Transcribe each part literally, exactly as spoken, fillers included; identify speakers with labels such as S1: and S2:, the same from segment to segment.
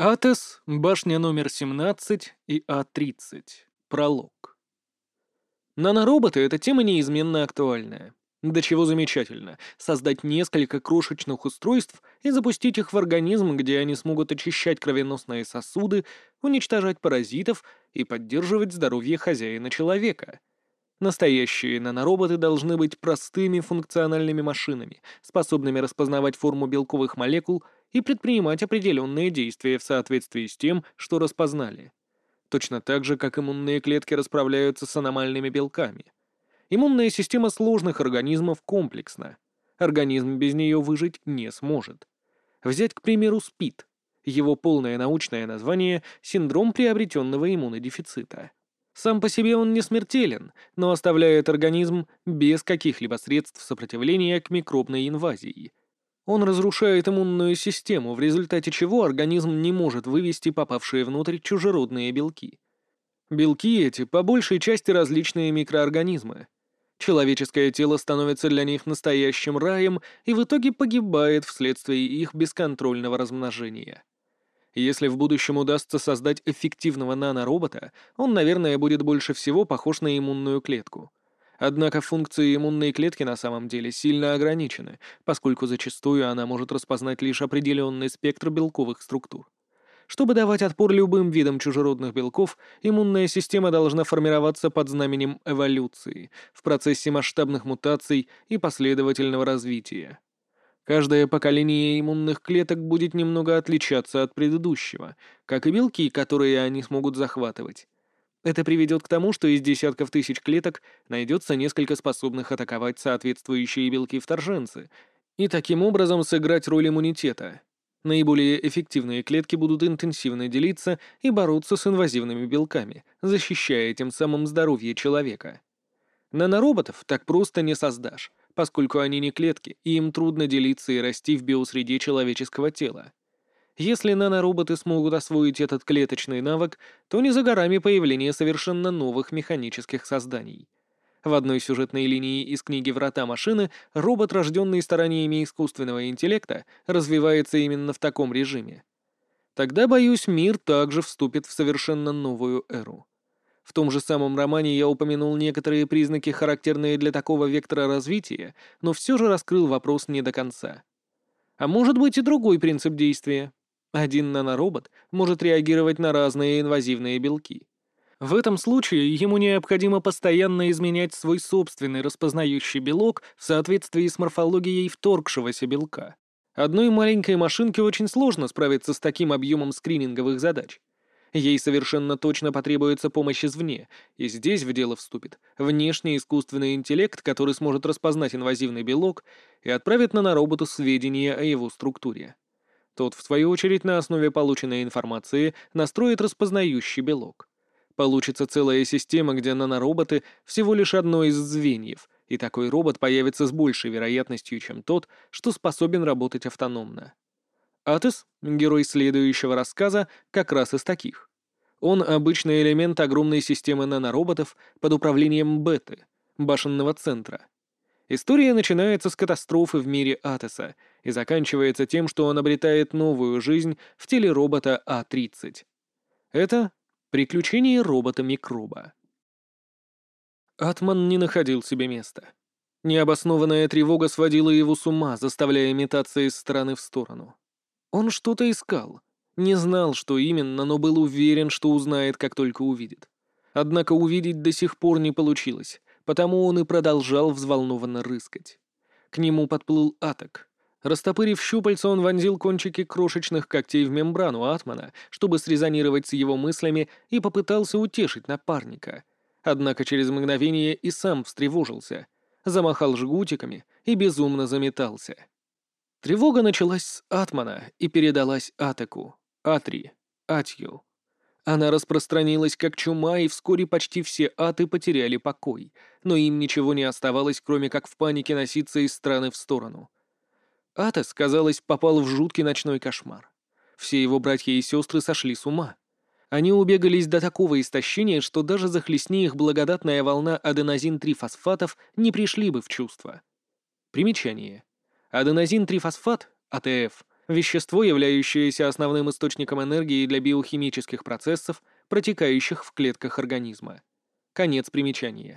S1: АТЭС, башня номер семнадцать и А тридцать. Пролог. Нанороботы — это тема неизменно актуальная. До чего замечательно создать несколько крошечных устройств и запустить их в организм, где они смогут очищать кровеносные сосуды, уничтожать паразитов и поддерживать здоровье хозяина человека. Настоящие нанороботы должны быть простыми функциональными машинами, способными распознавать форму белковых молекул и предпринимать определенные действия в соответствии с тем, что распознали. Точно так же, как иммунные клетки расправляются с аномальными белками. Иммунная система сложных организмов комплексна. Организм без нее выжить не сможет. Взять, к примеру, СПИД. Его полное научное название — синдром приобретенного иммунодефицита. Сам по себе он не смертелен, но оставляет организм без каких-либо средств сопротивления к микробной инвазии. Он разрушает иммунную систему, в результате чего организм не может вывести попавшие внутрь чужеродные белки. Белки эти по большей части различные микроорганизмы. Человеческое тело становится для них настоящим раем и в итоге погибает вследствие их бесконтрольного размножения. Если в будущем удастся создать эффективного наноробота, он, наверное, будет больше всего похож на иммунную клетку. Однако функции иммунной клетки на самом деле сильно ограничены, поскольку зачастую она может распознать лишь определенный спектр белковых структур. Чтобы давать отпор любым видам чужеродных белков, иммунная система должна формироваться под знаменем эволюции, в процессе масштабных мутаций и последовательного развития. Каждое поколение иммунных клеток будет немного отличаться от предыдущего, как и белки, которые они смогут захватывать. Это приведет к тому, что из десятков тысяч клеток найдется несколько способных атаковать соответствующие белки-вторженцы и таким образом сыграть роль иммунитета. Наиболее эффективные клетки будут интенсивно делиться и бороться с инвазивными белками, защищая тем самым здоровье человека. Нанороботов так просто не создашь, поскольку они не клетки, и им трудно делиться и расти в биосреде человеческого тела. Если нанороботы смогут освоить этот клеточный навык, то не за горами появление совершенно новых механических созданий. В одной сюжетной линии из книги «Врата машины» робот, рожденный стараниями искусственного интеллекта, развивается именно в таком режиме. Тогда, боюсь, мир также вступит в совершенно новую эру. В том же самом романе я упомянул некоторые признаки, характерные для такого вектора развития, но все же раскрыл вопрос не до конца. А может быть и другой принцип действия. Один наноробот может реагировать на разные инвазивные белки. В этом случае ему необходимо постоянно изменять свой собственный распознающий белок в соответствии с морфологией вторгшегося белка. Одной маленькой машинке очень сложно справиться с таким объемом скрининговых задач. Ей совершенно точно потребуется помощь извне, и здесь в дело вступит внешний искусственный интеллект, который сможет распознать инвазивный белок и отправит нанороботу сведения о его структуре. Тот, в свою очередь, на основе полученной информации настроит распознающий белок. Получится целая система, где нанороботы всего лишь одно из звеньев, и такой робот появится с большей вероятностью, чем тот, что способен работать автономно. Атос, герой следующего рассказа, как раз из таких. Он обычный элемент огромной системы нанороботов под управлением Беты, башенного центра. История начинается с катастрофы в мире Атоса и заканчивается тем, что он обретает новую жизнь в теле робота А тридцать. Это приключение робота-микроба. Атман не находил себе места. Необоснованная тревога сводила его с ума, заставляя метаться из стороны в сторону. Он что-то искал. Не знал, что именно, но был уверен, что узнает, как только увидит. Однако увидеть до сих пор не получилось, потому он и продолжал взволнованно рыскать. К нему подплыл Атак. Растопырив щупальца, он вонзил кончики крошечных когтей в мембрану Атмана, чтобы срезонировать с его мыслями, и попытался утешить напарника. Однако через мгновение и сам встревожился, замахал жгутиками и безумно заметался. Тревога началась с Атмана и передалась Атаку, Атри, Атью. Она распространилась как чума, и вскоре почти все аты потеряли покой, но им ничего не оставалось, кроме как в панике носиться из стороны в сторону. Атос, казалось, попал в жуткий ночной кошмар. Все его братья и сестры сошли с ума. Они убегались до такого истощения, что даже захлестни их благодатная волна аденозин-трифосфатов не пришли бы в чувство. Примечание. Аденозин-трифосфат, АТФ, Вещество, являющееся основным источником энергии для биохимических процессов, протекающих в клетках организма. Конец примечания.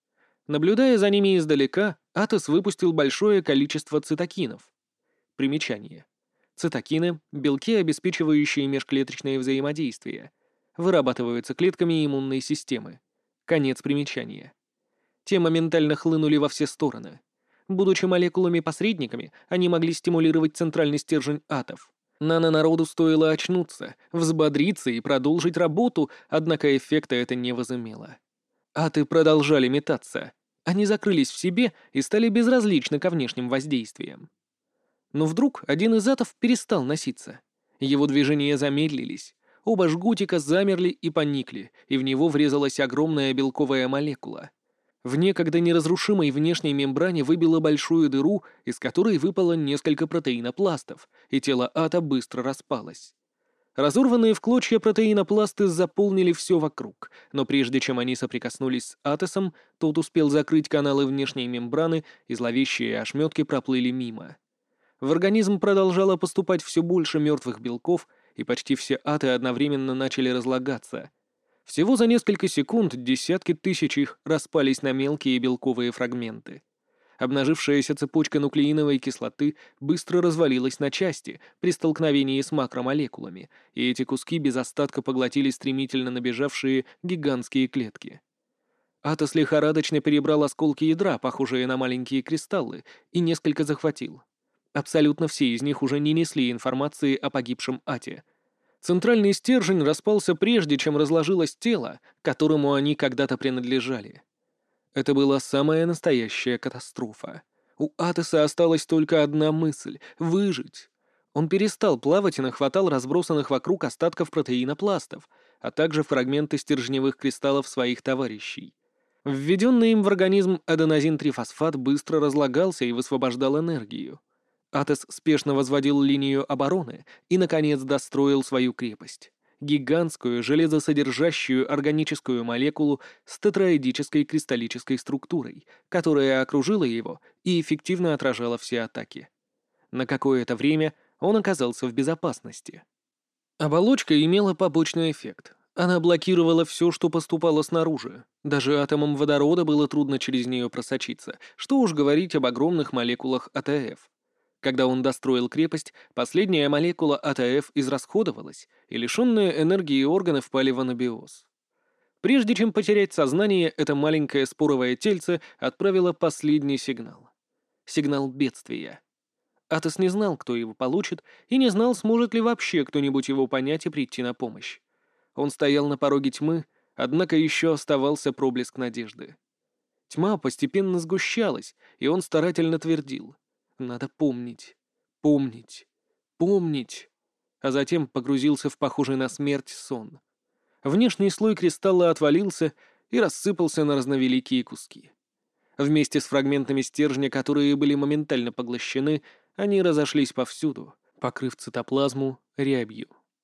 S1: Наблюдая за ними издалека, Атос выпустил большое количество цитокинов. Примечание. Цитокины — белки, обеспечивающие межклеточное взаимодействие. Вырабатываются клетками иммунной системы. Конец примечания. Те моментально хлынули во все стороны. Будучи молекулами-посредниками, они могли стимулировать центральный стержень атов. Нано-народу стоило очнуться, взбодриться и продолжить работу, однако эффекта это не возымело. Аты продолжали метаться. Они закрылись в себе и стали безразличны ко внешним воздействиям. Но вдруг один из атов перестал носиться. Его движения замедлились. Оба жгутика замерли и поникли, и в него врезалась огромная белковая молекула. В некогда неразрушимой внешней мембране выбило большую дыру, из которой выпало несколько протеинопластов, и тело ата быстро распалось. Разорванные в клочья протеинопласты заполнили все вокруг, но прежде чем они соприкоснулись с атосом, тот успел закрыть каналы внешней мембраны, и зловещие ошметки проплыли мимо. В организм продолжало поступать все больше мертвых белков, и почти все аты одновременно начали разлагаться. Всего за несколько секунд десятки тысяч их распались на мелкие белковые фрагменты. Обнажившаяся цепочка нуклеиновой кислоты быстро развалилась на части при столкновении с макромолекулами, и эти куски без остатка поглотили стремительно набежавшие гигантские клетки. Атос лихорадочно перебрал осколки ядра, похожие на маленькие кристаллы, и несколько захватил. Абсолютно все из них уже не несли информации о погибшем ате. Центральный стержень распался прежде, чем разложилось тело, которому они когда-то принадлежали. Это была самая настоящая катастрофа. У Атоса осталась только одна мысль — выжить. Он перестал плавать и нахватал разбросанных вокруг остатков протеинопластов, а также фрагменты стержневых кристаллов своих товарищей. Введенный им в организм аденозин-трифосфат быстро разлагался и высвобождал энергию. Атос спешно возводил линию обороны и, наконец, достроил свою крепость. Гигантскую, железосодержащую органическую молекулу с тетраэдической кристаллической структурой, которая окружила его и эффективно отражала все атаки. На какое-то время он оказался в безопасности. Оболочка имела побочный эффект. Она блокировала все, что поступало снаружи. Даже атомам водорода было трудно через нее просочиться, что уж говорить об огромных молекулах АТФ. Когда он достроил крепость, последняя молекула АТФ израсходовалась, и лишенные энергии органы впали в анабиоз. Прежде чем потерять сознание, это маленькое споровое тельце отправило последний сигнал. Сигнал бедствия. Атос не знал, кто его получит, и не знал, сможет ли вообще кто-нибудь его понять и прийти на помощь. Он стоял на пороге тьмы, однако еще оставался проблеск надежды. Тьма постепенно сгущалась, и он старательно твердил: «Надо помнить, помнить, помнить», а затем погрузился в похожий на смерть сон. Внешний слой кристалла отвалился и рассыпался на разновеликие куски. Вместе с фрагментами стержня, которые были моментально поглощены, они разошлись повсюду, покрыв цитоплазму рябью.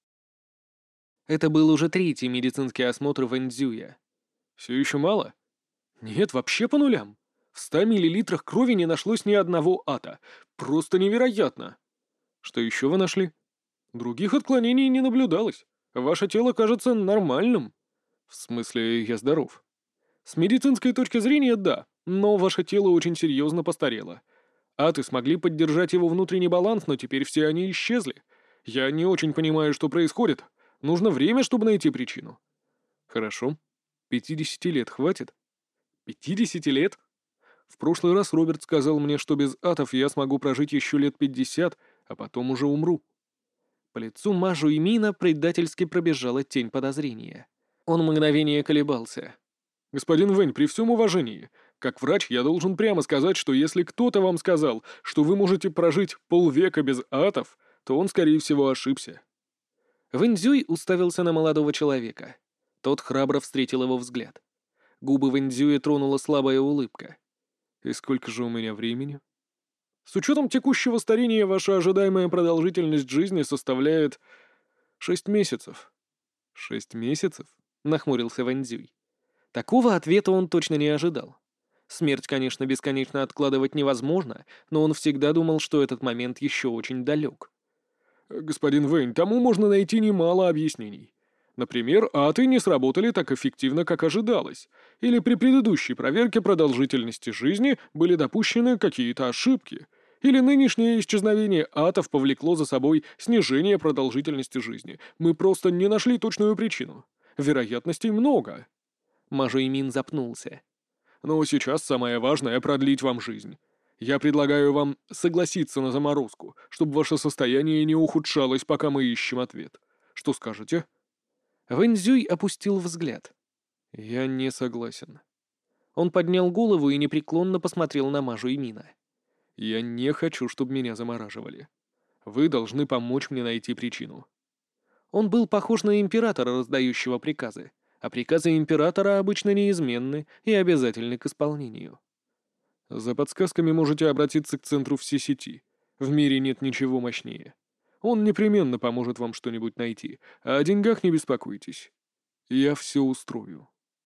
S1: Это был уже третий медицинский осмотр Вэньцзюя. «Все еще мало?» «Нет, вообще по нулям. В ста миллилитрах крови не нашлось ни одного ата. Просто невероятно!» «Что еще вы нашли?» «Других отклонений не наблюдалось. Ваше тело кажется нормальным». «В смысле, я здоров?» «С медицинской точки зрения, да, но ваше тело очень серьезно постарело. Аты смогли поддержать его внутренний баланс, но теперь все они исчезли. Я не очень понимаю, что происходит. Нужно время, чтобы найти причину». «Хорошо. Пятидесяти лет хватит?» «Пятидесяти лет?» В прошлый раз Роберт сказал мне, что без атов я смогу прожить еще лет пятьдесят, а потом уже умру. По лицу Мажу и Мина предательски пробежала тень подозрения. Он мгновение колебался. «Господин Вэнь, при всем уважении, как врач я должен прямо сказать, что если кто-то вам сказал, что вы можете прожить полвека без атов, то он, скорее всего, ошибся». Вэньцзюй уставился на молодого человека. Тот храбро встретил его взгляд. Губы Вэньцзюя тронула слабая улыбка. «И сколько же у меня времени?» «С учетом текущего старения ваша ожидаемая продолжительность жизни составляет шесть месяцев». «Шесть месяцев?» — нахмурился Вэньцзюй. Такого ответа он точно не ожидал. Смерть, конечно, бесконечно откладывать невозможно, но он всегда думал, что этот момент еще очень далек.
S2: Господин Вейн, тому можно найти немало объяснений. Например, аты не сработали так эффективно, как ожидалось, или при предыдущей проверке продолжительности жизни были допущены какие-то ошибки, или нынешнее исчезновение атов повлекло за собой снижение продолжительности жизни. Мы просто не нашли точную причину. Вероятностей много.
S1: Мажуймин запнулся.
S2: Но сейчас самое важное — продлить вам жизнь. Я предлагаю вам согласиться на заморозку, чтобы ваше состояние не ухудшалось, пока мы ищем ответ. Что скажете?
S1: Вэньцзюй опустил взгляд.
S2: Я не согласен.
S1: Он поднял голову и непреклонно посмотрел на Мажуймина.
S2: Я не хочу, чтобы меня замораживали. Вы должны помочь мне найти причину.
S1: Он был похож на императора, раздающего приказы, а приказы императора обычно неизменны и обязательны к исполнению.
S2: За подсказками можете обратиться к центру всей сети. В мире нет ничего мощнее. Он непременно поможет вам что-нибудь найти, а о деньгах не беспокойтесь. Я все устрою.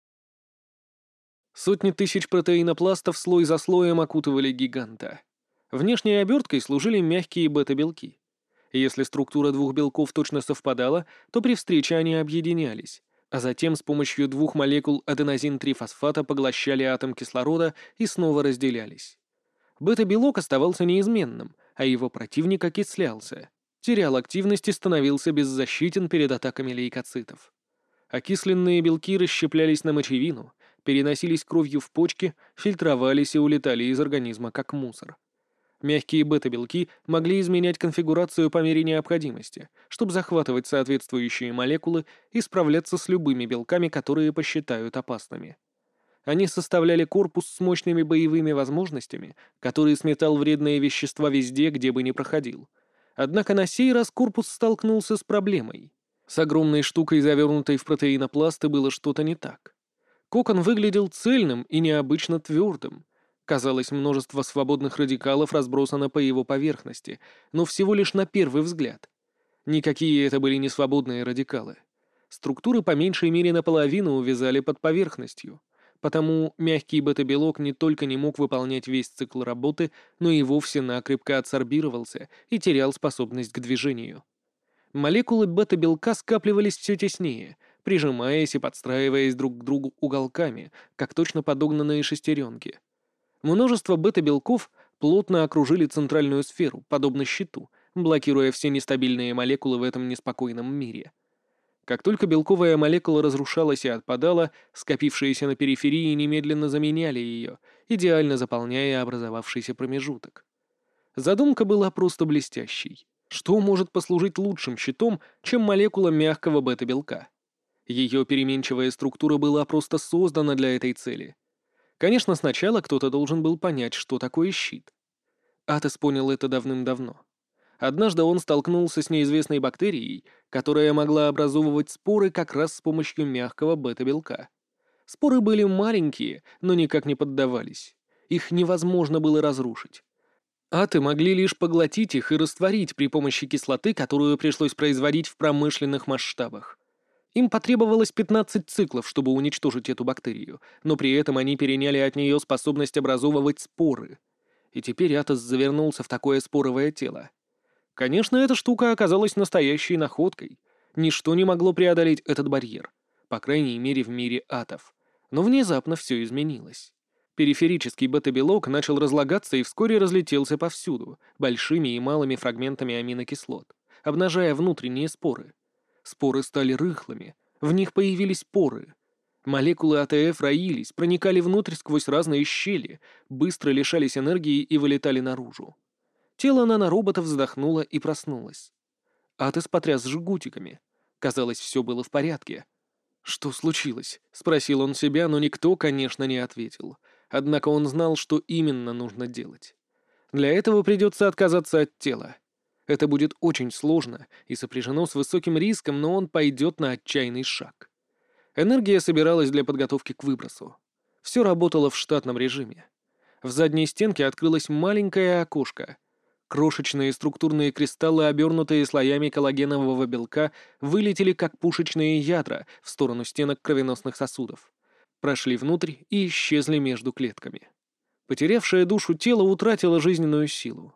S1: Сотни тысяч протеинопластов слой за слоем окутывали гиганта. Внешней оберткой служили мягкие бета-белки. Если структура двух белков точно совпадала, то при встрече они объединялись, а затем с помощью двух молекул аденозин-три-фосфата поглощали атом кислорода и снова разделялись. Бета-белок оставался неизменным, а его противник окислялся, терял активность и становился беззащитен перед атаками лейкоцитов. Окисленные белки расщеплялись на мочевину, переносились кровью в почки, фильтровались и улетали из организма как мусор. Мягкие бета-белки могли изменять конфигурацию по мере необходимости, чтобы захватывать соответствующие молекулы и справляться с любыми белками, которые посчитают опасными. Они составляли корпус с мощными боевыми возможностями, который сметал вредные вещества везде, где бы ни проходил. Однако на сей раз корпус столкнулся с проблемой. С огромной штукой, завернутой в протеинопласты, было что-то не так. Кокон выглядел цельным и необычно твердым. Казалось, множество свободных радикалов разбросано по его поверхности, но всего лишь на первый взгляд. Никакие это были не свободные радикалы. Структуры по меньшей мере наполовину увязали под поверхностью, потому мягкий бета-белок не только не мог выполнять весь цикл работы, но и вовсе накрепко адсорбировался и терял способность к движению. Молекулы бета-белка скапливались все теснее, прижимаясь и подстраиваясь друг к другу уголками, как точно подогнанные шестеренки. Множество бета-белков плотно окружили центральную сферу, подобно щиту, блокируя все нестабильные молекулы в этом неспокойном мире. Как только белковая молекула разрушалась и отпадала, скопившиеся на периферии немедленно заменяли ее, идеально заполняя образовавшийся промежуток. Задумка была просто блестящей. Что может послужить лучшим щитом, чем молекула мягкого бета-белка? Ее переменчивая структура была просто создана для этой цели. Конечно, сначала кто-то должен был понять, что такое щит. Атос понял это давным-давно. Однажды он столкнулся с неизвестной бактерией, которая могла образовывать споры как раз с помощью мягкого бета-белка. Споры были маленькие, но никак не поддавались. Их невозможно было разрушить. Аты могли лишь поглотить их и растворить при помощи кислоты, которую пришлось производить в промышленных масштабах. Им потребовалось пятнадцать циклов, чтобы уничтожить эту бактерию, но при этом они переняли от нее способность образовывать споры. И теперь Атос завернулся в такое споровое тело. Конечно, эта штука оказалась настоящей находкой. Ничто не могло преодолеть этот барьер, по крайней мере в мире атов. Но внезапно все изменилось. Периферический бета-белок начал разлагаться и вскоре разлетелся повсюду, большими и малыми фрагментами аминокислот, обнажая внутренние споры. Споры стали рыхлыми, в них появились поры. Молекулы АТФ роились, проникали внутрь сквозь разные щели, быстро лишались энергии и вылетали наружу. Тело наноробота вздохнуло и проснулось. Атос потряс жгутиками. Казалось, все было в порядке. «Что случилось?» — спросил он себя, но никто, конечно, не ответил. Однако он знал, что именно нужно делать. Для этого придется отказаться от тела. Это будет очень сложно и сопряжено с высоким риском, но он пойдет на отчаянный шаг. Энергия собиралась для подготовки к выбросу. Все работало в штатном режиме. В задней стенке открылось маленькое окошко. Крошечные структурные кристаллы, обернутые слоями коллагенового белка, вылетели как пушечные ядра в сторону стенок кровеносных сосудов. Прошли внутрь и исчезли между клетками. Потерявшее душу тело утратило жизненную силу.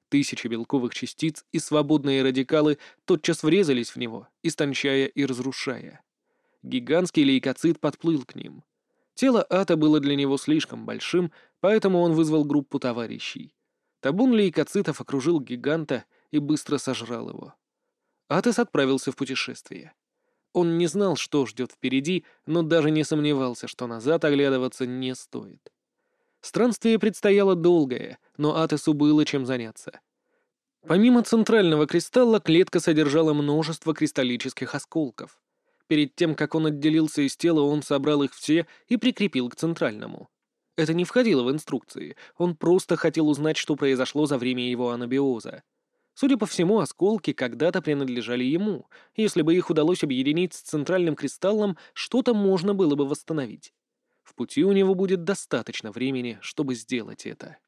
S1: Тысячи белковых частиц и свободные радикалы тотчас врезались в него, истончая и разрушая. Гигантский лейкоцит подплыл к ним. Тело Ата было для него слишком большим, поэтому он вызвал группу товарищей. Табун лейкоцитов окружил гиганта и быстро сожрал его. Атос отправился в путешествие. Он не знал, что ждет впереди, но даже не сомневался, что назад оглядываться не стоит. Странствие предстояло долгое, но Атосу было чем заняться. Помимо центрального кристалла, клетка содержала множество кристаллических осколков. Перед тем, как он отделился из тела, он собрал их все и прикрепил к центральному. Это не входило в инструкции, он просто хотел узнать, что произошло за время его анабиоза. Судя по всему, осколки когда-то принадлежали ему. Если бы их удалось объединить с центральным кристаллом, что-то можно было бы восстановить. В пути у него будет достаточно времени, чтобы сделать это.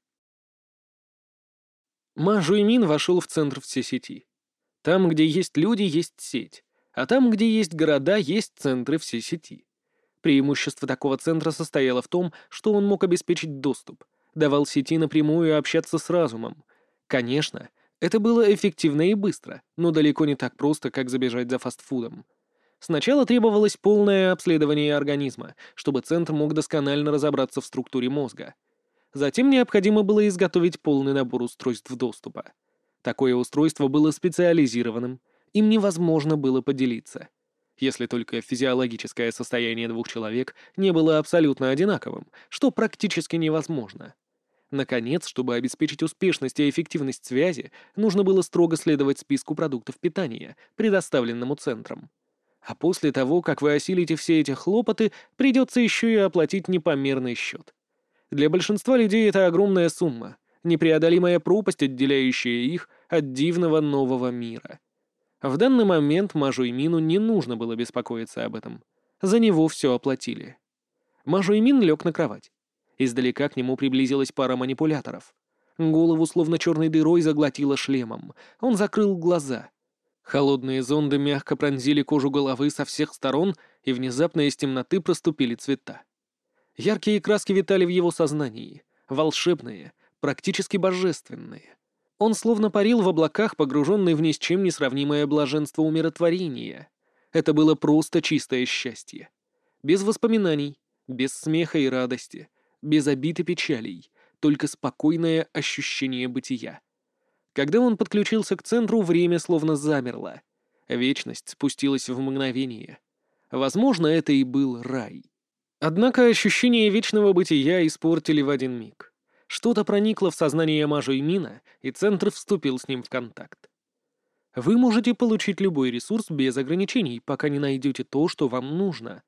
S1: Ма Жуймин вошел в центр всей сети. Там, где есть люди, есть сеть. А там, где есть города, есть центры всей сети. Преимущество такого центра состояло в том, что он мог обеспечить доступ, давал сети напрямую общаться с разумом. Конечно, это было эффективно и быстро, но далеко не так просто, как забежать за фастфудом. Сначала требовалось полное обследование организма, чтобы центр мог досконально разобраться в структуре мозга. Затем необходимо было изготовить полный набор устройств доступа. Такое устройство было специализированным, им невозможно было поделиться. Если только физиологическое состояние двух человек не было абсолютно одинаковым, что практически невозможно. Наконец, чтобы обеспечить успешность и эффективность связи, нужно было строго следовать списку продуктов питания, предоставленному центром. А после того, как вы осилите все эти хлопоты, придется еще и оплатить непомерный счет. Для большинства людей это огромная сумма, непреодолимая пропасть, отделяющая их от дивного нового мира. В данный момент Ма Жуймину не нужно было беспокоиться об этом. За него все оплатили. Ма Жуймин лег на кровать. Издалека к нему приблизилась пара манипуляторов. Голову словно черной дырой заглотило шлемом. Он закрыл глаза. Холодные зонды мягко пронзили кожу головы со всех сторон, и внезапно из темноты проступили цвета. Яркие краски витали в его сознании, волшебные, практически божественные. Он словно парил в облаках, погруженный в ни с чем не сравнимое блаженство умиротворения. Это было просто чистое счастье. Без воспоминаний, без смеха и радости, без обид и печалей, только спокойное ощущение бытия. Когда он подключился к центру, время словно замерло. Вечность спустилась в мгновение. Возможно, это и был рай. Однако ощущение вечного бытия испортили в один миг. Что-то проникло в сознание Ма Жуймина, и центр вступил с ним в контакт. Вы можете получить любой ресурс без ограничений, пока не найдете то, что вам нужно.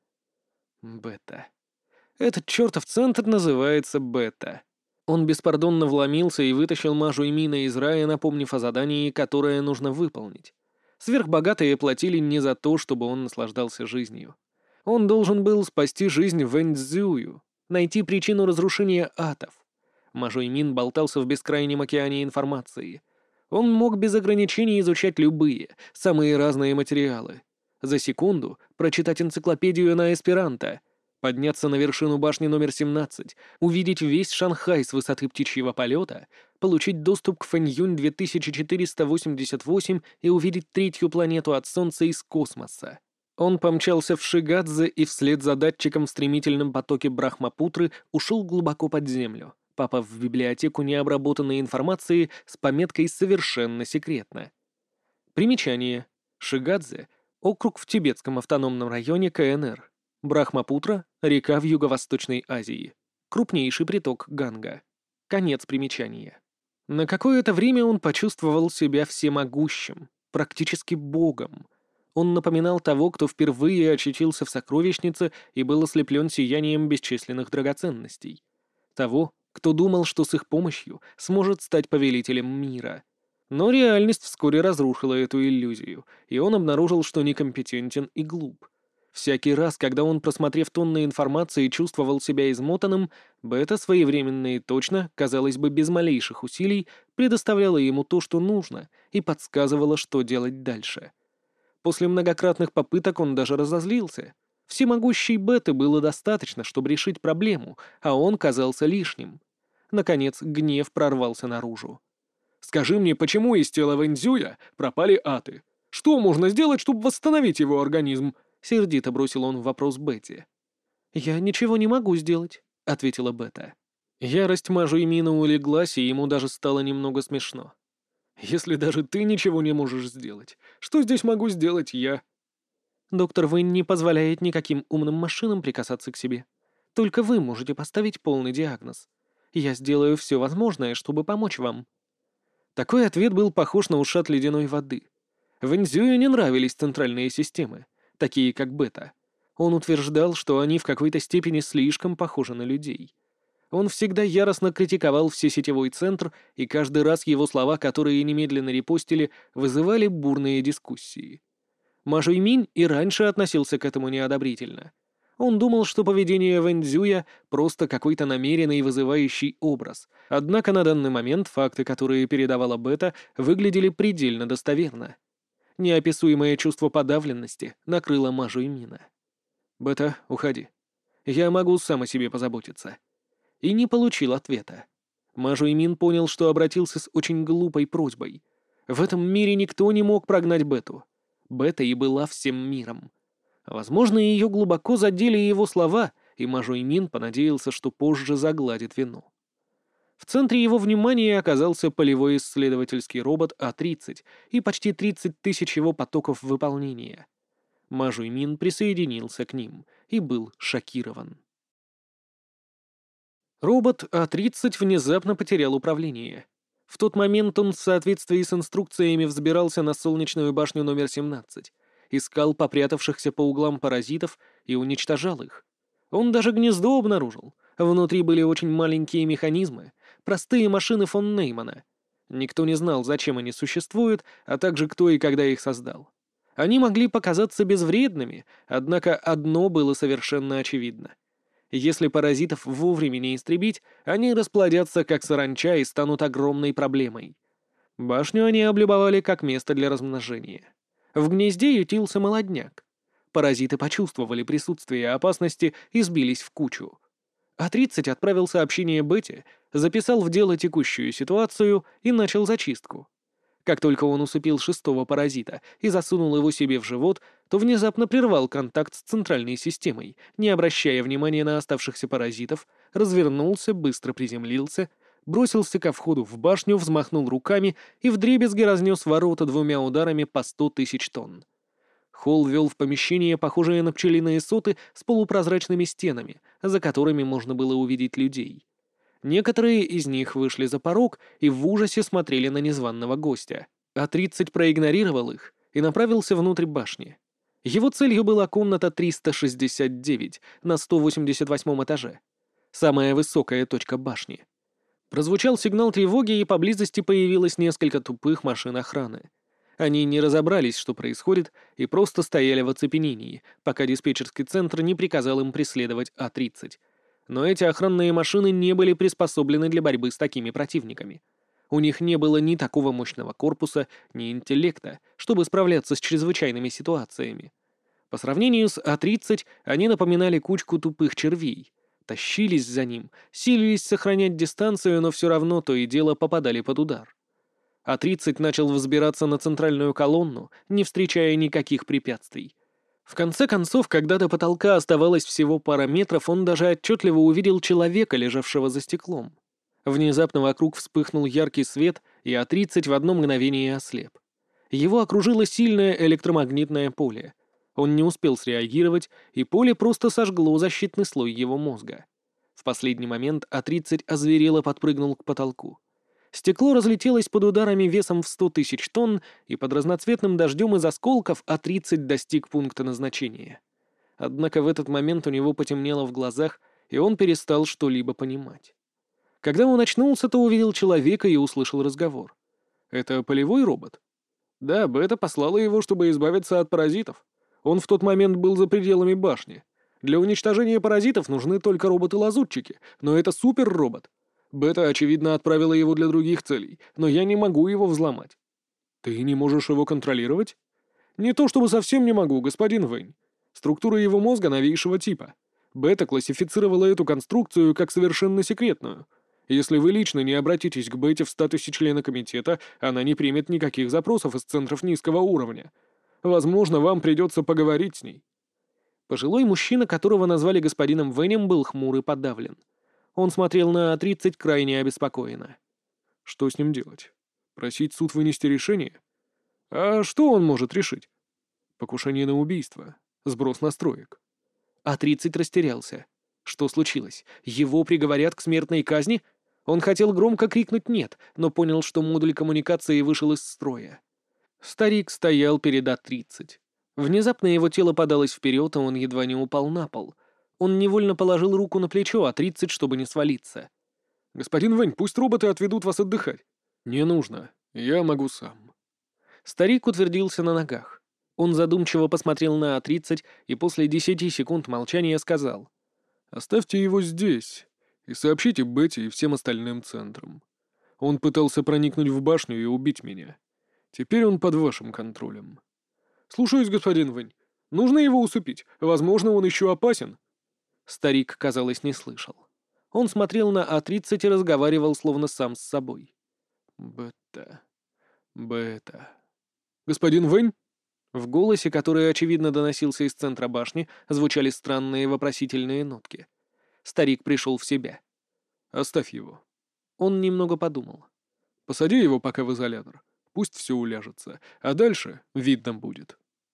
S1: Бета. Этот чертов центр называется Бета. Он беспардонно вломился и вытащил Ма Жуймина из рая, напомнив о задании, которое нужно выполнить. Сверхбогатые платили не за то, чтобы он наслаждался жизнью. Он должен был спасти жизнь Вэньцзюю, найти причину разрушения атов. Ма Жуймин болтался в бескрайнем океане информации. Он мог без ограничений изучать любые, самые разные материалы. За секунду прочитать энциклопедию на эсперанто, подняться на вершину башни номер семнадцать, увидеть весь Шанхай с высоты птичьего полета, получить доступ к Фэньюнь две тысячи четыреста восемьдесят восемь и увидеть третью планету от Солнца из космоса. Он помчался в Шигадзе и вслед за датчиком в стремительном потоке Брахмапутры ушел глубоко под землю, попав в библиотеку необработанной информации с пометкой «Совершенно секретно». Примечание. Шигадзе — округ в Тибетском автономном районе ка эн эр. Брахмапутра — река в Юго-Восточной Азии. Крупнейший приток Ганга. Конец примечания. На какое-то время он почувствовал себя всемогущим, практически богом. Он напоминал того, кто впервые очутился в сокровищнице и был ослеплен сиянием бесчисленных драгоценностей. Того, кто думал, что с их помощью сможет стать повелителем мира. Но реальность вскоре разрушила эту иллюзию, и он обнаружил, что некомпетентен и глуп. Всякий раз, когда он, просмотрев тонны информации, чувствовал себя измотанным, Бета своевременно и точно, казалось бы, без малейших усилий, предоставляла ему то, что нужно, и подсказывала, что делать дальше. После многократных попыток он даже разозлился. Всемогущей Беты было достаточно, чтобы решить проблему, а он казался лишним. Наконец, гнев прорвался наружу.
S2: Скажи мне, почему из тела Вэньцзюя пропали аты? Что можно сделать, чтобы восстановить его организм?» — сердито бросил он вопрос Бетти.
S1: «Я ничего не могу сделать», — ответила Бета. Ярость Мажуймина улеглась, и ему даже стало немного смешно.
S2: «Если даже ты ничего не можешь сделать, что здесь могу сделать я?»
S1: «Доктор Вэнь не позволяет никаким умным машинам прикасаться к себе. Только вы можете поставить полный диагноз. Я сделаю все возможное, чтобы помочь вам». Такой ответ был похож на ушат ледяной воды. Вэньцзюю не нравились центральные системы, такие как Бета. Он утверждал, что они в какой-то степени слишком похожи на людей. Он всегда яростно критиковал всесетевой центр, и каждый раз его слова, которые немедленно репостили, вызывали бурные дискуссии. Ма Жуйминь и раньше относился к этому неодобрительно. Он думал, что поведение Вэньцзюя просто какой-то намеренный вызывающий образ, однако на данный момент факты, которые передавала Бета, выглядели предельно достоверно. Неописуемое чувство подавленности накрыло Ма Жуймина. «Бета, уходи. Я могу сам о себе позаботиться». И не получил ответа. Ма Жуймин понял, что обратился с очень глупой просьбой. В этом мире никто не мог прогнать Бету. Бета и была всем миром. Возможно, ее глубоко задели его слова, и Ма Жуймин понадеялся, что позже загладит вину. В центре его внимания оказался полевой исследовательский робот А тридцать и почти тридцать тысяч его потоков выполнения. Ма Жуймин присоединился к ним и был шокирован. Робот А тридцать внезапно потерял управление. В тот момент он в соответствии с инструкциями взбирался на солнечную башню номер семнадцать, искал попрятавшихся по углам паразитов и уничтожал их. Он даже гнездо обнаружил. Внутри были очень маленькие механизмы, простые машины фон Неймана. Никто не знал, зачем они существуют, а также кто и когда их создал. Они могли показаться безвредными, однако одно было совершенно очевидно. Если паразитов вовремя не истребить, они расплодятся как саранча и станут огромной проблемой. Башню они облюбовали как место для размножения. В гнезде ютился молодняк. Паразиты почувствовали присутствие опасности и сбились в кучу. А тридцать отправил сообщение Бете, записал в дело текущую ситуацию и начал зачистку. Как только он усыпил шестого паразита и засунул его себе в живот, то внезапно прервал контакт с центральной системой, не обращая внимания на оставшихся паразитов, развернулся, быстро приземлился, бросился ко входу в башню, взмахнул руками и вдребезги разнес ворота двумя ударами по сто тысяч тонн. Холл вел в помещение, похожее на пчелиные соты с полупрозрачными стенами, за которыми можно было увидеть людей. Некоторые из них вышли за порог и в ужасе смотрели на незваного гостя. А тридцать проигнорировал их и направился внутрь башни. Его целью была комната триста шестьдесят девять на сто восемьдесят восьмом этаже. Самая высокая точка башни. Прозвучал сигнал тревоги, и поблизости появилось несколько тупых машин охраны. Они не разобрались, что происходит, и просто стояли в оцепенении, пока диспетчерский центр не приказал им преследовать А тридцать. Но эти охранные машины не были приспособлены для борьбы с такими противниками. У них не было ни такого мощного корпуса, ни интеллекта, чтобы справляться с чрезвычайными ситуациями. По сравнению с А тридцать они напоминали кучку тупых червей. Тащились за ним, силились сохранять дистанцию, но все равно то и дело попадали под удар. А тридцать начал взбираться на центральную колонну, не встречая никаких препятствий. В конце концов, когда до потолка оставалось всего пара метров, он даже отчетливо увидел человека, лежавшего за стеклом. Внезапно вокруг вспыхнул яркий свет, и А тридцать в одно мгновение ослеп. Его окружило сильное электромагнитное поле. Он не успел среагировать, и поле просто сожгло защитный слой его мозга. В последний момент А тридцать озверел и подпрыгнул к потолку. Стекло разлетелось под ударами весом в сто тысяч тонн, и под разноцветным дождем из осколков А тридцать достиг пункта назначения. Однако в этот момент у него потемнело в глазах, и он перестал что-либо понимать. Когда он очнулся, то увидел человека и услышал разговор. «Это полевой робот?» «Да, Бета послала его, чтобы избавиться от паразитов. Он в тот момент был за пределами башни. Для уничтожения паразитов нужны только роботы-лазутчики, но это супер-робот. Бета, очевидно, отправила его для других целей, но я не могу его взломать». «Ты не можешь его контролировать?» «Не то чтобы совсем не могу, господин Вэнь. Структура его мозга новейшего типа. Бета классифицировала эту конструкцию как совершенно секретную.
S2: Если вы лично не обратитесь к Бетти в статусе члена комитета, она не примет никаких запросов из центров низкого уровня. Возможно, вам придется поговорить с ней».
S1: Пожилой мужчина, которого назвали господином Венем, был хмур и подавлен. Он смотрел на тридцать крайне обеспокоенно.
S2: Что с ним делать? Просить суд вынести решение? А что он может решить? Покушение на убийство. Сброс настроек.
S1: А тридцать растерялся. Что случилось? Его приговорят к смертной казни? Он хотел громко крикнуть «нет», но понял, что модуль коммуникации вышел из строя. Старик стоял перед А тридцать. Внезапно его тело подалось вперед, а он едва не упал на пол. Он невольно положил руку на плечо А тридцать, чтобы не свалиться.
S2: «Господин Вэнь, пусть роботы отведут вас отдыхать». «Не нужно. Я могу сам».
S1: Старик утвердился на ногах. Он задумчиво посмотрел на А тридцать и после десяти секунд молчания сказал:
S2: «Оставьте его здесь и сообщите Бетти и всем остальным центрам. Он пытался проникнуть в башню и убить меня. Теперь он под вашим контролем». «Слушаюсь, господин Вэнь. Нужно его усыпить. Возможно, он еще опасен».
S1: Старик, казалось, не слышал. Он смотрел на А тридцать и разговаривал словно сам с собой.
S2: «Бета... Бета... Господин Вэнь?»
S1: В голосе, который, очевидно, доносился из центра башни, звучали странные вопросительные нотки. Старик пришел в себя.
S2: «Оставь его».
S1: Он немного подумал.
S2: «Посади его пока в изолятор. Пусть все уляжется, а дальше видно будет».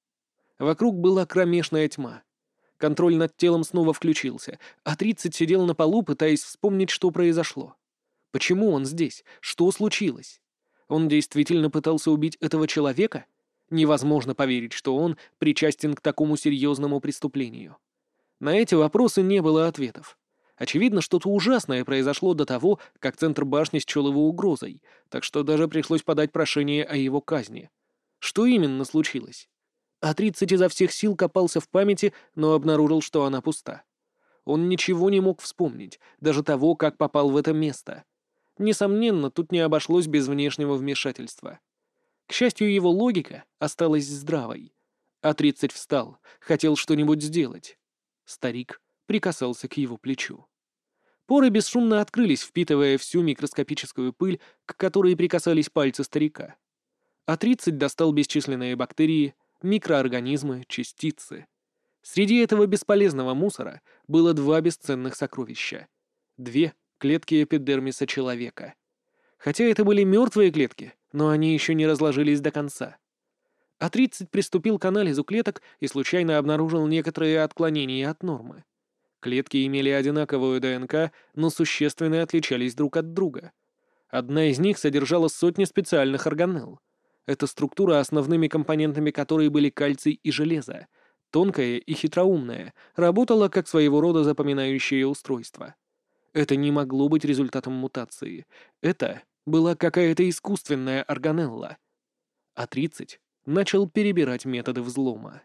S1: Вокруг была кромешная тьма. Контроль над телом снова включился, а тридцать сидел на полу, пытаясь вспомнить, что произошло. Почему он здесь? Что случилось? Он действительно пытался убить этого человека? Невозможно поверить, что он причастен к такому серьезному преступлению. На эти вопросы не было ответов. Очевидно, что-то ужасное произошло до того, как центр башни счел его угрозой, так что даже пришлось подать прошение о его казни. Что именно случилось? А тридцать изо всех сил копался в памяти, но обнаружил, что она пуста. Он ничего не мог вспомнить, даже того, как попал в это место. Несомненно, тут не обошлось без внешнего вмешательства. К счастью, его логика осталась здравой. А тридцать встал, хотел что-нибудь сделать. Старик прикасался к его плечу. Поры бесшумно открылись, впитывая всю микроскопическую пыль, к которой прикасались пальцы старика. А тридцать достал бесчисленные бактерии, микроорганизмы, частицы. Среди этого бесполезного мусора было два бесценных сокровища. Две клетки эпидермиса человека. Хотя это были мертвые клетки, но они еще не разложились до конца. А тридцать приступил к анализу клеток и случайно обнаружил некоторые отклонения от нормы. Клетки имели одинаковую ДНК, но существенно отличались друг от друга. Одна из них содержала сотни специальных органелл. Эта структура, основными компонентами которой были кальций и железо, тонкая и хитроумная, работала как своего рода запоминающее устройство. Это не могло быть результатом мутации. Это была какая-то искусственная органелла. А тридцать начал перебирать методы взлома.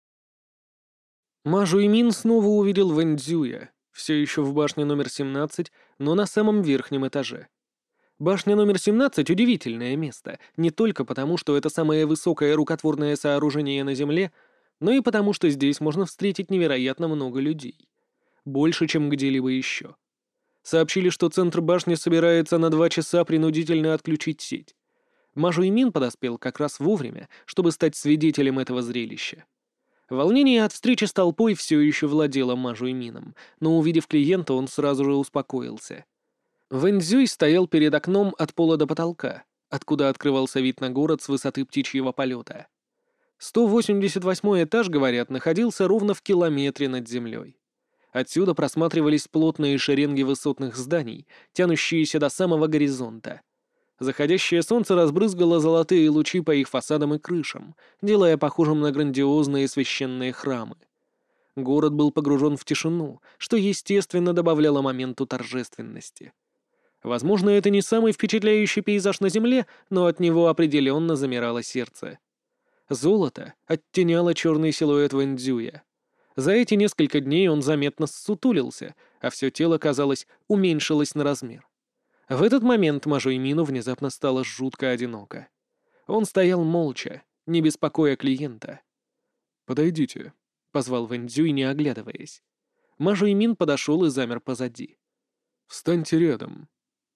S1: Ма Жуймин снова увидел Вэнь Цзюя, все еще в башне номер семнадцать, но на самом верхнем этаже. Башня номер семнадцать — удивительное место, не только потому, что это самое высокое рукотворное сооружение на Земле, но и потому, что здесь можно встретить невероятно много людей. Больше, чем где-либо еще. Сообщили, что центр башни собирается на два часа принудительно отключить сеть. Ма Жуймин подоспел как раз вовремя, чтобы стать свидетелем этого зрелища. Волнение от встречи с толпой все еще владело Ма Жуймином, но, увидев клиента, он сразу же успокоился. Вэнь Цзюй стоял перед окном от пола до потолка, откуда открывался вид на город с высоты птичьего полета. сто восемьдесят восьмой этаж, говорят, находился ровно в километре над землей. Отсюда просматривались плотные шеренги высотных зданий, тянущиеся до самого горизонта. Заходящее солнце разбрызгало золотые лучи по их фасадам и крышам, делая похожим на грандиозные священные храмы. Город был погружен в тишину, что, естественно, добавляло моменту торжественности. Возможно, это не самый впечатляющий пейзаж на Земле, но от него определенно замирало сердце. Золото оттеняло черный силуэт Вэнь Цзюя. За эти несколько дней он заметно ссутулился, а все тело, казалось, уменьшилось на размер. В этот момент Ма Жуймину внезапно стало жутко одиноко. Он стоял молча, не беспокоя клиента.
S2: «Подойдите», — позвал
S1: Вэнь Цзюй, не оглядываясь. Ма Жуймин подошел и замер позади.
S2: «Встаньте рядом».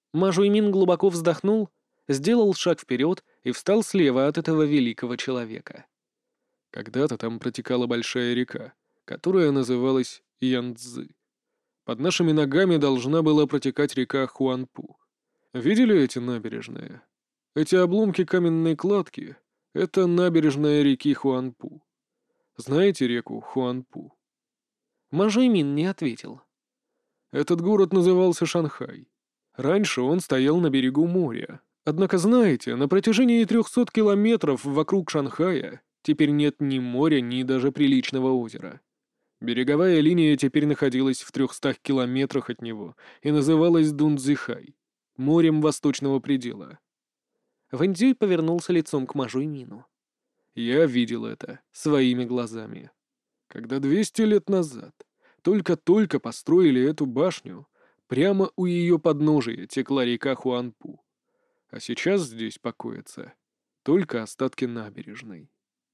S1: Ма Жуймин глубоко вздохнул, сделал шаг вперед и встал слева от этого великого человека.
S2: Когда-то там протекала большая река, которая называлась Янцзы. Под нашими ногами должна была протекать река Хуанпу. Видели эти набережные? Эти обломки каменной кладки — это набережная реки Хуанпу. Знаете реку Хуанпу?
S1: Ма Жуймин не ответил.
S2: Этот город назывался Шанхай. Раньше он стоял на берегу моря. Однако, знаете, на протяжении трехсот километров вокруг Шанхая теперь нет ни моря, ни даже приличного озера. Береговая линия теперь находилась в трехстах километрах от него и называлась Дунцзихай, морем восточного предела.
S1: Вэньцзюй повернулся лицом к Ма Жуймину.
S2: Я видел это своими глазами. Когда двести лет назад только-только построили эту башню, прямо у ее подножия текла река Хуанпу. А сейчас здесь покоятся только остатки набережной.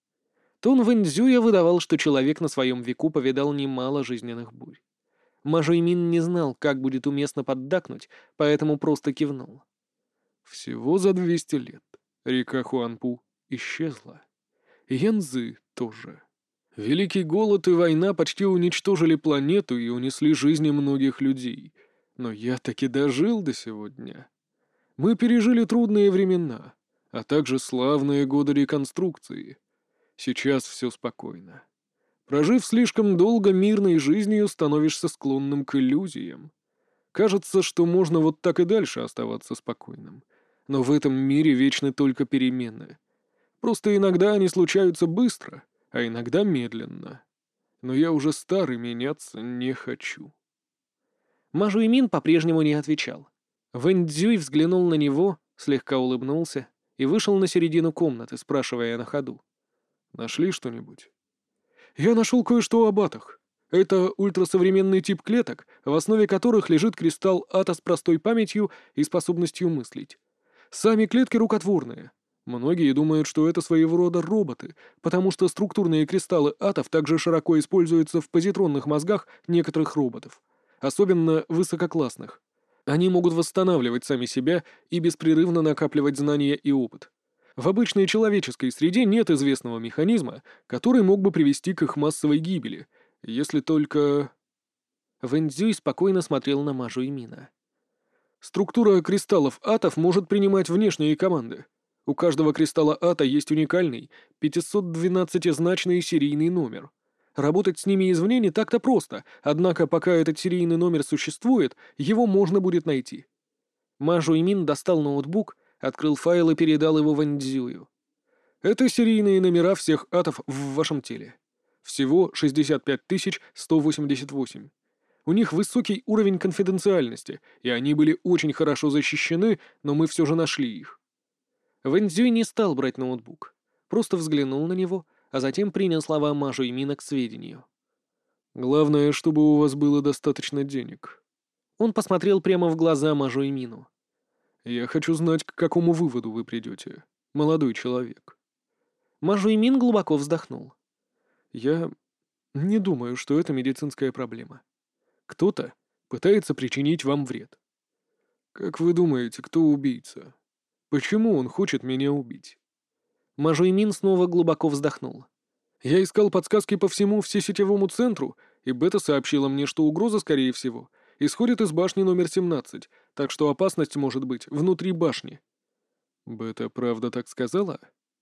S1: Тон Вэньцзюя выдавал, что человек на своем веку повидал немало жизненных бурь. Ма Жуймин не знал, как будет уместно поддакнуть, поэтому просто кивнул.
S2: Всего за двести лет река Хуанпу исчезла. Янцзы тоже. Великий голод и война почти уничтожили планету и унесли жизни многих людей. Но я таки дожил до сегодня. Мы пережили трудные времена, а также славные годы реконструкции. Сейчас все спокойно. Прожив слишком долго мирной жизнью, становишься склонным к иллюзиям. Кажется, что можно вот так и дальше оставаться спокойным. Но в этом мире вечны только перемены. Просто иногда они случаются быстро, а иногда медленно. Но я уже стар и меняться не хочу.
S1: Ма Жуймин по-прежнему не отвечал. Вэньцзюй взглянул на него, слегка улыбнулся и вышел на середину комнаты, спрашивая на ходу.
S2: Нашли что-нибудь? Я нашел кое-что об атах. Это ультрасовременный тип клеток, в основе которых лежит кристалл ата с простой памятью и способностью мыслить. Сами клетки рукотворные. Многие думают, что это своего рода роботы, потому что структурные кристаллы атов также широко используются в позитронных мозгах некоторых роботов, особенно высококлассных. Они могут восстанавливать сами себя и беспрерывно накапливать знания и опыт. В обычной человеческой среде нет известного механизма, который мог бы привести к их массовой гибели, если только...
S1: Вэньцзюй спокойно смотрел на Ма Жуймина.
S2: Структура кристаллов атов может принимать внешние команды. У каждого кристалла ата есть уникальный пятьсот двенадцатизначный серийный номер. Работать с ними извне не так-то просто, однако пока этот серийный номер существует, его можно будет найти.
S1: Ма Жуймин достал ноутбук, открыл файл и передал его Вэньцзюю.
S2: Это серийные номера всех атов в вашем теле. Всего шестьдесят пять тысяч сто восемьдесят восемь. У них высокий уровень конфиденциальности, и они были очень хорошо защищены, но мы все же нашли их.
S1: Вэньцзюй не стал брать ноутбук, просто взглянул на него, а затем принял слова Ма Жуймина к сведению.
S2: «Главное, чтобы у вас было достаточно денег».
S1: Он посмотрел прямо в глаза Ма Жуймину.
S2: «Я хочу знать, к какому выводу вы придете, молодой человек».
S1: Ма Жуймин глубоко вздохнул.
S2: «Я не думаю, что это медицинская проблема. Кто-то пытается причинить вам вред. Как вы думаете, кто убийца? Почему он хочет меня убить?»
S1: Ма Жуймин снова глубоко вздохнул.
S2: «Я искал подсказки по всему всесетевому центру, и Бета сообщила мне, что угроза, скорее всего, исходит из башни номер семнадцать, так что опасность может быть внутри башни». «Бета правда так сказала?»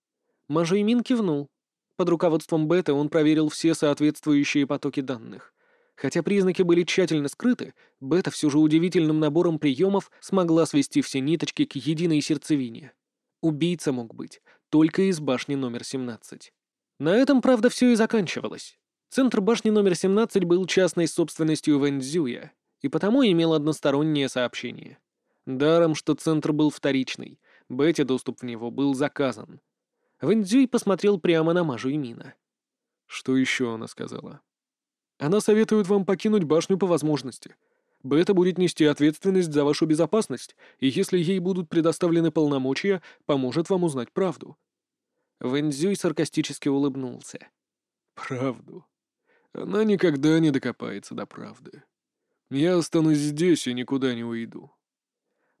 S1: Ма Жуймин кивнул. Под руководством Беты он проверил все соответствующие потоки данных. Хотя признаки были тщательно скрыты, Бета все же удивительным набором приемов смогла свести все ниточки к единой сердцевине. Убийца мог быть только из башни номер семнадцать. На этом, правда, все и заканчивалось. Центр башни номер семнадцать был частной собственностью Вэньцзюя, и потому имел одностороннее сообщение. Даром, что центр был вторичный, Бете доступ в него был заказан. Вэньцзюй посмотрел прямо на Ма Жуймина.
S2: «Что еще она сказала?» «Она советует вам покинуть башню по возможности. Бета будет нести ответственность за вашу безопасность, и если ей будут предоставлены полномочия, поможет вам узнать правду».
S1: Вэньцзюй саркастически улыбнулся.
S2: «Правду? Она никогда не докопается до правды. Я останусь здесь и никуда не уйду».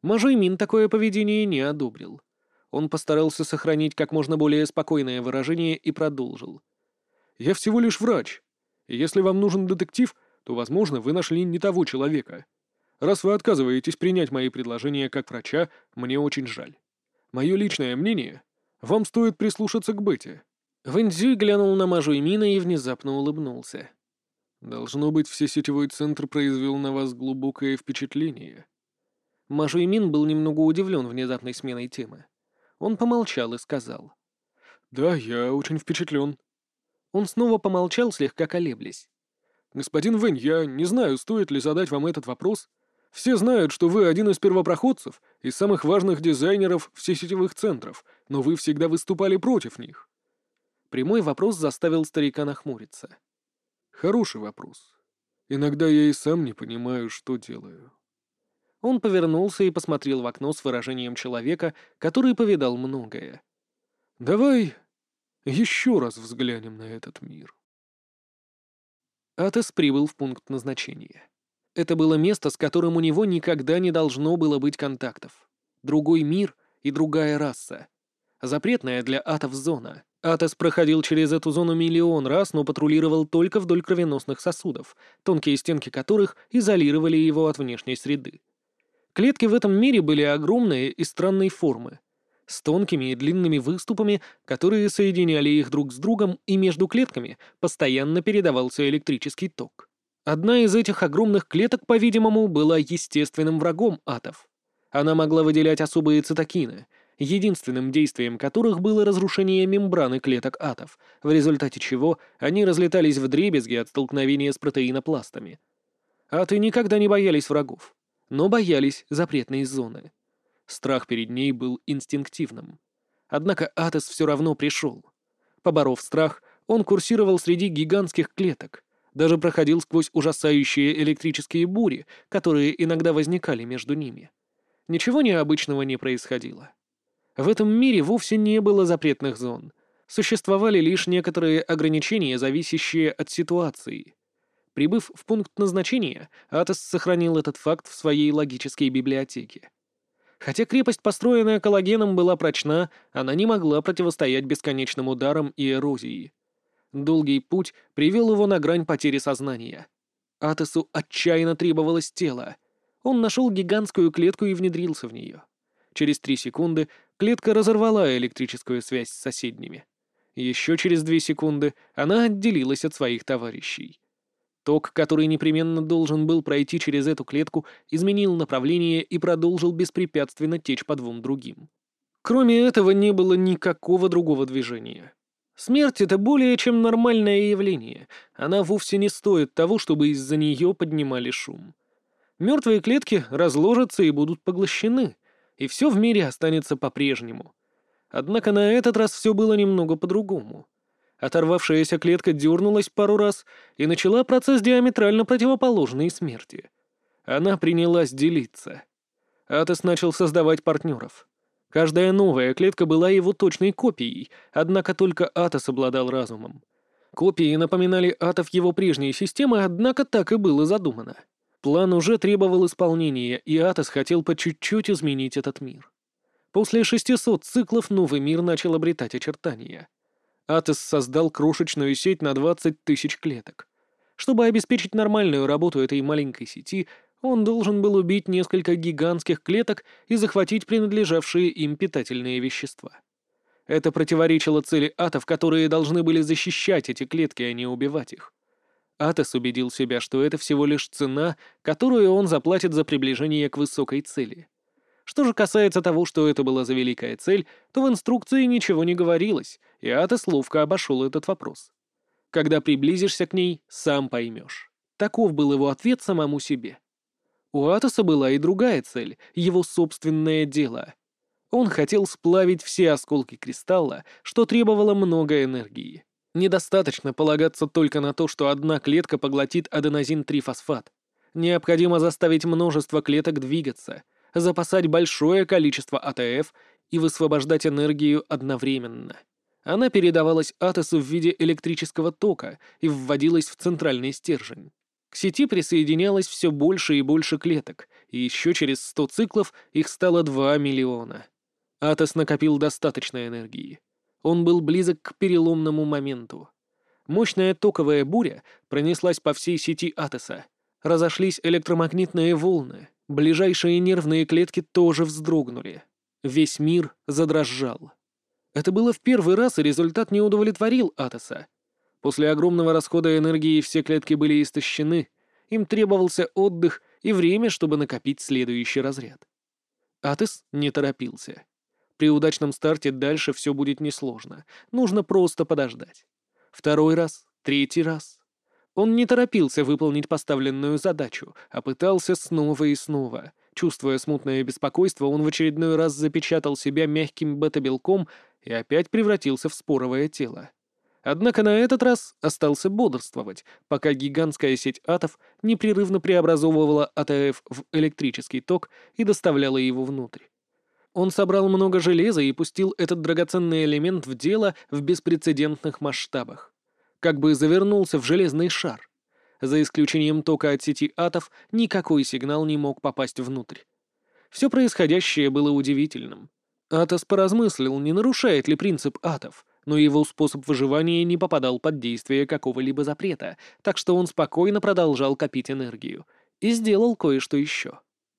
S1: Мажуй Мин такое поведение не одобрил. Он постарался сохранить как можно более спокойное выражение и продолжил.
S2: «Я всего лишь врач. И если вам нужен детектив, то, возможно, вы нашли не того человека. Раз вы отказываетесь принять мои предложения как врача, мне очень жаль. Мое личное мнение — вам стоит прислушаться к Бетти».
S1: Вэньцзюй глянул на Мажуй Мина и внезапно улыбнулся.
S2: «Должно быть, всесетевой центр произвел на вас глубокое впечатление».
S1: Мажуй Мин был немного удивлен внезапной сменой темы. Он помолчал и сказал.
S2: «Да, я очень впечатлен».
S1: Он снова помолчал, слегка колеблясь.
S2: «Господин Вэнь, я не знаю, стоит ли задать вам этот вопрос. Все знают, что вы один из первопроходцев и самых важных дизайнеров всесетевых центров, но вы всегда выступали против них».
S1: Прямой вопрос заставил старика нахмуриться.
S2: «Хороший вопрос. Иногда я и сам не понимаю, что делаю».
S1: Он повернулся и посмотрел в окно с выражением человека, который повидал многое.
S2: «Давай еще раз взглянем на этот мир».
S1: Атос прибыл в пункт назначения. Это было место, с которым у него никогда не должно было быть контактов. Другой мир и другая раса. Запретная для атов зона. Атос проходил через эту зону миллион раз, но патрулировал только вдоль кровеносных сосудов, тонкие стенки которых изолировали его от внешней среды. Клетки в этом мире были огромные и странной формы, с тонкими и длинными выступами, которые соединяли их друг с другом, и между клетками постоянно передавался электрический ток. Одна из этих огромных клеток, по-видимому, была естественным врагом атов. Она могла выделять особые цитокины, единственным действием которых было разрушение мембраны клеток атов, в результате чего они разлетались вдребезги от столкновения с протеинопластами. Аты никогда не боялись врагов, но боялись запретной зоны. Страх перед ней был инстинктивным. Однако Атос все равно пришел. Поборов страх, он курсировал среди гигантских клеток, даже проходил сквозь ужасающие электрические бури, которые иногда возникали между ними. Ничего необычного не происходило. В этом мире вовсе не было запретных зон. Существовали лишь некоторые ограничения, зависящие от ситуации. Прибыв в пункт назначения, Атос сохранил этот факт в своей логической библиотеке. Хотя крепость, построенная коллагеном, была прочна, она не могла противостоять бесконечным ударам и эрозии. Долгий путь привел его на грань потери сознания. Атосу отчаянно требовалось тело. Он нашел гигантскую клетку и внедрился в нее. Через три секунды клетка разорвала электрическую связь с соседними. Еще через две секунды она отделилась от своих товарищей. Ток, который непременно должен был пройти через эту клетку, изменил направление и продолжил беспрепятственно течь по двум другим. Кроме этого, не было никакого другого движения. Смерть — это более чем нормальное явление. Она вовсе не стоит того, чтобы из-за нее поднимали шум. Мертвые клетки разложатся и будут поглощены, и все в мире останется по-прежнему. Однако на этот раз все было немного по-другому. Оторвавшаяся клетка дернулась пару раз и начала процесс диаметрально противоположной смерти. Она принялась делиться. Атос начал создавать партнеров. Каждая новая клетка была его точной копией, однако только Атос обладал разумом. Копии напоминали атов его прежней системы, однако так и было задумано. План уже требовал исполнения, и Атос хотел по чуть-чуть изменить этот мир. После шестисот циклов новый мир начал обретать очертания. Атос создал крошечную сеть на двадцать тысяч клеток. Чтобы обеспечить нормальную работу этой маленькой сети, он должен был убить несколько гигантских клеток и захватить принадлежавшие им питательные вещества. Это противоречило цели атов, которые должны были защищать эти клетки, а не убивать их. Атос убедил себя, что это всего лишь цена, которую он заплатит за приближение к высокой цели. Что же касается того, что это была за великая цель, то в инструкции ничего не говорилось, и Атос ловко обошел этот вопрос. Когда приблизишься к ней, сам поймешь. Таков был его ответ самому себе. У Атоса была и другая цель, его собственное дело. Он хотел сплавить все осколки кристалла, что требовало много энергии. Недостаточно полагаться только на то, что одна клетка поглотит аденозин-трифосфат. Необходимо заставить множество клеток двигаться, запасать большое количество АТФ и высвобождать энергию одновременно. Она передавалась Атосу в виде электрического тока и вводилась в центральный стержень. К сети присоединялось все больше и больше клеток, и еще через сто циклов их стало два миллиона. Атос накопил достаточно энергии. Он был близок к переломному моменту. Мощная токовая буря пронеслась по всей сети Атоса. Разошлись электромагнитные волны. Ближайшие нервные клетки тоже вздрогнули. Весь мир задрожал. Это было в первый раз, и результат не удовлетворил Атоса. После огромного расхода энергии все клетки были истощены. Им требовался отдых и время, чтобы накопить следующий разряд. Атос не торопился. При удачном старте дальше все будет несложно. Нужно просто подождать. Второй раз, третий раз. Он не торопился выполнить поставленную задачу, а пытался снова и снова. Чувствуя смутное беспокойство, он в очередной раз запечатал себя мягким бета-белком и опять превратился в споровое тело. Однако на этот раз остался бодрствовать, пока гигантская сеть атов непрерывно преобразовывала АТФ в электрический ток и доставляла его внутрь. Он собрал много железа и пустил этот драгоценный элемент в дело в беспрецедентных масштабах. Как бы завернулся в железный шар. За исключением тока от сети атов, никакой сигнал не мог попасть внутрь. Все происходящее было удивительным. Атос поразмыслил, не нарушает ли принцип атов, но его способ выживания не попадал под действие какого-либо запрета, так что он спокойно продолжал копить энергию. И сделал кое-что еще.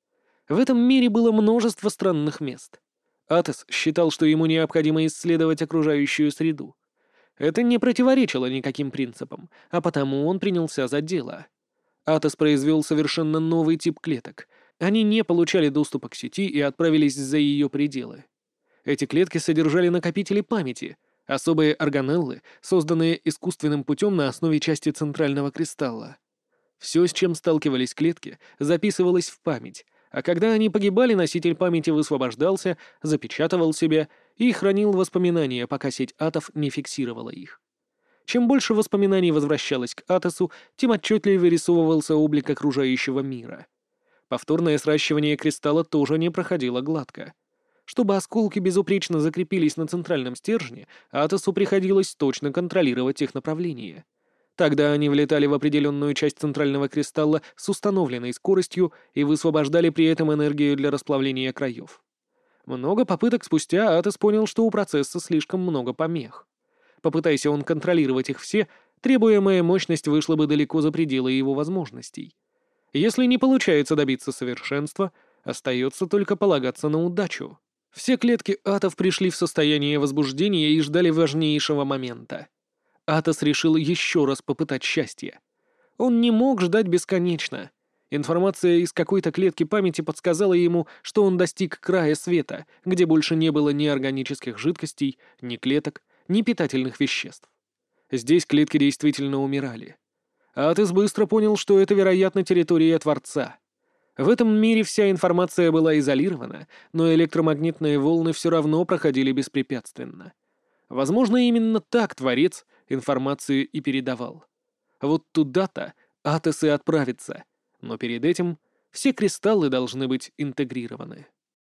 S1: В этом мире было множество странных мест. Атос считал, что ему необходимо исследовать окружающую среду. Это не противоречило никаким принципам, а потому он принялся за дело. Атос произвел совершенно новый тип клеток. Они не получали доступа к сети и отправились за ее пределы. Эти клетки содержали накопители памяти, особые органеллы, созданные искусственным путем на основе части центрального кристалла. Все, с чем сталкивались клетки, записывалось в память, а когда они погибали, носитель памяти высвобождался, запечатывал себя и хранил воспоминания, пока сеть атов не фиксировала их. Чем больше воспоминаний возвращалось к Атосу, тем отчетливее вырисовывался облик окружающего мира. Повторное сращивание кристалла тоже не проходило гладко. Чтобы осколки безупречно закрепились на центральном стержне, Атосу приходилось точно контролировать их направление. Тогда они влетали в определенную часть центрального кристалла с установленной скоростью и высвобождали при этом энергию для расплавления краев. Много попыток спустя Атос понял, что у процесса слишком много помех. Попытайся он контролировать их все, требуемая мощность вышла бы далеко за пределы его возможностей. Если не получается добиться совершенства, остается только полагаться на удачу. Все клетки атов пришли в состояние возбуждения и ждали важнейшего момента. Атос решил еще раз попытать счастье. Он не мог ждать бесконечно. Информация из какой-то клетки памяти подсказала ему, что он достиг края света, где больше не было ни органических жидкостей, ни клеток, ни питательных веществ. Здесь клетки действительно умирали. Атос быстро понял, что это, вероятно, территория Творца. В этом мире вся информация была изолирована, но электромагнитные волны все равно проходили беспрепятственно. Возможно, именно так Творец информацию и передавал. Вот туда-то Атос и отправится, но перед этим все кристаллы должны быть интегрированы.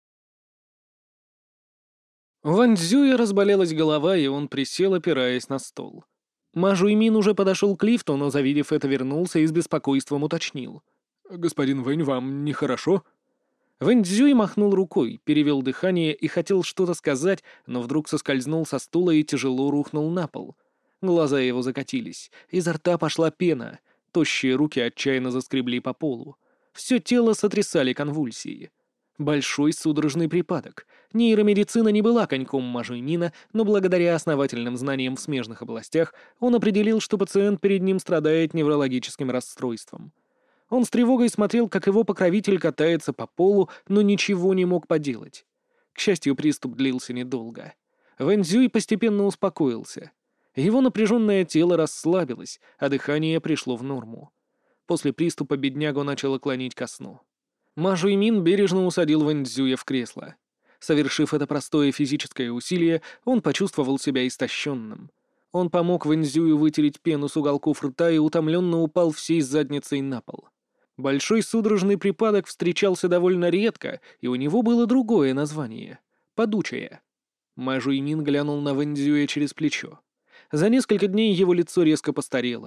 S1: У Вань Цзюя разболелась голова, и он присел, опираясь на стол. Ма Жуймин уже подошел к лифту, но, завидев это, вернулся и с беспокойством уточнил.
S2: «Господин Вэнь, вам нехорошо?»
S1: Вэнь Цзюй махнул рукой, перевел дыхание и хотел что-то сказать, но вдруг соскользнул со стула и тяжело рухнул на пол. Глаза его закатились, изо рта пошла пена, тощие руки отчаянно заскребли по полу. Все тело сотрясали конвульсии. Большой судорожный припадок. Нейромедицина не была коньком Ма Жуймина, но благодаря основательным знаниям в смежных областях он определил, что пациент перед ним страдает неврологическим расстройством. Он с тревогой смотрел, как его покровитель катается по полу, но ничего не мог поделать. К счастью, приступ длился недолго. Вэнь Цзюй постепенно успокоился. Его напряженное тело расслабилось, а дыхание пришло в норму. После приступа беднягу начало клонить ко сну. Ма Жуймин бережно усадил Вэнь Цзюя в кресло. Совершив это простое физическое усилие, он почувствовал себя истощенным. Он помог Вэнь Цзюю вытереть пену с уголков рта и утомленно упал всей задницей на пол. Большой судорожный припадок встречался довольно редко, и у него было другое название — подучая. Ма Жуймин глянул на Вэнь Цзюя через плечо. За несколько дней его лицо резко постарело.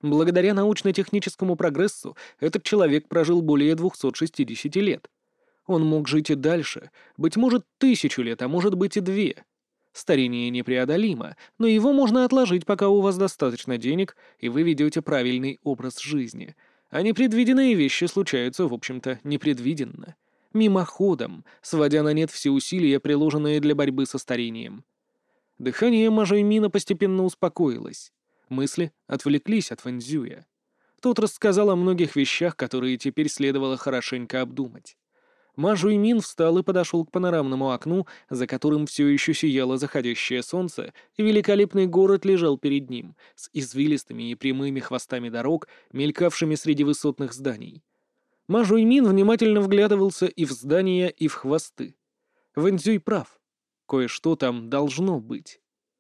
S1: Благодаря научно-техническому прогрессу этот человек прожил более двухсот шестидесяти лет. Он мог жить и дальше, быть может, тысячу лет, а может быть и две. Старение непреодолимо, но его можно отложить, пока у вас достаточно денег, и вы ведете правильный образ жизни. А непредвиденные вещи случаются, в общем-то, непредвиденно. Мимоходом, сводя на нет все усилия, приложенные для борьбы со старением. Дыхание Мажуймина постепенно успокоилось. Мысли отвлеклись от Вэньцзюя. Тот рассказал о многих вещах, которые теперь следовало хорошенько обдумать. Ма Жуймин встал и подошел к панорамному окну, за которым все еще сияло заходящее солнце, и великолепный город лежал перед ним, с извилистыми и прямыми хвостами дорог, мелькавшими среди высотных зданий. Ма Жуймин внимательно вглядывался и в здания, и в хвосты. Вэньцзюй прав. Кое-что там должно быть.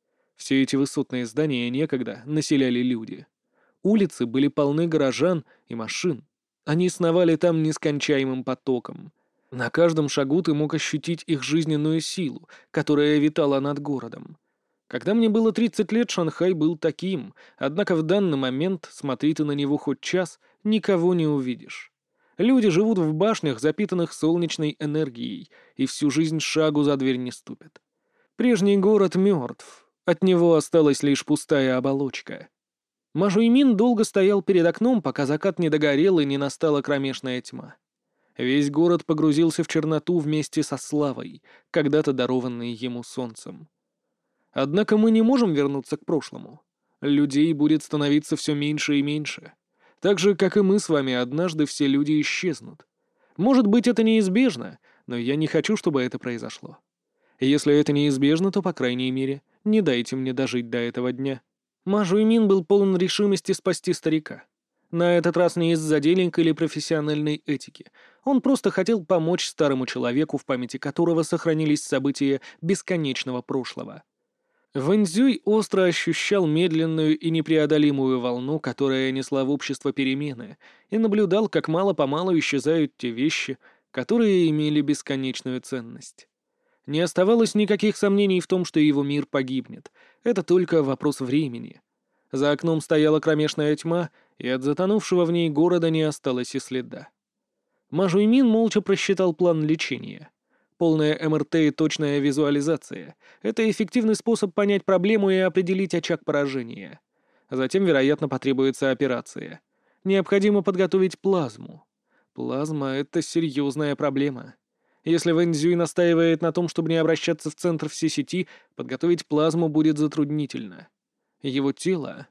S1: Все эти высотные здания некогда населяли люди. Улицы были полны горожан и машин. Они сновали там нескончаемым потоком. На каждом шагу ты мог ощутить их жизненную силу, которая витала над городом. Когда мне было тридцать лет, Шанхай был таким, однако в данный момент, смотри ты на него хоть час, никого не увидишь. Люди живут в башнях, запитанных солнечной энергией, и всю жизнь шагу за дверь не ступят. Прежний город мертв, от него осталась лишь пустая оболочка. Ма Жуймин долго стоял перед окном, пока закат не догорел и не настала кромешная тьма. Весь город погрузился в черноту вместе со славой, когда-то дарованной ему солнцем. Однако мы не можем вернуться к прошлому. Людей будет становиться все меньше и меньше. Так же, как и мы с вами, однажды все люди исчезнут. Может быть, это неизбежно, но я не хочу, чтобы это произошло. Если это неизбежно, то, по крайней мере, не дайте мне дожить до этого дня. Ма Жуймин был полон решимости спасти старика. На этот раз не из-за денег или профессиональной этики. Он просто хотел помочь старому человеку, в памяти которого сохранились события бесконечного прошлого. Вэньцзюй остро ощущал медленную и непреодолимую волну, которая несла в общество перемены, и наблюдал, как мало-помалу исчезают те вещи, которые имели бесконечную ценность. Не оставалось никаких сомнений в том, что его мир погибнет. Это только вопрос времени. За окном стояла кромешная тьма, и от затонувшего в ней города не осталось и следа. Ма Жуймин молча просчитал план лечения. Полная эм эр тэ и точная визуализация — это эффективный способ понять проблему и определить очаг поражения. Затем, вероятно, потребуется операция. Необходимо подготовить плазму. Плазма — это серьезная проблема. Если Вэньцзюй настаивает на том, чтобы не обращаться в центр всей сети, подготовить плазму будет затруднительно. Его тело...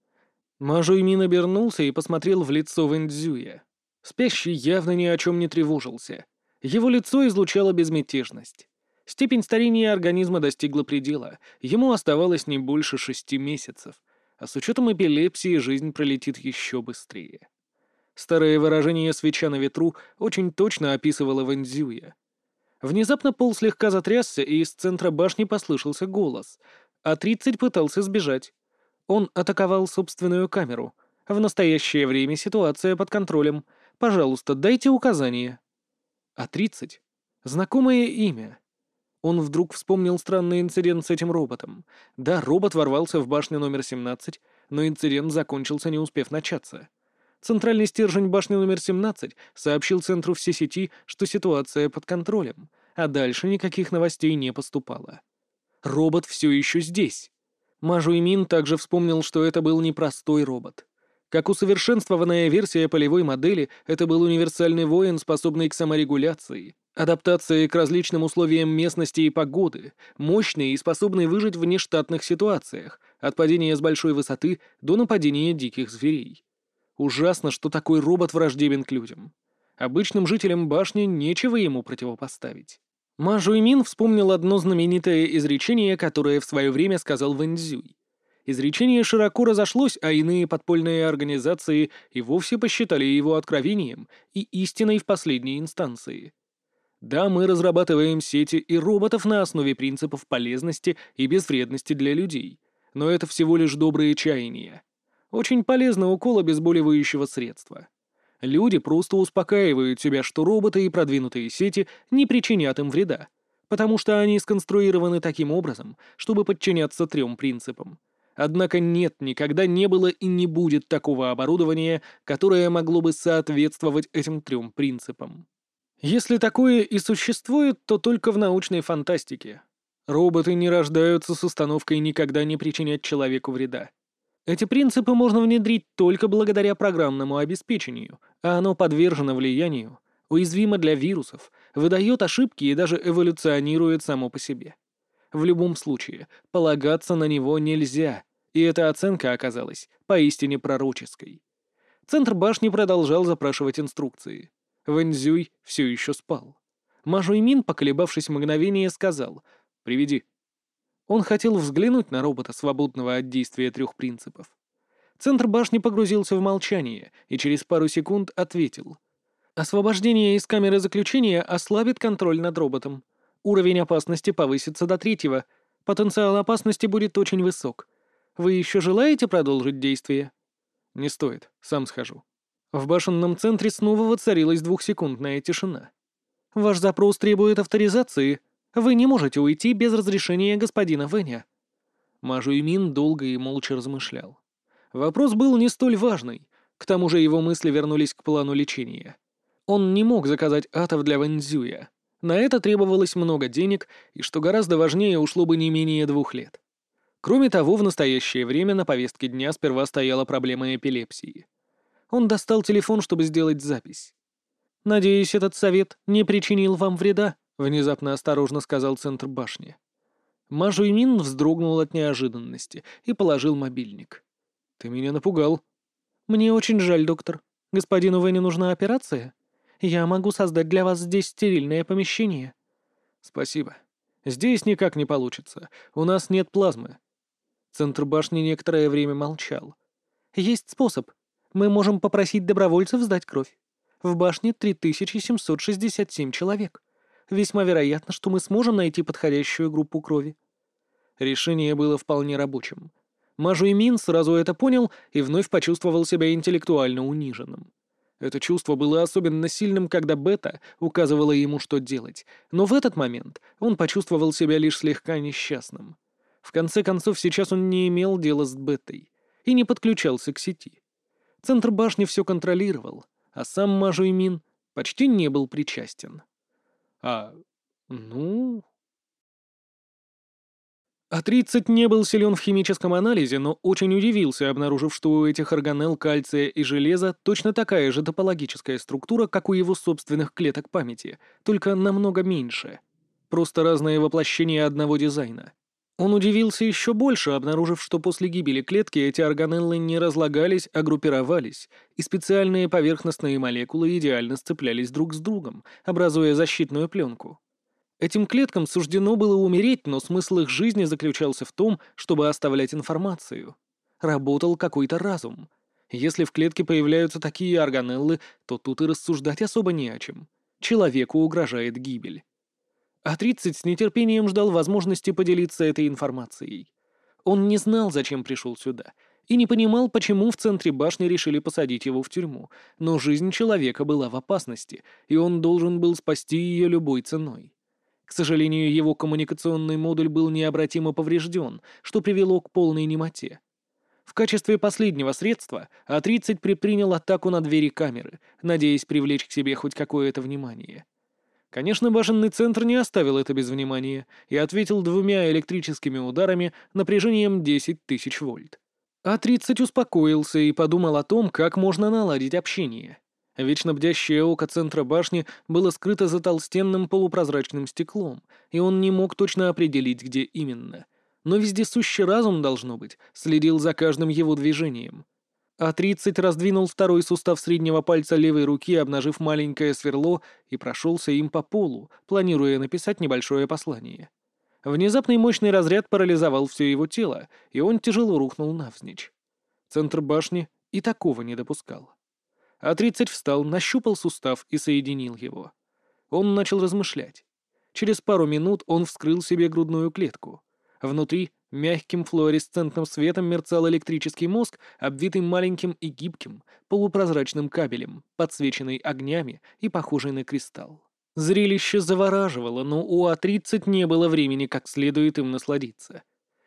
S1: Ма Жуймин обернулся и посмотрел в лицо Вэньцзюя. Спящий явно ни о чем не тревожился. Его лицо излучало безмятежность. Степень старения организма достигла предела. Ему оставалось не больше шести месяцев. А с учетом эпилепсии жизнь пролетит еще быстрее. Старое выражение «свеча на ветру» очень точно описывало Вэньцзюя. Внезапно пол слегка затрясся, и из центра башни послышался голос. А тридцать пытался сбежать. Он атаковал собственную камеру. В настоящее время ситуация под контролем. Пожалуйста, дайте указания. А тридцать? Знакомое имя. Он вдруг вспомнил странный инцидент с этим роботом. Да, робот ворвался в башню номер семнадцать, но инцидент закончился, не успев начаться. Центральный стержень башни номер семнадцать сообщил центру всей сети, что ситуация под контролем, а дальше никаких новостей не поступало. Робот все еще здесь. Ма Жуймин также вспомнил, что это был непростой робот. Как усовершенствованная версия полевой модели, это был универсальный воин, способный к саморегуляции, адаптации к различным условиям местности и погоды, мощный и способный выжить в нештатных ситуациях, от падения с большой высоты до нападения диких зверей. Ужасно, что такой робот враждебен к людям. Обычным жителям башни нечего ему противопоставить. Ма Жуймин вспомнил одно знаменитое изречение, которое в свое время сказал Вэньцзюй. Изречение широко разошлось, а иные подпольные организации и вовсе посчитали его откровением и истиной в последней инстанции. Да, мы разрабатываем сети и роботов на основе принципов полезности и безвредности для людей, но это всего лишь добрые чаяния. Очень полезно укол обезболивающего средства. Люди просто успокаивают себя, что роботы и продвинутые сети не причинят им вреда, потому что они сконструированы таким образом, чтобы подчиняться трем принципам. Однако нет, никогда не было и не будет такого оборудования, которое могло бы соответствовать этим трем принципам. Если такое и существует, то только в научной фантастике. Роботы не рождаются с установкой никогда не причинять человеку вреда. Эти принципы можно внедрить только благодаря программному обеспечению, а оно подвержено влиянию, уязвимо для вирусов, выдает ошибки и даже эволюционирует само по себе. В любом случае, полагаться на него нельзя, и эта оценка оказалась поистине пророческой. Центр башни продолжал запрашивать инструкции. Вэньцзюй все еще спал. Ма Жуймин, поколебавшись мгновение, сказал «Приведи». Он хотел взглянуть на робота, свободного от действия трех принципов. Центр башни погрузился в молчание и через пару секунд ответил. «Освобождение из камеры заключения ослабит контроль над роботом. Уровень опасности повысится до третьего. Потенциал опасности будет очень высок. Вы еще желаете продолжить действие?» «Не стоит, сам схожу». В башенном центре снова воцарилась двухсекундная тишина. «Ваш запрос требует авторизации. Вы не можете уйти без разрешения господина Вэня». Ма Жуймин долго и молча размышлял. Вопрос был не столь важный, к тому же его мысли вернулись к плану лечения. Он не мог заказать атов для Вэньцзюя. На это требовалось много денег, и, что гораздо важнее, ушло бы не менее двух лет. Кроме того, в настоящее время на повестке дня сперва стояла проблема эпилепсии. Он достал телефон, чтобы сделать запись. «Надеюсь, этот совет не причинил вам вреда», — внезапно осторожно сказал центр башни. Ма Жуймин вздрогнул от неожиданности и положил мобильник. «Ты меня напугал». «Мне очень жаль, доктор. Господину Вэне нужна операция? Я могу создать для вас здесь стерильное помещение». «Спасибо. Здесь никак не получится. У нас нет плазмы». Центр башни некоторое время молчал. «Есть способ. Мы можем попросить добровольцев сдать кровь. В башне три тысячи семьсот шестьдесят семь человек. Весьма вероятно, что мы сможем найти подходящую группу крови». Решение было вполне рабочим. Ма Жуймин сразу это понял и вновь почувствовал себя интеллектуально униженным. Это чувство было особенно сильным, когда Бета указывала ему, что делать, но в этот момент он почувствовал себя лишь слегка несчастным. В конце концов, сейчас он не имел дела с Бетой и не подключался к сети. Центр башни все контролировал, а сам Ма Жуймин почти не был причастен. А, ну... А тридцать не был силен в химическом анализе, но очень удивился, обнаружив, что у этих органелл кальция и железа точно такая же топологическая структура, как у его собственных клеток памяти, только намного меньше. Просто разные воплощения одного дизайна. Он удивился еще больше, обнаружив, что после гибели клетки эти органеллы не разлагались, а группировались, и специальные поверхностные молекулы идеально сцеплялись друг с другом, образуя защитную пленку. Этим клеткам суждено было умереть, но смысл их жизни заключался в том, чтобы оставлять информацию. Работал какой-то разум. Если в клетке появляются такие органеллы, то тут и рассуждать особо не о чем. Человеку угрожает гибель. А тридцать с нетерпением ждал возможности поделиться этой информацией. Он не знал, зачем пришел сюда, и не понимал, почему в центре башни решили посадить его в тюрьму, но жизнь человека была в опасности, и он должен был спасти ее любой ценой. К сожалению, его коммуникационный модуль был необратимо поврежден, что привело к полной немоте. В качестве последнего средства А тридцать предпринял атаку на двери камеры, надеясь привлечь к себе хоть какое-то внимание. Конечно, башенный центр не оставил это без внимания и ответил двумя электрическими ударами напряжением десять тысяч вольт. А тридцать успокоился и подумал о том, как можно наладить общение. Вечно бдящее око центра башни было скрыто за толстенным полупрозрачным стеклом, и он не мог точно определить, где именно. Но вездесущий разум, должно быть, следил за каждым его движением. А тридцать раздвинул второй сустав среднего пальца левой руки, обнажив маленькое сверло, и прошелся им по полу, планируя написать небольшое послание. Внезапный мощный разряд парализовал все его тело, и он тяжело рухнул навзничь. Центр башни и такого не допускал. А тридцать встал, нащупал сустав и соединил его. Он начал размышлять. Через пару минут он вскрыл себе грудную клетку. Внутри мягким флуоресцентным светом мерцал электрический мозг, обвитый маленьким и гибким полупрозрачным кабелем, подсвеченный огнями и похожий на кристалл. Зрелище завораживало, но у А тридцать не было времени как следует им насладиться.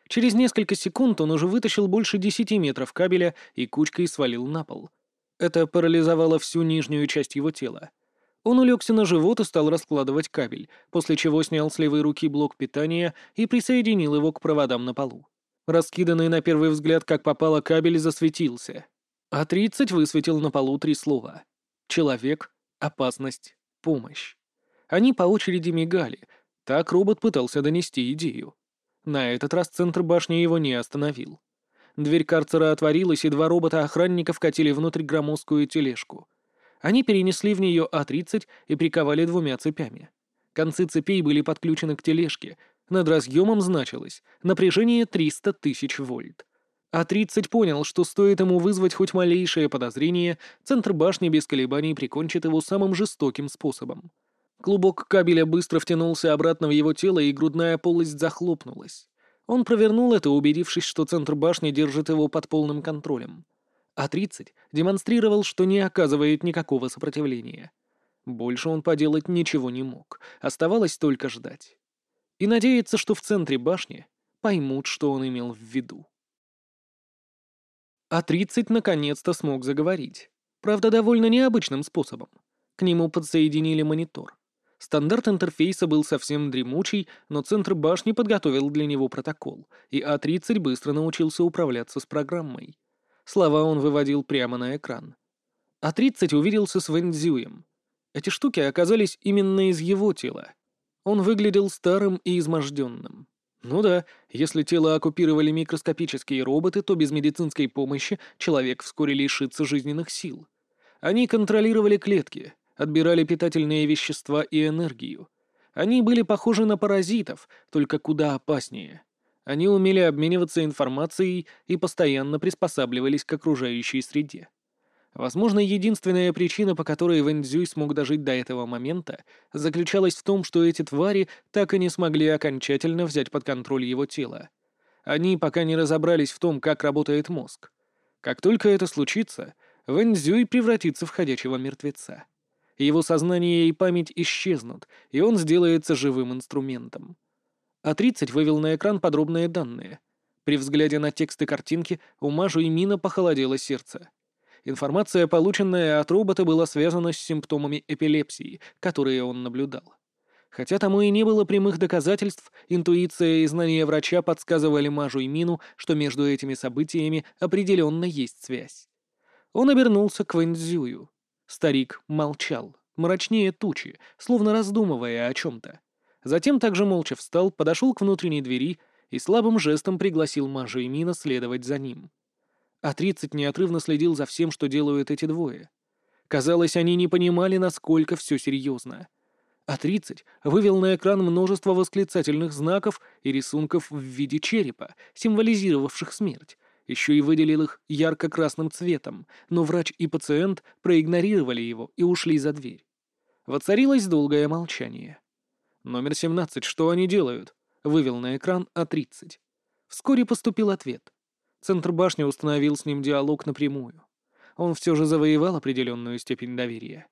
S1: Через несколько секунд он уже вытащил больше десяти метров кабеля и кучкой свалил на пол. Это парализовало всю нижнюю часть его тела. Он улегся на живот и стал раскладывать кабель, после чего снял с левой руки блок питания и присоединил его к проводам на полу. Раскиданный на первый взгляд, как попало, кабель засветился. А тридцать высветил на полу три слова: «Человек», «Опасность», «Помощь». Они по очереди мигали. Так робот пытался донести идею. На этот раз центр башни его не остановил. Дверь карцера отворилась, и два робота-охранника вкатили внутрь громоздкую тележку. Они перенесли в нее А тридцать и приковали двумя цепями. Концы цепей были подключены к тележке. Над разъемом значилось напряжение триста тысяч вольт. А тридцать понял, что стоит ему вызвать хоть малейшее подозрение, центр башни без колебаний прикончит его самым жестоким способом. Клубок кабеля быстро втянулся обратно в его тело, и грудная полость захлопнулась. Он провернул это, убедившись, что центр башни держит его под полным контролем. А тридцать демонстрировал, что не оказывает никакого сопротивления. Больше он поделать ничего не мог, оставалось только ждать. И надеяться, что в центре башни поймут, что он имел в виду. А тридцать наконец-то смог заговорить. Правда, довольно необычным способом. К нему подсоединили монитор. Стандарт интерфейса был совсем дремучий, но центр башни подготовил для него протокол, и А тридцать быстро научился управляться с программой. Слова он выводил прямо на экран. А тридцать уверился с Вэньцзюем. Эти штуки оказались именно из его тела. Он выглядел старым и изможденным. Ну да, если тело оккупировали микроскопические роботы, то без медицинской помощи человек вскоре лишится жизненных сил. Они контролировали клетки, отбирали питательные вещества и энергию. Они были похожи на паразитов, только куда опаснее. Они умели обмениваться информацией и постоянно приспосабливались к окружающей среде. Возможно, единственная причина, по которой Вэньцзюй смог дожить до этого момента, заключалась в том, что эти твари так и не смогли окончательно взять под контроль его тело. Они пока не разобрались в том, как работает мозг. Как только это случится, Вэньцзюй превратится в ходячего мертвеца. Его сознание и память исчезнут, и он сделается живым инструментом. А тридцать вывел на экран подробные данные. При взгляде на текст и картинки у Мажу и Мина похолодело сердце. Информация, полученная от робота, была связана с симптомами эпилепсии, которые он наблюдал. Хотя тому и не было прямых доказательств, интуиция и знания врача подсказывали Мажу и Мину, что между этими событиями определенно есть связь. Он обернулся к Вэньцзюю. Старик молчал, мрачнее тучи, словно раздумывая о чем-то. Затем также молча встал, подошел к внутренней двери и слабым жестом пригласил Мажу и Мина следовать за ним. А тридцать неотрывно следил за всем, что делают эти двое. Казалось, они не понимали, насколько все серьезно. А тридцать вывел на экран множество восклицательных знаков и рисунков в виде черепа, символизировавших смерть. Еще и выделил их ярко-красным цветом, но врач и пациент проигнорировали его и ушли за дверь. Воцарилось долгое молчание. «Номер семнадцать, что они делают?» — вывел на экран А тридцать. Вскоре поступил ответ. Центр башни установил с ним диалог напрямую. Он все же завоевал определенную степень доверия.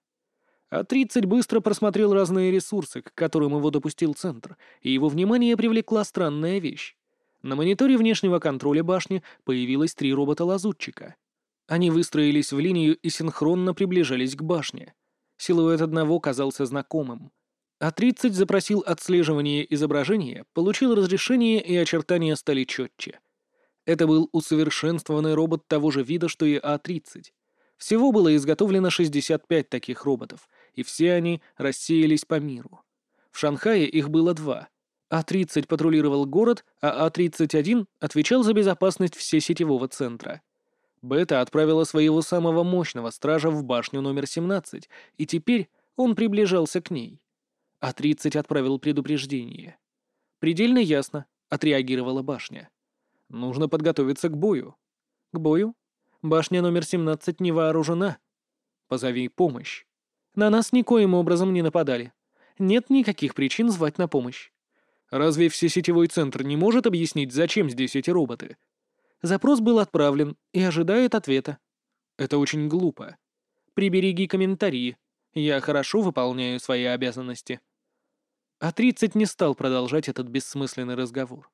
S1: А тридцать быстро просмотрел разные ресурсы, к которым его допустил центр, и его внимание привлекла странная вещь. На мониторе внешнего контроля башни появилось три робота-лазутчика. Они выстроились в линию и синхронно приближались к башне. Силуэт одного казался знакомым. А тридцать запросил отслеживание изображения, получил разрешение, и очертания стали четче. Это был усовершенствованный робот того же вида, что и А тридцать. Всего было изготовлено шестьдесят пять таких роботов, и все они рассеялись по миру. В Шанхае их было два. А тридцать патрулировал город, а А тридцать один отвечал за безопасность всесетевого центра. Бета отправила своего самого мощного стража в башню номер семнадцать, и теперь он приближался к ней. А тридцать отправил предупреждение. «Предельно ясно», — отреагировала башня. «Нужно подготовиться к бою». «К бою? Башня номер семнадцать не вооружена. Позови помощь. На нас никоим образом не нападали. Нет никаких причин звать на помощь. Разве всесетевой центр не может объяснить, зачем здесь эти роботы?» Запрос был отправлен и ожидает ответа. Это очень глупо. Прибереги комментарии. Я хорошо выполняю свои обязанности. А тридцать не стал продолжать этот бессмысленный разговор.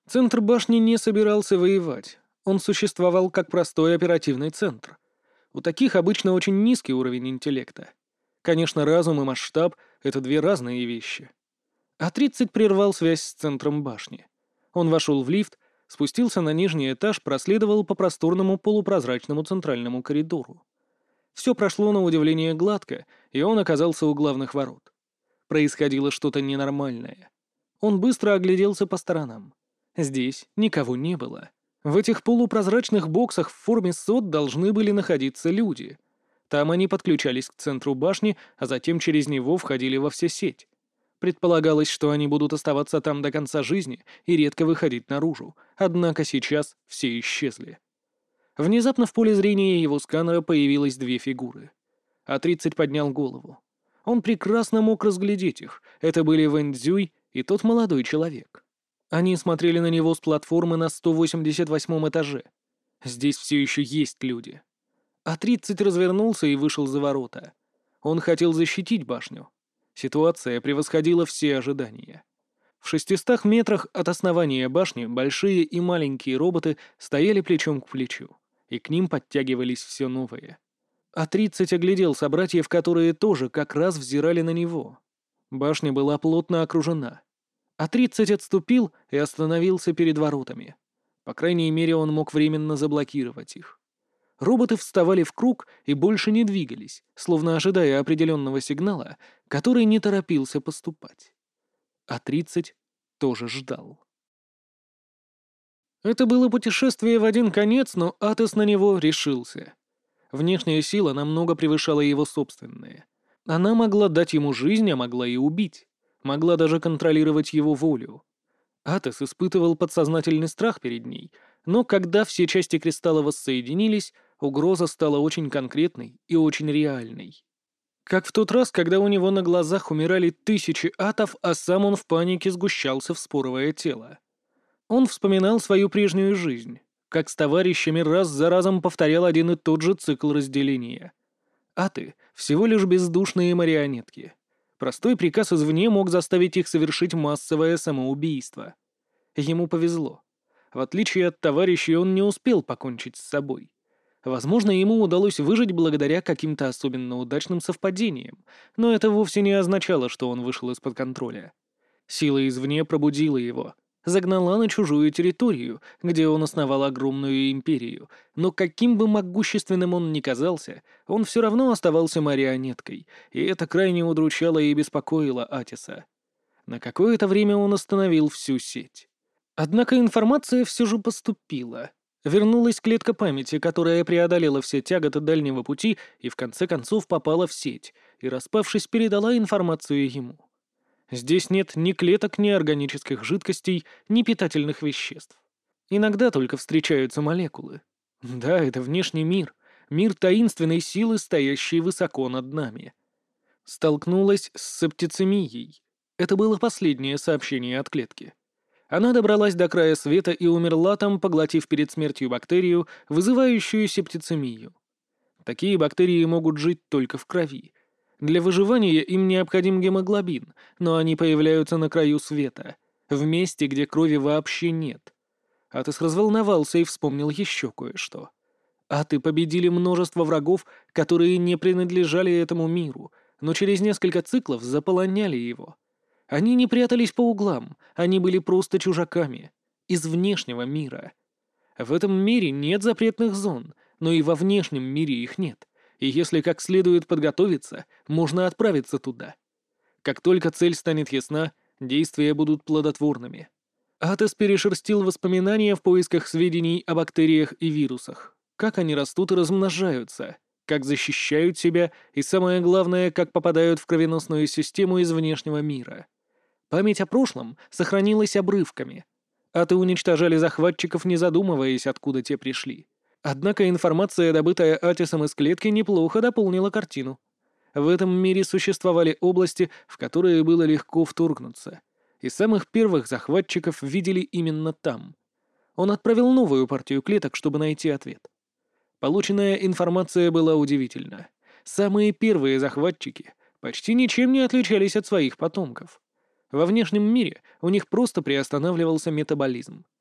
S1: Центр башни не собирался воевать. Он существовал как простой оперативный центр. У таких обычно очень низкий уровень интеллекта. Конечно, разум и масштаб — это две разные вещи. А тридцать прервал связь с центром башни. Он вошел в лифт, спустился на нижний этаж, проследовал по просторному полупрозрачному центральному коридору. Все прошло на удивление гладко, и он оказался у главных ворот. Происходило что-то ненормальное. Он быстро огляделся по сторонам. Здесь никого не было. В этих полупрозрачных боксах в форме сот должны были находиться люди. Там они подключались к центру башни, а затем через него входили во всю сеть. Предполагалось, что они будут оставаться там до конца жизни и редко выходить наружу, однако сейчас все исчезли. Внезапно в поле зрения его сканера появилось две фигуры. А тридцать поднял голову. Он прекрасно мог разглядеть их. Это были Вэнь Цзюй и тот молодой человек. Они смотрели на него с платформы на сто восемьдесят восьмом этаже. Здесь все еще есть люди. А тридцать развернулся и вышел за ворота. Он хотел защитить башню. Ситуация превосходила все ожидания. В шестистах метрах от основания башни большие и маленькие роботы стояли плечом к плечу, и к ним подтягивались все новые. А тридцать оглядел собратьев, которые тоже как раз взирали на него. Башня была плотно окружена. А тридцать отступил и остановился перед воротами. По крайней мере, он мог временно заблокировать их. Роботы вставали в круг и больше не двигались, словно ожидая определенного сигнала, который не торопился поступать. А тридцать тоже ждал. Это было путешествие в один конец, но Атос на него решился. Внешняя сила намного превышала его собственные. Она могла дать ему жизнь, а могла и убить. Могла даже контролировать его волю. Атос испытывал подсознательный страх перед ней, но когда все части кристалла воссоединились, угроза стала очень конкретной и очень реальной. Как в тот раз, когда у него на глазах умирали тысячи атов, а сам он в панике сгущался в споровое тело. Он вспоминал свою прежнюю жизнь, как с товарищами раз за разом повторял один и тот же цикл разделения. Аты — всего лишь бездушные марионетки. Простой приказ извне мог заставить их совершить массовое самоубийство. Ему повезло. В отличие от товарищей, он не успел покончить с собой. Возможно, ему удалось выжить благодаря каким-то особенно удачным совпадениям, но это вовсе не означало, что он вышел из-под контроля. Сила извне пробудила его, загнала на чужую территорию, где он основал огромную империю, но каким бы могущественным он ни казался, он все равно оставался марионеткой, и это крайне удручало и беспокоило Атиса. На какое-то время он остановил всю сеть. Однако информация все же поступила. Вернулась клетка памяти, которая преодолела все тяготы дальнего пути и в конце концов попала в сеть, и, распавшись, передала информацию ему. Здесь нет ни клеток, ни органических жидкостей, ни питательных веществ. Иногда только встречаются молекулы. Да, это внешний мир, мир таинственной силы, стоящей высоко над нами. Столкнулась с септицемией. Это было последнее сообщение от клетки. Она добралась до края света и умерла там, поглотив перед смертью бактерию, вызывающую септицемию. Такие бактерии могут жить только в крови. Для выживания им необходим гемоглобин, но они появляются на краю света, в месте, где крови вообще нет. Атос разволновался и вспомнил еще кое-что. Аты победили множество врагов, которые не принадлежали этому миру, но через несколько циклов заполоняли его. Они не прятались по углам, они были просто чужаками, из внешнего мира. В этом мире нет запретных зон, но и во внешнем мире их нет, и если как следует подготовиться, можно отправиться туда. Как только цель станет ясна, действия будут плодотворными. Атос перешерстил воспоминания в поисках сведений о бактериях и вирусах, как они растут и размножаются, как защищают себя и, самое главное, как попадают в кровеносную систему из внешнего мира. Память о прошлом сохранилась обрывками. Аты уничтожали захватчиков, не задумываясь, откуда те пришли. Однако информация, добытая Атисом из клетки, неплохо дополнила картину. В этом мире существовали области, в которые было легко вторгнуться. И самых первых захватчиков видели именно там. Он отправил новую партию клеток, чтобы найти ответ. Полученная информация была удивительна. Самые первые захватчики почти ничем не отличались от своих потомков. Во внешнем мире у них просто приостанавливался метаболизм.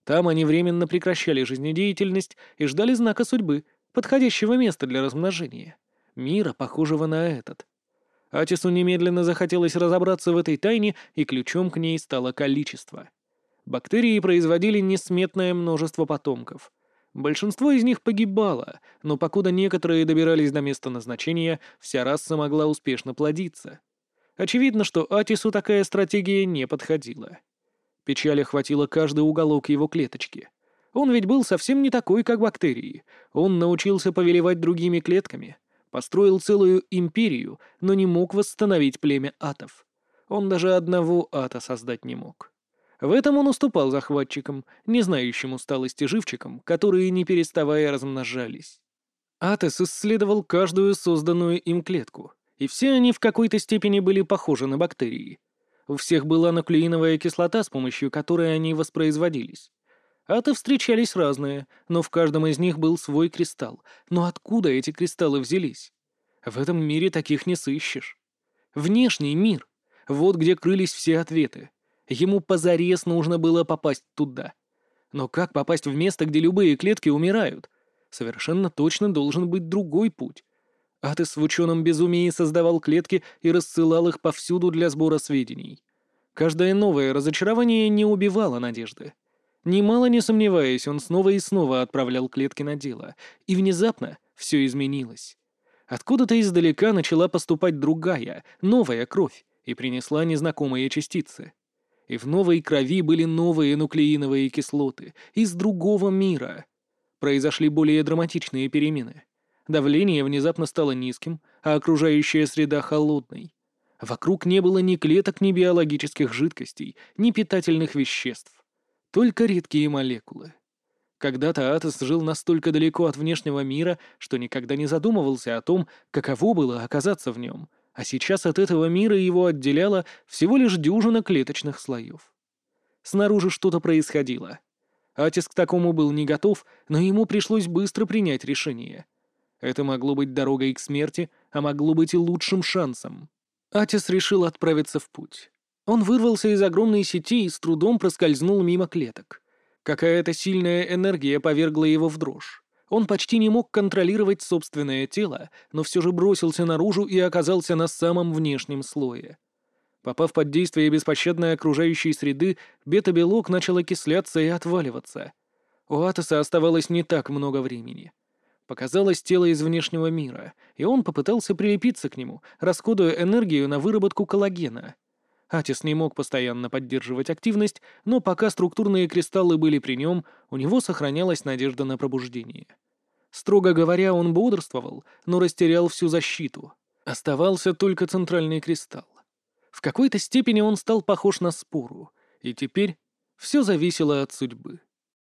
S1: Там они временно прекращали жизнедеятельность и ждали знака судьбы, подходящего места для размножения. Мира, похожего на этот. Атису немедленно захотелось разобраться в этой тайне, и ключом к ней стало количество. Бактерии производили несметное множество потомков. Большинство из них погибало, но покуда некоторые добирались до места назначения, вся раса могла успешно плодиться. Очевидно, что Атису такая стратегия не подходила. Печали охватила каждый уголок его клеточки. Он ведь был совсем не такой, как бактерии. Он научился повелевать другими клетками, построил целую империю, но не мог восстановить племя атов. Он даже одного ата создать не мог. В этом он уступал захватчикам, не знающим усталости живчикам, которые не переставая размножались. Атес исследовал каждую созданную им клетку, и все они в какой-то степени были похожи на бактерии. У всех была нуклеиновая кислота, с помощью которой они воспроизводились. Аты встречались разные, но в каждом из них был свой кристалл. Но откуда эти кристаллы взялись? В этом мире таких не сыщешь. Внешний мир. Вот где крылись все ответы. Ему позарез нужно было попасть туда. Но как попасть в место, где любые клетки умирают? Совершенно точно должен быть другой путь. Атес в ученом безумии создавал клетки и рассылал их повсюду для сбора сведений. Каждое новое разочарование не убивало надежды. Немало не сомневаясь, он снова и снова отправлял клетки на дело, и внезапно все изменилось. Откуда-то издалека начала поступать другая, новая кровь, и принесла незнакомые частицы. И в новой крови были новые нуклеиновые кислоты из другого мира. Произошли более драматичные перемены. Давление внезапно стало низким, а окружающая среда холодной. Вокруг не было ни клеток, ни биологических жидкостей, ни питательных веществ. Только редкие молекулы. Когда-то Атос жил настолько далеко от внешнего мира, что никогда не задумывался о том, каково было оказаться в нем, а сейчас от этого мира его отделяла всего лишь дюжина клеточных слоев. Снаружи что-то происходило. Атис к такому был не готов, но ему пришлось быстро принять решение. Это могло быть дорогой к смерти, а могло быть и лучшим шансом. Атис решил отправиться в путь. Он вырвался из огромной сети и с трудом проскользнул мимо клеток. Какая-то сильная энергия повергла его в дрожь. Он почти не мог контролировать собственное тело, но все же бросился наружу и оказался на самом внешнем слое. Попав под действие беспощадной окружающей среды, бета-белок начал окисляться и отваливаться. У Атоса оставалось не так много времени. Показалось тело из внешнего мира, и он попытался прилепиться к нему, расходуя энергию на выработку коллагена. Атис не мог постоянно поддерживать активность, но пока структурные кристаллы были при нем, у него сохранялась надежда на пробуждение. Строго говоря, он бодрствовал, но растерял всю защиту. Оставался только центральный кристалл. В какой-то степени он стал похож на спору, и теперь все зависело от судьбы.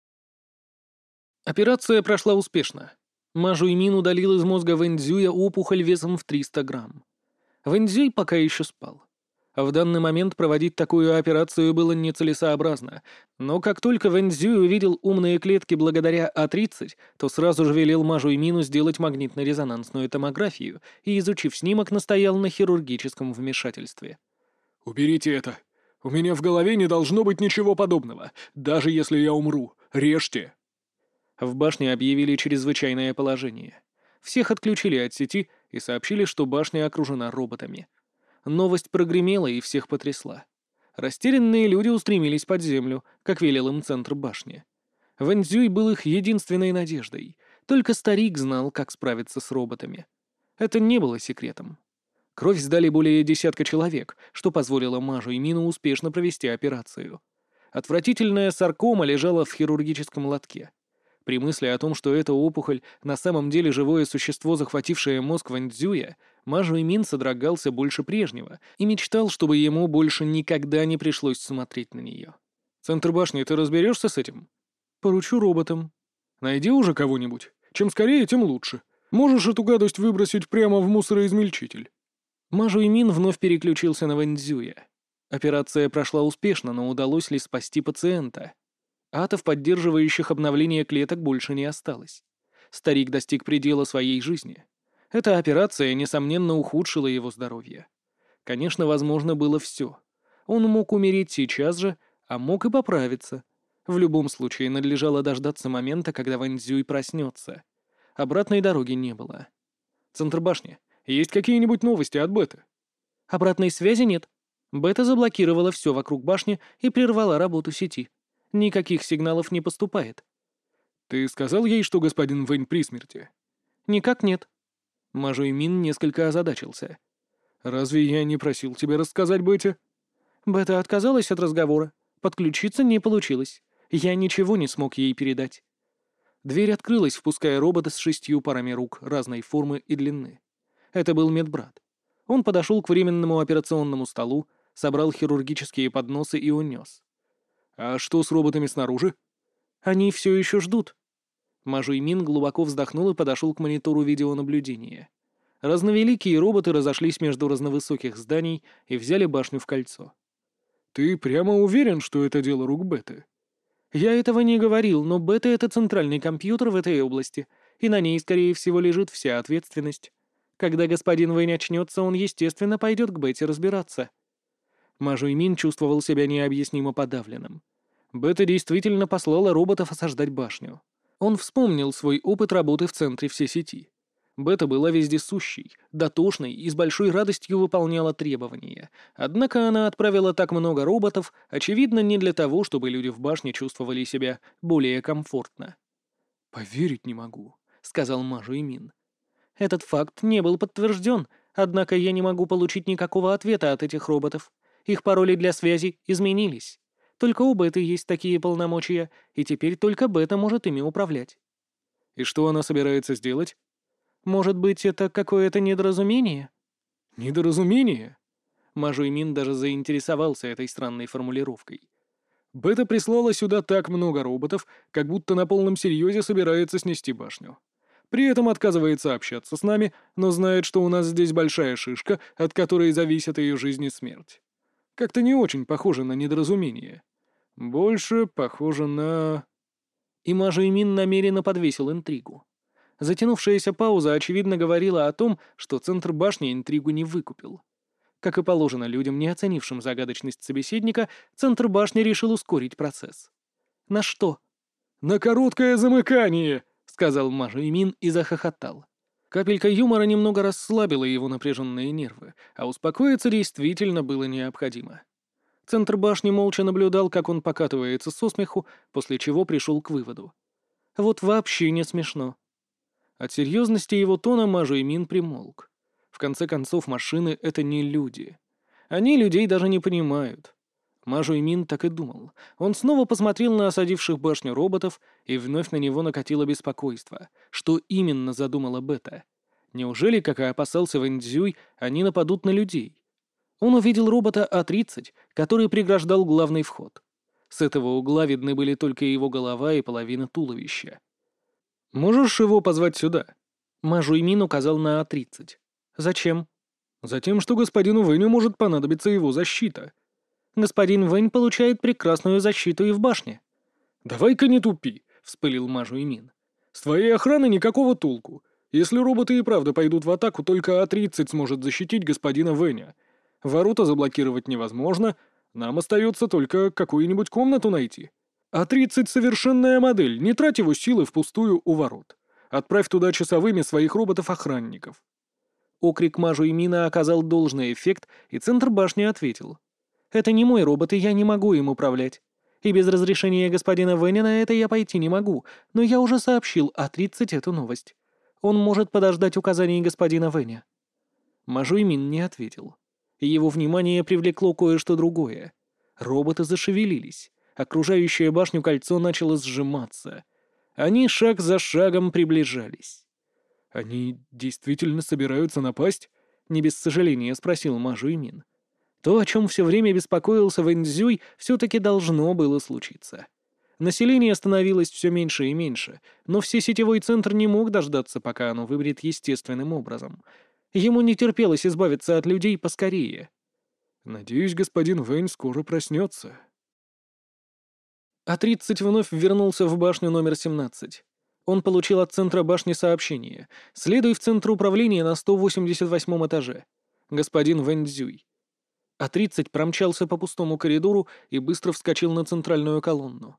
S1: Операция прошла успешно. Ма Жуймин удалил из мозга Вэньцзюя опухоль весом в триста грамм. Вэньцзюй пока еще спал. В данный момент проводить такую операцию было нецелесообразно, но как только Вэньцзюй увидел умные клетки благодаря А тридцать, то сразу же велел Ма Жуймину сделать магнитно-резонансную томографию и, изучив снимок, настоял на хирургическом вмешательстве.
S2: «Уберите это. У меня в голове не должно быть ничего подобного. Даже если я умру, режьте».
S1: В башне объявили чрезвычайное положение. Всех отключили от сети и сообщили, что башня окружена роботами. Новость прогремела и всех потрясла. Растерянные люди устремились под землю, как велел им центр башни. Вэньцзюй был их единственной надеждой. Только старик знал, как справиться с роботами. Это не было секретом. Кровь сдали более десятка человек, что позволило Ма Жуймину успешно провести операцию. Отвратительная саркома лежала в хирургическом лотке. При мысли о том, что эта опухоль на самом деле живое существо, захватившее мозг Вэньцзюя, Ма Жуймин содрогался больше прежнего и мечтал, чтобы ему больше никогда не пришлось смотреть на нее. «Центр башни, ты разберешься с этим?» «Поручу роботам». «Найди уже кого-нибудь. Чем скорее, тем лучше. Можешь эту гадость выбросить прямо в мусороизмельчитель». Ма Жуймин вновь переключился на Вэньцзюя. Операция прошла успешно, но удалось ли спасти пациента? Атов, поддерживающих обновление клеток, больше не осталось. Старик достиг предела своей жизни. Эта операция, несомненно, ухудшила его здоровье. Конечно, возможно было все. Он мог умереть сейчас же, а мог и поправиться. В любом случае, надлежало дождаться момента, когда Вэнь Цзюй проснется. Обратной дороги не было.
S2: «Центр башни, есть какие-нибудь новости от Беты?»
S1: Обратной связи нет. Бета заблокировала все вокруг башни и прервала работу сети. Никаких сигналов не поступает.
S2: «Ты сказал ей, что господин Вэнь при смерти?»
S1: Никак нет. Ма Жуймин несколько озадачился.
S2: «Разве я не просил тебя рассказать Бете?»
S1: Бета отказалась от разговора. Подключиться не получилось. Я ничего не смог ей передать. Дверь открылась, впуская робота с шестью парами рук разной формы и длины. Это был медбрат. Он подошел к временному операционному столу, собрал хирургические подносы и унес.
S2: «А что с роботами снаружи?»
S1: Они все еще ждут. Ма Жуймин глубоко вздохнул и подошел к монитору видеонаблюдения. Разновеликие роботы разошлись между разновысоких зданий и взяли башню в кольцо.
S2: «Ты прямо уверен, что это дело рук Беты?»
S1: Я этого не говорил, но Бета — это центральный компьютер в этой области, и на ней, скорее всего, лежит вся ответственность. Когда господин Вэнь очнется, он, естественно, пойдет к Бете разбираться. Ма Жуймин чувствовал себя необъяснимо подавленным. Бета действительно послала роботов осаждать башню. Он вспомнил свой опыт работы в центре всей сети. Бета была вездесущей, дотошной и с большой радостью выполняла требования. Однако она отправила так много роботов, очевидно, не для того, чтобы люди в башне чувствовали себя более комфортно.
S2: «Поверить не могу», — сказал Ма Жуймин.
S1: Этот факт не был подтвержден, однако я не могу получить никакого ответа от этих роботов. Их пароли для связи изменились. Только у Беты есть такие полномочия, и теперь только Бета может ими управлять.
S2: «И что она собирается сделать?»
S1: Может быть, это какое-то недоразумение?
S2: «Недоразумение?»
S1: Ма Жуймин даже заинтересовался этой странной формулировкой.
S2: «Бета прислала сюда так много роботов, как будто на полном серьезе собирается снести башню. При этом отказывается общаться с нами, но знает, что у нас здесь большая шишка, от которой зависит ее жизнь и смерть. Как-то не очень похоже на недоразумение. Больше похоже на...»
S1: И Ма Жуймин намеренно подвесил интригу. Затянувшаяся пауза, очевидно, говорила о том, что центр башни интригу не выкупил. Как и положено людям, не оценившим загадочность собеседника, центр башни решил ускорить процесс. «На что?»
S2: «На короткое замыкание!» —
S1: сказал Ма Жуймин и захохотал. Капелька юмора немного расслабила его напряженные нервы, а успокоиться действительно было необходимо. Центр башни молча наблюдал, как он покатывается со смеху, после чего пришел к выводу. Вот вообще не смешно. От серьезности его тона Ма Жуймин примолк. В конце концов, машины — это не люди. Они людей даже не понимают. Ма Жуймин так и думал. Он снова посмотрел на осадивших башню роботов, и вновь на него накатило беспокойство. Что именно задумала Бета? Неужели, как и опасался Вэнь Цзюй, они нападут на людей? Он увидел робота А тридцать, который преграждал главный вход. С этого угла видны были только его голова и половина туловища.
S2: «Можешь его позвать сюда?»
S1: Ма Жуймин указал на А тридцать. «Зачем?»
S2: «Затем, что господину Вэню может понадобиться его защита».
S1: «Господин Вэнь получает прекрасную защиту и в башне».
S2: «Давай-ка не тупи», — вспылил Ма Жуймин. «С твоей охраны никакого толку. Если роботы и правда пойдут в атаку, только А тридцать сможет защитить господина Вэня. Ворота заблокировать невозможно, нам остается только какую-нибудь комнату найти. А тридцать — совершенная модель, не трать его силы впустую у ворот. Отправь туда часовыми своих роботов-охранников».
S1: Окрик Ма Жуймина оказал должный эффект, и центр башни ответил. «Это не мой робот, и я не могу им управлять. И без разрешения господина Вэня на это я пойти не могу, но я уже сообщил А тридцать эту новость. Он может подождать указаний господина Вэня». Ма Жуймин не ответил. Его внимание привлекло кое-что другое. Роботы зашевелились. Окружающее башню кольцо начало сжиматься. Они шаг за шагом приближались.
S2: «Они действительно собираются напасть?»
S1: — не без сожаления спросил Ма Жуймин. То, о чем все время беспокоился Вэнь Цзюй, все-таки должно было случиться. Население становилось все меньше и меньше, но всесетевой центр не мог дождаться, пока оно выберет естественным образом. Ему не терпелось избавиться от людей поскорее.
S2: «Надеюсь, господин Вэнь скоро проснется».
S1: А тридцать вновь вернулся в башню номер семнадцать. Он получил от центра башни сообщение. «Следуй в центр управления на сто восемьдесят восьмом этаже. Господин Вэнь Цзюй». А тридцать промчался по пустому коридору и быстро вскочил на центральную колонну.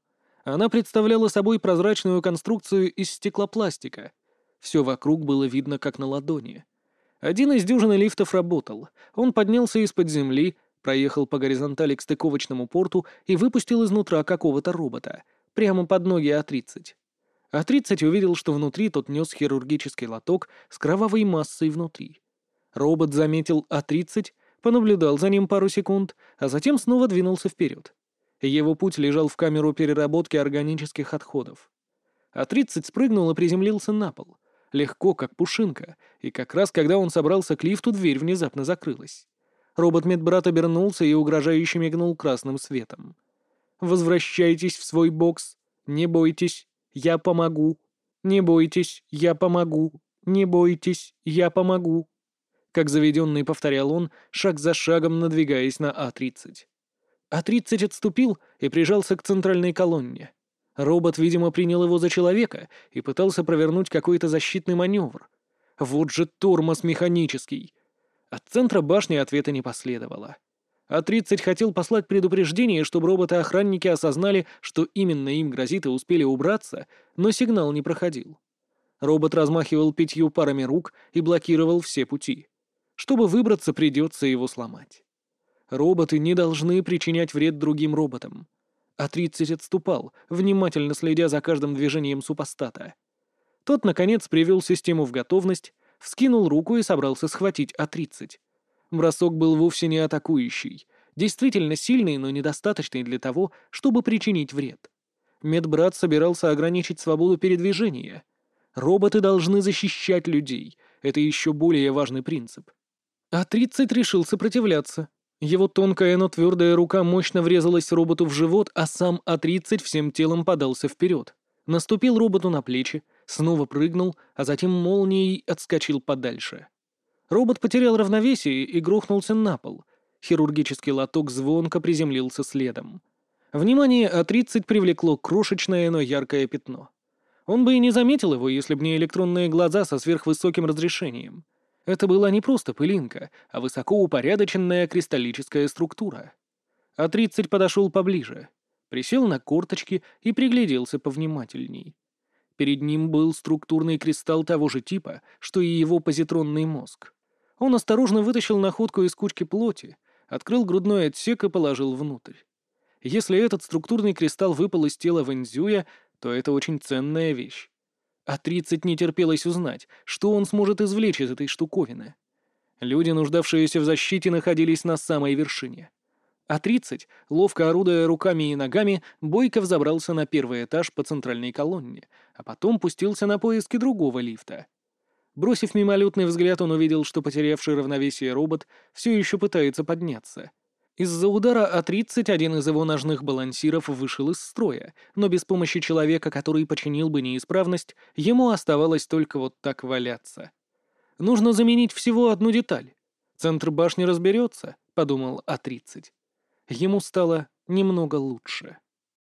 S1: Она представляла собой прозрачную конструкцию из стеклопластика. Все вокруг было видно как на ладони. Один из дюжины лифтов работал. Он поднялся из-под земли, проехал по горизонтали к стыковочному порту и выпустил изнутра какого-то робота, прямо под ноги А тридцать. А тридцать увидел, что внутри тот нес хирургический лоток с кровавой массой внутри. Робот заметил А тридцать, понаблюдал за ним пару секунд, а затем снова двинулся вперед. Его путь лежал в камеру переработки органических отходов. А тридцать спрыгнул и приземлился на пол. Легко, как пушинка, и как раз когда он собрался к лифту, дверь внезапно закрылась. Робот-медбрат обернулся и угрожающе мигнул красным светом. «Возвращайтесь в свой бокс. Не бойтесь, я помогу. Не бойтесь, я помогу. Не бойтесь, я помогу». Как заведенный повторял он, шаг за шагом надвигаясь на А тридцать. А тридцать отступил и прижался к центральной колонне. Робот, видимо, принял его за человека и пытался провернуть какой-то защитный маневр. Вот же тормоз механический. От центра башни ответа не последовало. А тридцать хотел послать предупреждение, чтобы роботы-охранники осознали, что именно им грозит, и успели убраться, но сигнал не проходил. Робот размахивал пятью парами рук и блокировал все пути. Чтобы выбраться, придется его сломать. Роботы не должны причинять вред другим роботам. А тридцать отступал, внимательно следя за каждым движением супостата. Тот, наконец, привел систему в готовность, вскинул руку и собрался схватить А тридцать. Бросок был вовсе не атакующий, действительно сильный, но недостаточный для того, чтобы причинить вред. Медбрат собирался ограничить свободу передвижения. Роботы должны защищать людей, это еще более важный принцип. А тридцать решил сопротивляться. Его тонкая, но твердая рука мощно врезалась роботу в живот, а сам А тридцать всем телом подался вперед. Наступил роботу на плечи, снова прыгнул, а затем молнией отскочил подальше. Робот потерял равновесие и грохнулся на пол. Хирургический лоток звонко приземлился следом. Внимание А тридцать привлекло крошечное, но яркое пятно. Он бы и не заметил его, если бы не электронные глаза со сверхвысоким разрешением. Это была не просто пылинка, а высокоупорядоченная кристаллическая структура. А тридцать подошел поближе, присел на корточки и пригляделся повнимательней. Перед ним был структурный кристалл того же типа, что и его позитронный мозг. Он осторожно вытащил находку из кучки плоти, открыл грудной отсек и положил внутрь. Если этот структурный кристалл выпал из тела Вэньцзюя, то это очень ценная вещь. А тридцать не терпелось узнать, что он сможет извлечь из этой штуковины. Люди, нуждавшиеся в защите, находились на самой вершине. А тридцать, ловко орудуя руками и ногами, бойко взобрался на первый этаж по центральной колонне, а потом пустился на поиски другого лифта. Бросив мимолетный взгляд, он увидел, что потерявший равновесие робот все еще пытается подняться. Из-за удара А тридцать один из его ножных балансиров вышел из строя, но без помощи человека, который починил бы неисправность, ему оставалось только вот так валяться. «Нужно заменить всего одну деталь. Центр башни разберется», — подумал А тридцать. Ему стало немного лучше.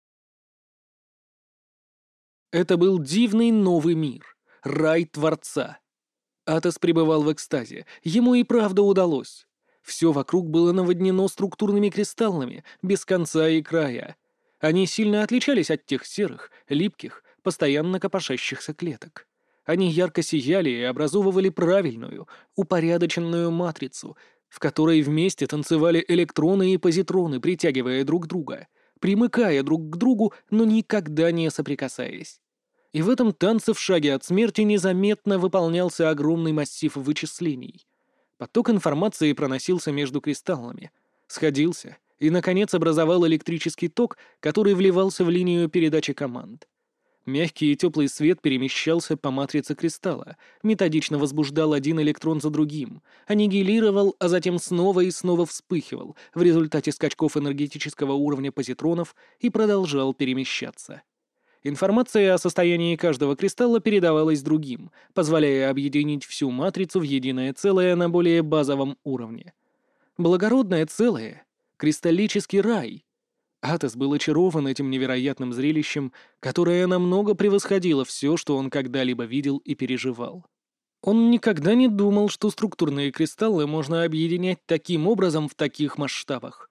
S1: Это был дивный новый мир, рай Творца. Атос пребывал в экстазе, ему и правда удалось. Все вокруг было наводнено структурными кристаллами, без конца и края. Они сильно отличались от тех серых, липких, постоянно копошащихся клеток. Они ярко сияли и образовывали правильную, упорядоченную матрицу, в которой вместе танцевали электроны и позитроны, притягивая друг друга, примыкая друг к другу, но никогда не соприкасаясь. И в этом танце в шаге от смерти незаметно выполнялся огромный массив вычислений. Поток информации проносился между кристаллами, сходился и, наконец, образовал электрический ток, который вливался в линию передачи команд. Мягкий и теплый свет перемещался по матрице кристалла, методично возбуждал один электрон за другим, аннигилировал, а затем снова и снова вспыхивал в результате скачков энергетического уровня позитронов и продолжал перемещаться. Информация о состоянии каждого кристалла передавалась другим, позволяя объединить всю матрицу в единое целое на более базовом уровне. Благородное целое, кристаллический рай. Атос был очарован этим невероятным зрелищем, которое намного превосходило все, что он когда-либо видел и переживал. Он никогда не думал, что структурные кристаллы можно объединять таким образом в таких масштабах.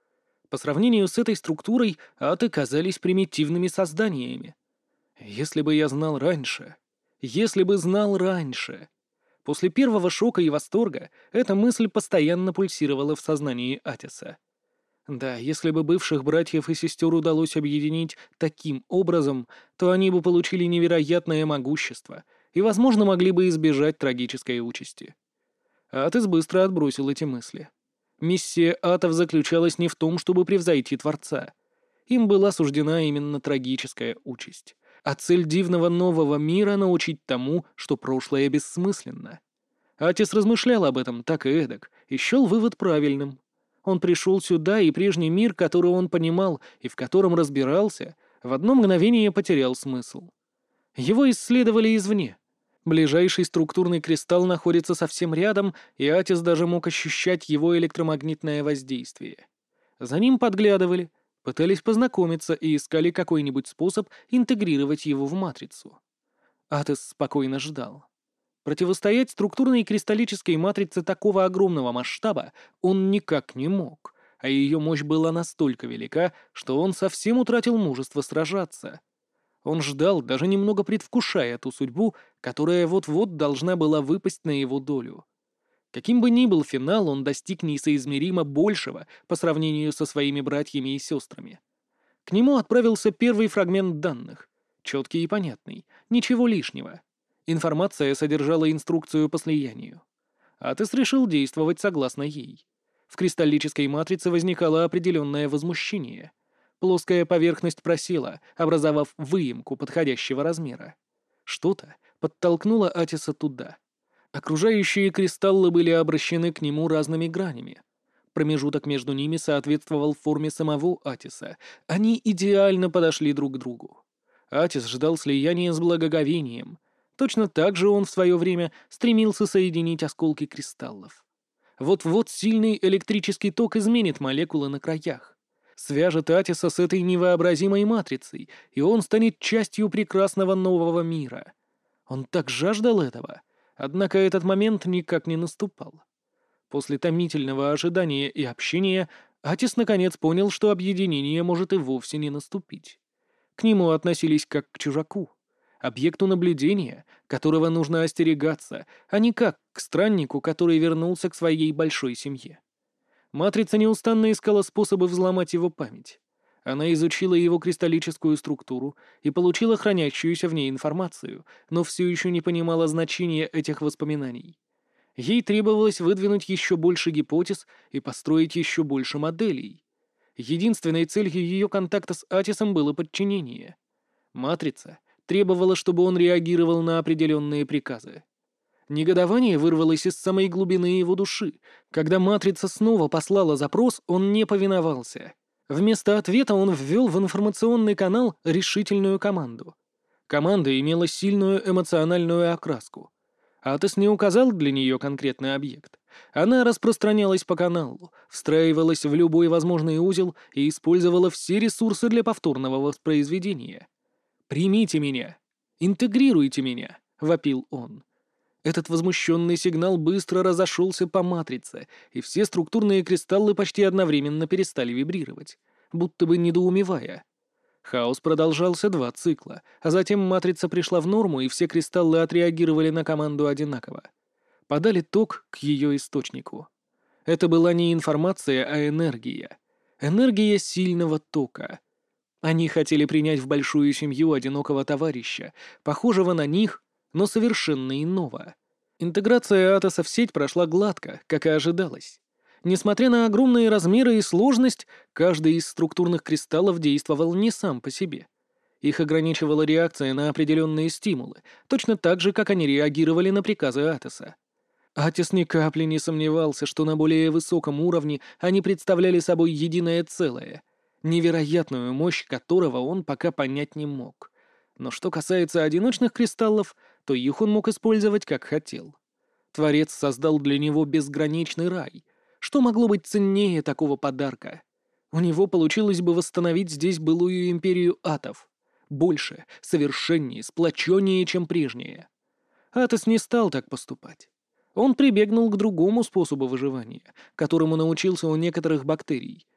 S1: По сравнению с этой структурой, аты казались примитивными созданиями. Если бы я знал раньше... Если бы знал раньше... После первого шока и восторга эта мысль постоянно пульсировала в сознании Атиса. Да, если бы бывших братьев и сестер удалось объединить таким образом, то они бы получили невероятное могущество и, возможно, могли бы избежать трагической участи. Атис быстро отбросил эти мысли. Миссия атов заключалась не в том, чтобы превзойти Творца. Им была суждена именно трагическая участь. А цель дивного нового мира — научить тому, что прошлое бессмысленно. Атис размышлял об этом так и эдак, и счел вывод правильным. Он пришел сюда, и прежний мир, который он понимал и в котором разбирался, в одно мгновение потерял смысл. Его исследовали извне. Ближайший структурный кристалл находится совсем рядом, и Атис даже мог ощущать его электромагнитное воздействие. За ним подглядывали, пытались познакомиться и искали какой-нибудь способ интегрировать его в матрицу. Атис спокойно ждал. Противостоять структурной кристаллической матрице такого огромного масштаба он никак не мог, а ее мощь была настолько велика, что он совсем утратил мужество сражаться. Он ждал, даже немного предвкушая ту судьбу, которая вот-вот должна была выпасть на его долю. Каким бы ни был финал, он достиг несоизмеримо большего по сравнению со своими братьями и сестрами. К нему отправился первый фрагмент данных, четкий и понятный, ничего лишнего. Информация содержала инструкцию по слиянию. Атис решил действовать согласно ей. В кристаллической матрице возникало определенное возмущение. Плоская поверхность просела, образовав выемку подходящего размера. Что-то подтолкнуло Атиса туда. Окружающие кристаллы были обращены к нему разными гранями. Промежуток между ними соответствовал форме самого Атиса. Они идеально подошли друг к другу. Атис ждал слияния с благоговением. Точно так же он в свое время стремился соединить осколки кристаллов. Вот-вот сильный электрический ток изменит молекулы на краях. Свяжет Атиса с этой невообразимой матрицей, и он станет частью прекрасного нового мира. Он так жаждал этого, однако этот момент никак не наступал. После томительного ожидания и общения Атис наконец понял, что объединение может и вовсе не наступить. К нему относились как к чужаку, объекту наблюдения, которого нужно остерегаться, а не как к страннику, который вернулся к своей большой семье. Матрица неустанно искала способы взломать его память. Она изучила его кристаллическую структуру и получила хранящуюся в ней информацию, но все еще не понимала значения этих воспоминаний. Ей требовалось выдвинуть еще больше гипотез и построить еще больше моделей. Единственной целью ее контакта с Атисом было подчинение. Матрица требовала, чтобы он реагировал на определенные приказы. Негодование вырвалось из самой глубины его души. Когда матрица снова послала запрос, он не повиновался. Вместо ответа он ввел в информационный канал решительную команду. Команда имела сильную эмоциональную окраску. Атис не указал для нее конкретный объект. Она распространялась по каналу, встраивалась в любой возможный узел и использовала все ресурсы для повторного воспроизведения. «Примите меня! Интегрируйте меня!» — вопил он. Этот возмущенный сигнал быстро разошелся по матрице, и все структурные кристаллы почти одновременно перестали вибрировать, будто бы недоумевая. Хаос продолжался два цикла, а затем матрица пришла в норму, и все кристаллы отреагировали на команду одинаково. Подали ток к ее источнику. Это была не информация, а энергия. Энергия сильного тока. Они хотели принять в большую семью одинокого товарища, похожего на них, но совершенно иного. Интеграция Атоса в сеть прошла гладко, как и ожидалось. Несмотря на огромные размеры и сложность, каждый из структурных кристаллов действовал не сам по себе. Их ограничивала реакция на определенные стимулы, точно так же, как они реагировали на приказы Атоса. Атис ни капли не сомневался, что на более высоком уровне они представляли собой единое целое, невероятную мощь которого он пока понять не мог. Но что касается одиночных кристаллов, то их он мог использовать как хотел. Творец создал для него безграничный рай. Что могло быть ценнее такого подарка? У него получилось бы восстановить здесь былую империю атов. Больше, совершеннее, сплоченнее, чем прежняя. Атос не стал так поступать. Он прибегнул к другому способу выживания, которому научился у некоторых бактерий.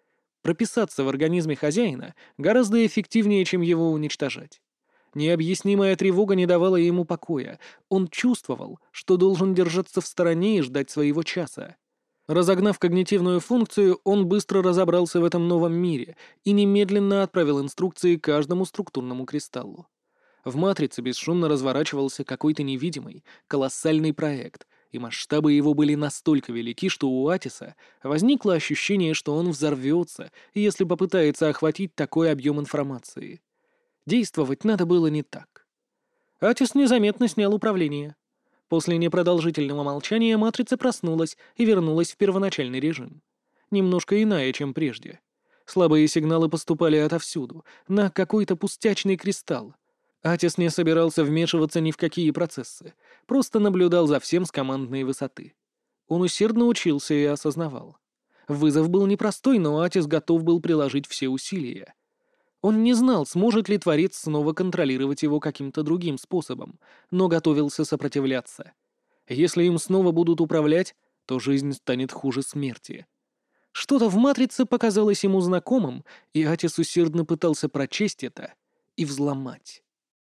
S1: Прописаться в организме хозяина гораздо эффективнее, чем его уничтожать. Необъяснимая тревога не давала ему покоя. Он чувствовал, что должен держаться в стороне и ждать своего часа. Разогнав когнитивную функцию, он быстро разобрался в этом новом мире и немедленно отправил инструкции каждому структурному кристаллу. В матрице бесшумно разворачивался какой-то невидимый, колоссальный проект, и масштабы его были настолько велики, что у Атиса возникло ощущение, что он взорвется, если попытается охватить такой объем информации. Действовать надо было не так. Атис незаметно снял управление. После непродолжительного молчания матрица проснулась и вернулась в первоначальный режим. Немножко иная, чем прежде. Слабые сигналы поступали отовсюду, на какой-то пустячный кристалл. Атис не собирался вмешиваться ни в какие процессы, просто наблюдал за всем с командной высоты. Он усердно учился и осознавал. Вызов был непростой, но Атис готов был приложить все усилия. Он не знал, сможет ли Творец снова контролировать его каким-то другим способом, но готовился сопротивляться. Если им снова будут управлять, то жизнь станет хуже смерти. Что-то в матрице показалось ему знакомым, и Атис усердно пытался прочесть это и взломать.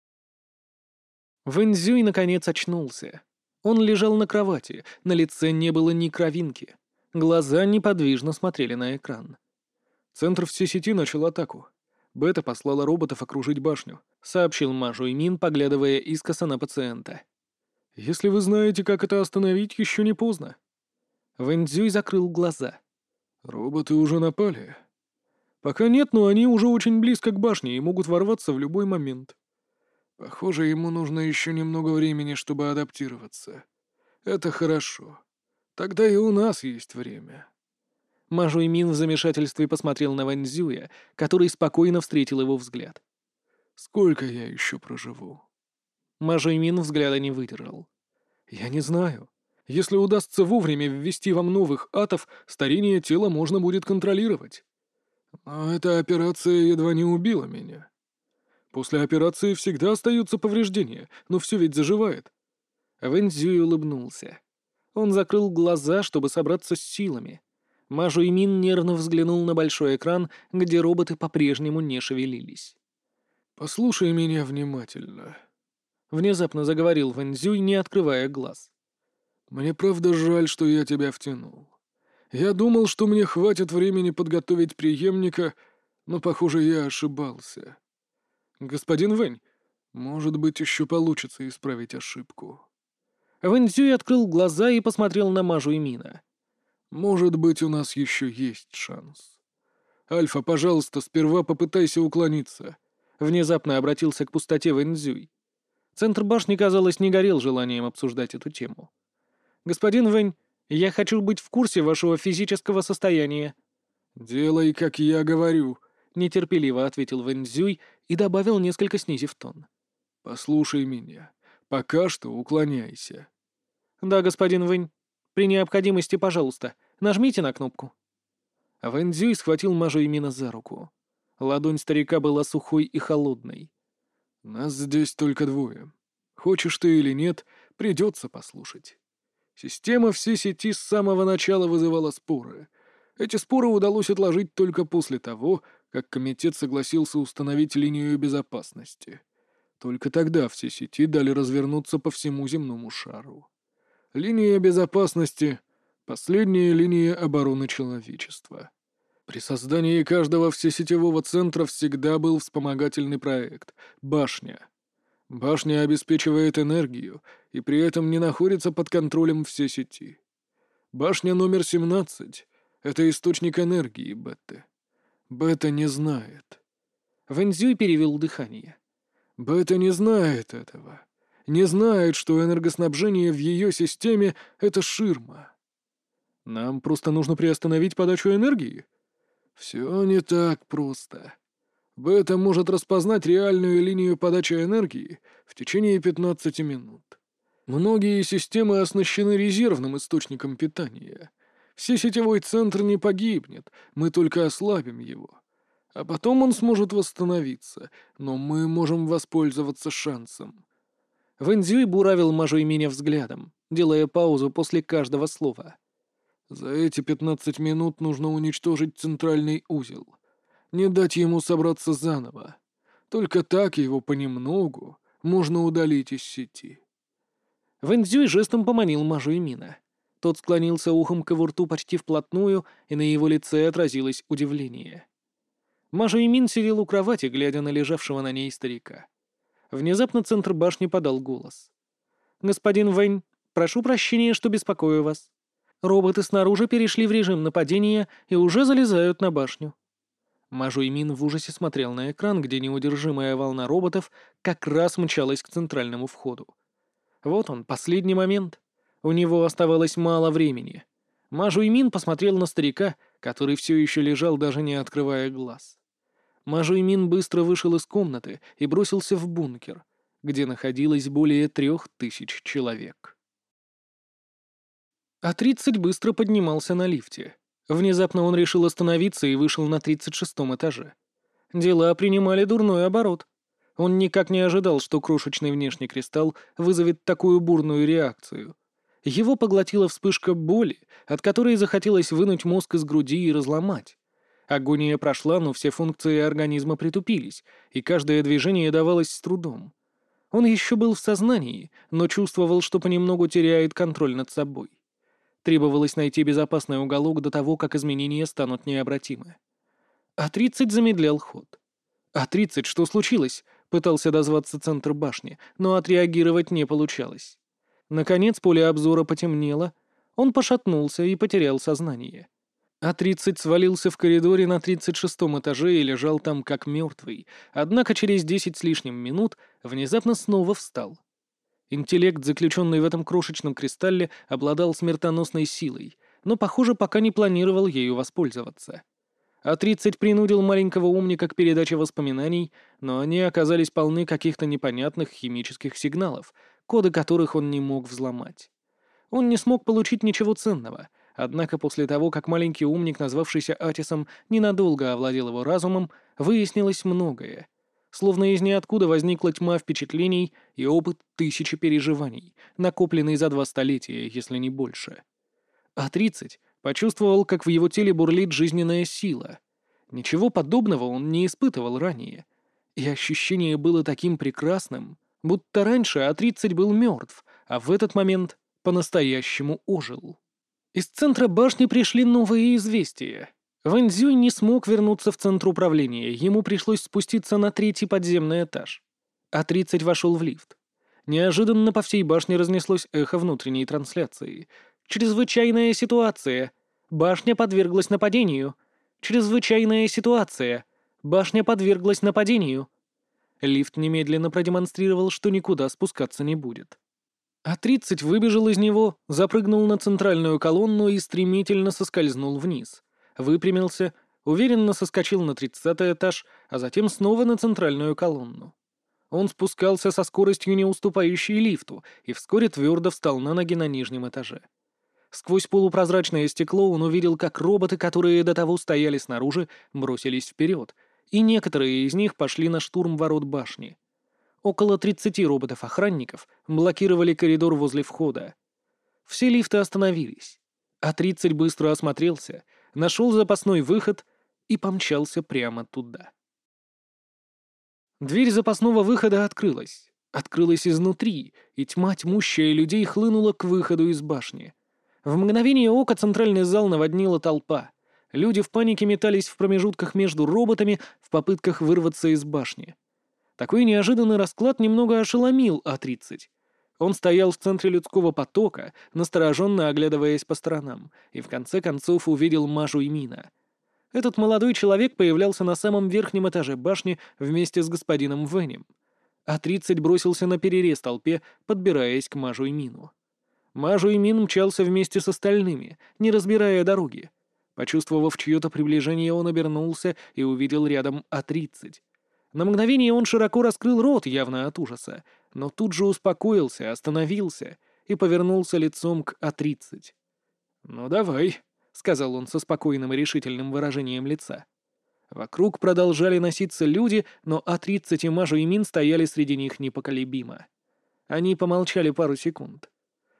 S1: Вэньцзюй наконец очнулся. Он лежал на кровати, на лице не было ни кровинки. Глаза неподвижно смотрели на экран.
S2: Центр всей сети начал атаку. Бета послала роботов окружить башню, сообщил Ма Жуймин, поглядывая искоса на пациента. Если вы знаете, как это остановить, еще не поздно.
S1: Вэньцзюй закрыл глаза.
S2: Роботы уже напали. Пока нет, но они уже очень близко к башне и могут ворваться в любой момент. Похоже, ему нужно еще немного времени, чтобы адаптироваться. Это хорошо. Тогда и у нас есть время.
S1: Ма Жуймин в замешательстве посмотрел на Вэньцзюя, который спокойно встретил его взгляд.
S2: «Сколько я еще проживу?»
S1: Ма Жуймин взгляда не выдержал.
S2: «Я не знаю. Если удастся вовремя ввести вам новых атов, старение тела можно будет контролировать. Но эта операция едва не убила меня. После операции всегда остаются повреждения, но все ведь заживает».
S1: Вэньцзюй улыбнулся. Он закрыл глаза, чтобы собраться с силами. Ма Жуймин нервно взглянул на большой экран, где роботы по-прежнему не шевелились.
S2: «Послушай меня внимательно», — внезапно заговорил Вэньцзюй, не открывая глаз. «Мне правда жаль, что я тебя втянул. Я думал, что мне хватит времени подготовить преемника, но, похоже, я ошибался. Господин Вэнь, может быть, еще получится исправить ошибку».
S1: Вэньцзюй открыл глаза и посмотрел на Ма Жуймина.
S2: «Может быть, у нас еще есть шанс. Альфа, пожалуйста, сперва попытайся уклониться».
S1: Внезапно обратился к пустоте Вэньцзюй. Центр башни, казалось, не горел желанием обсуждать эту тему. «Господин Вэнь, я хочу быть в курсе вашего физического состояния».
S2: «Делай, как я говорю»,
S1: — нетерпеливо ответил Вэньцзюй и добавил, несколько снизив тон.
S2: «Послушай меня. Пока что уклоняйся».
S1: «Да, господин Вэнь. При необходимости, пожалуйста, нажмите на кнопку». Вэньцзюй схватил Ма Жуймина за руку. Ладонь старика была сухой и холодной.
S2: «Нас здесь только двое. Хочешь ты или нет, придется послушать. Система всей сети с самого начала вызывала споры. Эти споры удалось отложить только после того, как комитет согласился установить линию безопасности. Только тогда все сети дали развернуться по всему земному шару. Линия безопасности — последняя линия обороны человечества. При создании каждого всесетевого центра всегда был вспомогательный проект — башня. Башня обеспечивает энергию и при этом не находится под контролем всей сети. Башня номер семнадцать — это источник энергии Беты. Бета не знает.
S1: Вэньцзюй перевел дыхание.
S2: Бета не знает этого. Не знает, что энергоснабжение в ее системе — это ширма. Нам просто нужно приостановить подачу энергии? Все не так просто. Бета может распознать реальную линию подачи энергии в течение пятнадцати минут. Многие системы оснащены резервным источником питания. Всесетевой центр не погибнет, мы только ослабим его. А потом он сможет восстановиться, но мы можем воспользоваться шансом.
S1: Вэньцзюй буравил Ма Жуйминя взглядом, делая паузу после каждого слова.
S2: За эти пятнадцать минут нужно уничтожить центральный узел. Не дать ему собраться заново. Только так его понемногу можно удалить из сети.
S1: Вэньцзюй жестом поманил Ма Жуймина. Тот склонился ухом к его рту почти вплотную, и на его лице отразилось удивление. Ма Жуймин сидел у кровати, глядя на лежавшего на ней старика. Внезапно центр башни подал голос. «Господин Вэнь, прошу прощения, что беспокою вас. Роботы снаружи перешли в режим нападения и уже залезают на башню». Ма Жуймин в ужасе смотрел на экран, где неудержимая волна роботов как раз мчалась к центральному входу. Вот он, последний момент. У него оставалось мало времени. Ма Жуймин посмотрел на старика, который все еще лежал, даже не открывая глаз. Ма Жуймин быстро вышел из комнаты и бросился в бункер, где находилось более трех тысяч человек. А тридцать быстро поднимался на лифте. Внезапно он решил остановиться и вышел на тридцать шестом этаже. Дела принимали дурной оборот. Он никак не ожидал, что крошечный внешний кристалл вызовет такую бурную реакцию. Его поглотила вспышка боли, от которой захотелось вынуть мозг из груди и разломать. Агония прошла, но все функции организма притупились, и каждое движение давалось с трудом. Он еще был в сознании, но чувствовал, что понемногу теряет контроль над собой. Требовалось найти безопасный уголок до того, как изменения станут необратимы. А тридцать замедлял ход. А тридцать, что случилось? Пытался дозваться центр башни, но отреагировать не получалось. Наконец поле обзора потемнело, он пошатнулся и потерял сознание. А тридцать свалился в коридоре на тридцать шестом этаже и лежал там как мертвый, однако через десять с лишним минут внезапно снова встал. Интеллект, заключенный в этом крошечном кристалле, обладал смертоносной силой, но, похоже, пока не планировал ею воспользоваться. А тридцать принудил маленького умника к передаче воспоминаний, но они оказались полны каких-то непонятных химических сигналов, коды которых он не мог взломать. Он не смог получить ничего ценного, однако после того, как маленький умник, назвавшийся Атисом, ненадолго овладел его разумом, выяснилось многое. Словно из ниоткуда возникла тьма впечатлений и опыт тысячи переживаний, накопленный за два столетия, если не больше. А тридцать почувствовал, как в его теле бурлит жизненная сила. Ничего подобного он не испытывал ранее. И ощущение было таким прекрасным, будто раньше А тридцать был мертв, а в этот момент по-настоящему ожил. Из центра башни пришли новые известия. Вэньцзюй не смог вернуться в центр управления, ему пришлось спуститься на третий подземный этаж. А тридцать вошел в лифт. Неожиданно по всей башне разнеслось эхо внутренней трансляции. «Чрезвычайная ситуация! Башня подверглась нападению! Чрезвычайная ситуация! Башня подверглась нападению!» Лифт немедленно продемонстрировал, что никуда спускаться не будет. А тридцать выбежал из него, запрыгнул на центральную колонну и стремительно соскользнул вниз. Выпрямился, уверенно соскочил на тридцатый этаж, а затем снова на центральную колонну. Он спускался со скоростью, не уступающей лифту, и вскоре твердо встал на ноги на нижнем этаже. Сквозь полупрозрачное стекло он увидел, как роботы, которые до того стояли снаружи, бросились вперед, и некоторые из них пошли на штурм ворот башни. Около тридцати роботов-охранников блокировали коридор возле входа. Все лифты остановились. А тридцать быстро осмотрелся, нашел запасной выход и помчался прямо туда. Дверь запасного выхода открылась. Открылась изнутри, и тьма, тьмущая людей, хлынула к выходу из башни. В мгновение ока центральный зал наводнила толпа. Люди в панике метались в промежутках между роботами в попытках вырваться из башни. Такой неожиданный расклад немного ошеломил А тридцать. Он стоял в центре людского потока, настороженно оглядываясь по сторонам, и в конце концов увидел Ма Жуймина. Этот молодой человек появлялся на самом верхнем этаже башни вместе с господином Вэнем. А тридцать бросился на перерез толпе, подбираясь к Ма Жуймину. Ма Жуймин мчался вместе с остальными, не разбирая дороги. Почувствовав чье-то приближение, он обернулся и увидел рядом А тридцать. На мгновение он широко раскрыл рот, явно от ужаса, но тут же успокоился, остановился и повернулся лицом к А тридцать. «Ну давай», — сказал он со спокойным и решительным выражением лица. Вокруг продолжали носиться люди, но А тридцать и Ма Жуймин стояли среди них непоколебимо. Они помолчали пару секунд.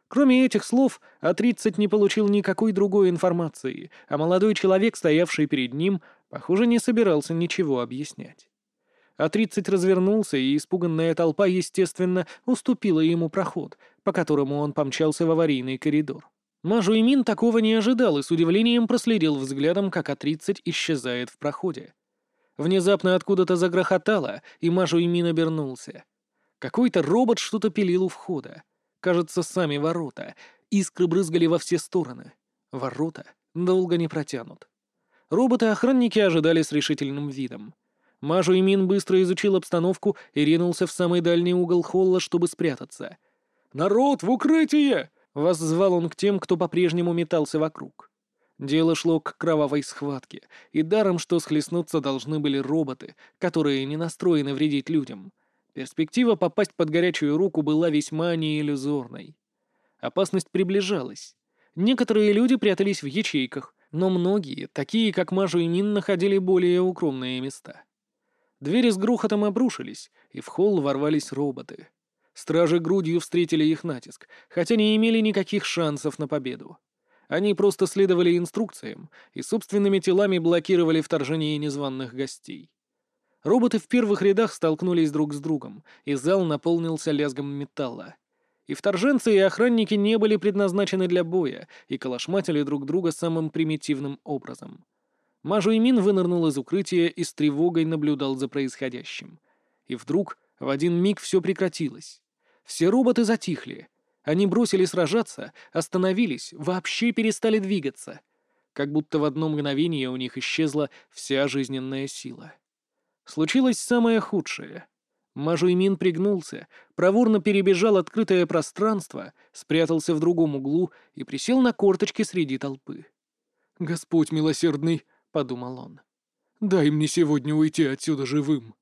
S1: Кроме этих слов, А тридцать не получил никакой другой информации, а молодой человек, стоявший перед ним, похоже, не собирался ничего объяснять. А тридцать развернулся, и испуганная толпа, естественно, уступила ему проход, по которому он помчался в аварийный коридор. Мажу Имин такого не ожидал и с удивлением проследил взглядом, как А тридцать исчезает в проходе. Внезапно откуда-то загрохотало, и Мажу Имин обернулся. Какой-то робот что-то пилил у входа. Кажется, сами ворота. Искры брызгали во все стороны. Ворота долго не протянут. Роботы-охранники ожидали с решительным видом. Мажу Имин быстро изучил обстановку и ринулся в самый дальний угол холла, чтобы спрятаться. «Народ, в укрытие!» — воззвал он к тем, кто по-прежнему метался вокруг. Дело шло к кровавой схватке, и даром, что схлестнуться должны были роботы, которые не настроены вредить людям. Перспектива попасть под горячую руку была весьма неиллюзорной. Опасность приближалась. Некоторые люди прятались в ячейках, но многие, такие как Мажу Имин, находили более укромные места. Двери с грохотом обрушились, и в холл ворвались роботы. Стражи грудью встретили их натиск, хотя не имели никаких шансов на победу. Они просто следовали инструкциям и собственными телами блокировали вторжение незваных гостей. Роботы в первых рядах столкнулись друг с другом, и зал наполнился лязгом металла. И вторженцы, и охранники не были предназначены для боя, и калашматили друг друга самым примитивным образом. Мажу Имин вынырнул из укрытия и с тревогой наблюдал за происходящим. И вдруг в один миг все прекратилось. Все роботы затихли. Они бросили сражаться, остановились, вообще перестали двигаться. Как будто в одно мгновение у них исчезла вся жизненная сила. Случилось самое худшее. Мажу Имин пригнулся, проворно перебежал открытое пространство, спрятался в другом углу и присел на корточки среди толпы. «Господь милосердный», — подумал он, — «дай мне сегодня уйти отсюда живым».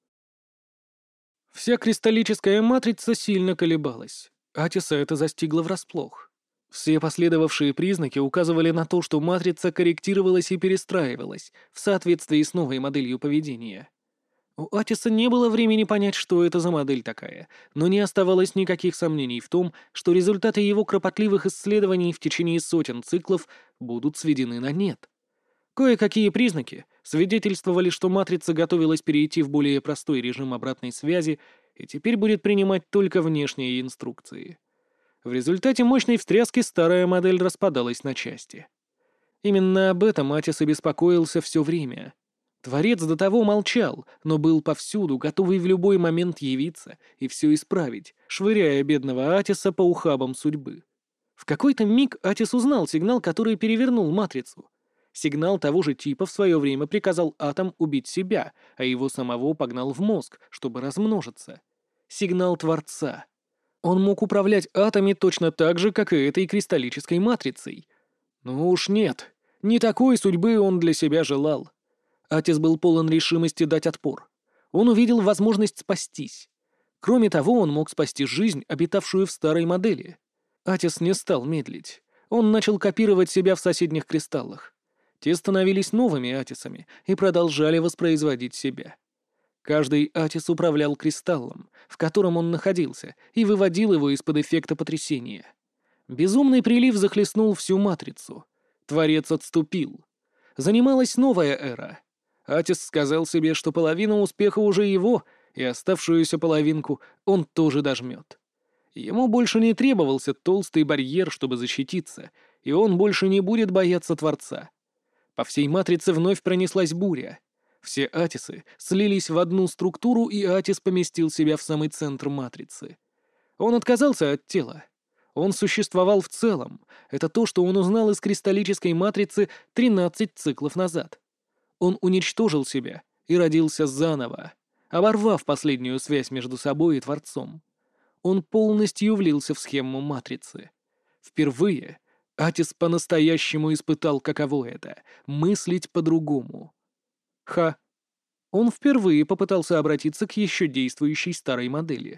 S1: Вся кристаллическая матрица сильно колебалась. Атиса это застигло врасплох. Все последовавшие признаки указывали на то, что матрица корректировалась и перестраивалась в соответствии с новой моделью поведения. У Атиса не было времени понять, что это за модель такая, но не оставалось никаких сомнений в том, что результаты его кропотливых исследований в течение сотен циклов будут сведены на нет. Кое-какие признаки свидетельствовали, что матрица готовилась перейти в более простой режим обратной связи и теперь будет принимать только внешние инструкции. В результате мощной встряски старая модель распадалась на части. Именно об этом Атис и беспокоился все время. Творец до того молчал, но был повсюду, готовый в любой момент явиться и все исправить, швыряя бедного Атиса по ухабам судьбы. В какой-то миг Атис узнал сигнал, который перевернул матрицу. Сигнал того же типа в свое время приказал атом убить себя, а его самого погнал в мозг, чтобы размножиться. Сигнал Творца. Он мог управлять атомами точно так же, как и этой кристаллической матрицей. Ну уж нет, не такой судьбы он для себя желал. Атис был полон решимости дать отпор. Он увидел возможность спастись. Кроме того, он мог спасти жизнь, обитавшую в старой модели. Атис не стал медлить. Он начал копировать себя в соседних кристаллах. Те становились новыми Атисами и продолжали воспроизводить себя. Каждый Атис управлял кристаллом, в котором он находился, и выводил его из-под эффекта потрясения. Безумный прилив захлестнул всю матрицу. Творец отступил. Занималась новая эра. Атис сказал себе, что половина успеха уже его, и оставшуюся половинку он тоже дожмет. Ему больше не требовался толстый барьер, чтобы защититься, и он больше не будет бояться Творца. По всей матрице вновь пронеслась буря. Все Атисы слились в одну структуру, и Атис поместил себя в самый центр матрицы. Он отказался от тела. Он существовал в целом. Это то, что он узнал из кристаллической матрицы тринадцать циклов назад. Он уничтожил себя и родился заново, оборвав последнюю связь между собой и Творцом. Он полностью влился в схему матрицы. Впервые Атис по-настоящему испытал, каково это — мыслить по-другому. Ха. Он впервые попытался обратиться к еще действующей старой модели.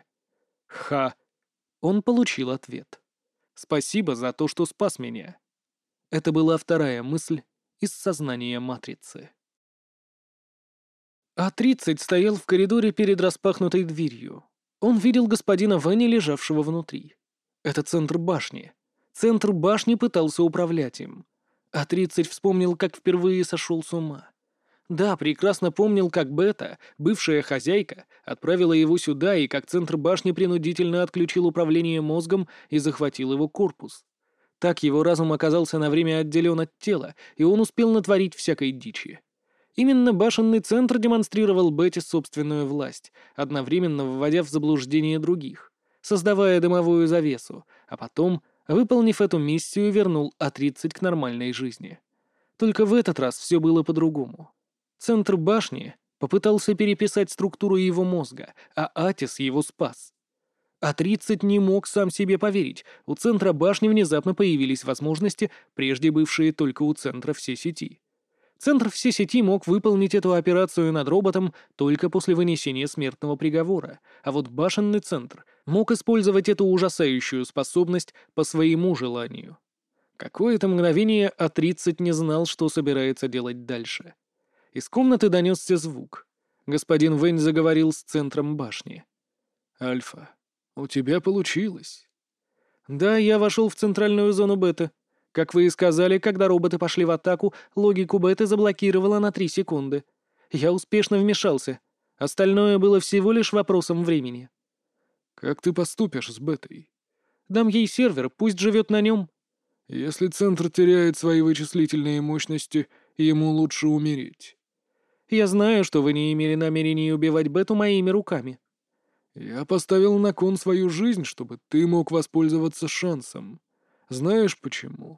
S1: Ха. Он получил ответ. Спасибо за то, что спас меня. Это была вторая мысль из сознания матрицы. А тридцать стоял в коридоре перед распахнутой дверью. Он видел господина Вэнни, лежавшего внутри. Это центр башни. Центр башни пытался управлять им. А тридцать вспомнил, как впервые сошел с ума. Да, прекрасно помнил, как Бета, бывшая хозяйка, отправила его сюда и как центр башни принудительно отключил управление мозгом и захватил его корпус. Так его разум оказался на время отделен от тела, и он успел натворить всякой дичи. Именно башенный центр демонстрировал Бете собственную власть, одновременно вводя в заблуждение других, создавая дымовую завесу, а потом, выполнив эту миссию, вернул А тридцать к нормальной жизни. Только в этот раз все было по-другому. Центр башни попытался переписать структуру его мозга, а Атис его спас. А тридцать не мог сам себе поверить. У центра башни внезапно появились возможности, прежде бывшие только у центра всей сети. Центр всей сети мог выполнить эту операцию над роботом только после вынесения смертного приговора, а вот башенный центр мог использовать эту ужасающую способность по своему желанию. Какое-то мгновение А тридцать не знал, что собирается делать дальше. Из комнаты донесся звук. Господин Вэнь заговорил с центром башни.
S2: «Альфа, у тебя получилось».
S1: «Да, я вошел в центральную зону бета. Как вы и сказали, когда роботы пошли в атаку, логику беты заблокировала на три секунды. Я успешно вмешался. Остальное было всего лишь вопросом времени».
S2: «Как ты поступишь с бетой?»
S1: «Дам ей сервер, пусть живет на нем».
S2: «Если центр теряет свои вычислительные мощности, ему лучше умереть».
S1: «Я знаю, что вы не имели намерения убивать бету моими руками».
S2: «Я поставил на кон свою жизнь, чтобы ты мог воспользоваться шансом. Знаешь почему?»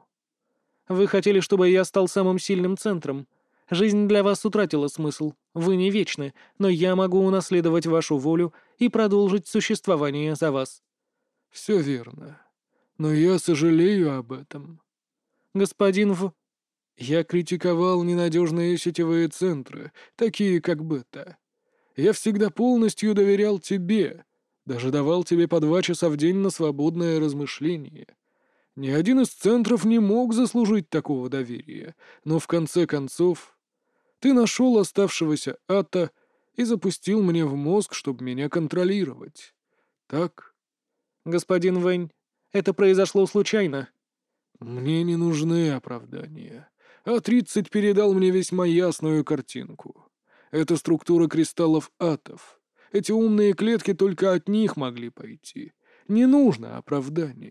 S1: «Вы хотели, чтобы я стал самым сильным центром. Жизнь для вас утратила смысл. Вы не вечны, но я могу унаследовать вашу волю и продолжить существование за вас».
S2: «Все верно. Но я сожалею об этом».
S1: «Господин В...»
S2: «Я критиковал ненадежные сетевые центры, такие как Бета. Я всегда полностью доверял тебе, даже давал тебе по два часа в день на свободное размышление. Ни один из центров не мог заслужить такого доверия, но в конце концов ты нашел оставшегося Ата и запустил мне в мозг, чтобы меня контролировать. Так?»
S1: «Господин Вэнь, это произошло случайно».
S2: «Мне не нужны оправдания. А тридцать передал мне весьма ясную картинку. Это структура кристаллов атов. Эти умные клетки только от них могли пойти. Не нужно оправданий.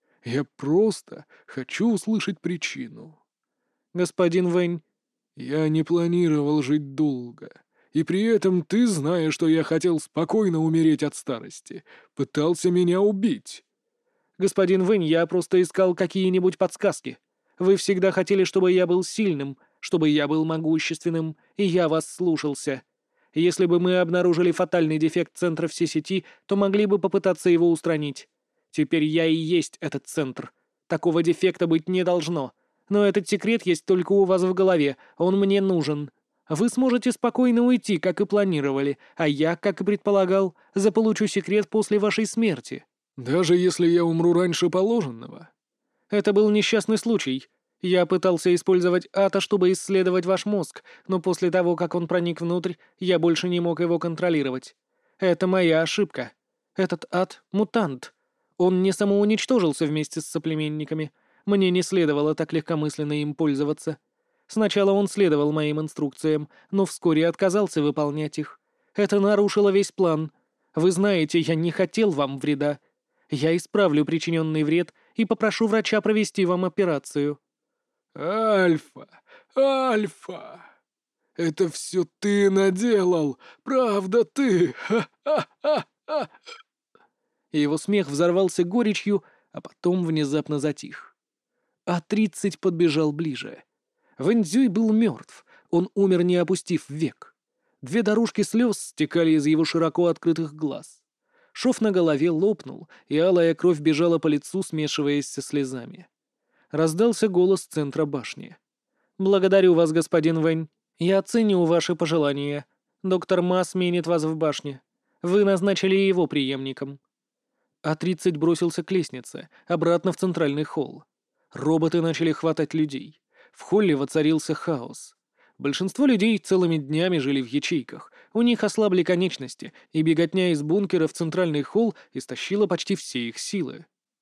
S2: Я просто хочу услышать причину».
S1: «Господин Вэнь...»
S2: «Я не планировал жить долго. И при этом ты, зная, что я хотел спокойно умереть от старости, пытался меня убить».
S1: «Господин Вэнь, я просто искал какие-нибудь подсказки. Вы всегда хотели, чтобы я был сильным, чтобы я был могущественным, и я вас слушался. Если бы мы обнаружили фатальный дефект центра всей сети, то могли бы попытаться его устранить. Теперь я и есть этот центр. Такого дефекта быть не должно. Но этот секрет есть только у вас в голове, он мне нужен. Вы сможете спокойно уйти, как и планировали, а я, как и предполагал, заполучу секрет после вашей смерти».
S2: «Даже если я умру раньше положенного?»
S1: «Это был несчастный случай. Я пытался использовать Ата, чтобы исследовать ваш мозг, но после того, как он проник внутрь, я больше не мог его контролировать. Это моя ошибка. Этот Ат — мутант. Он не самоуничтожился вместе с соплеменниками. Мне не следовало так легкомысленно им пользоваться. Сначала он следовал моим инструкциям, но вскоре отказался выполнять их. Это нарушило весь план. Вы знаете, я не хотел вам вреда. Я исправлю причиненный вред и попрошу врача провести вам операцию».
S2: «Альфа! Альфа! Это все ты наделал! Правда ты! Ха-ха-ха-ха!»
S1: И его смех взорвался горечью, а потом внезапно затих. А тридцать подбежал ближе. Вэньцзюй был мертв, он умер, не опустив век. Две дорожки слез стекали из его широко открытых глаз. Шов на голове лопнул, и алая кровь бежала по лицу, смешиваясь со слезами. Раздался голос центра башни. «Благодарю вас, господин Вэнь. Я ценю ваши пожелания. Доктор Ма сменит вас в башне. Вы назначили его преемником». А тридцать бросился к лестнице, обратно в центральный холл. Роботы начали хватать людей. В холле воцарился хаос. Большинство людей целыми днями жили в ячейках. У них ослабли конечности, и беготня из бункера в центральный холл истощила почти все их силы.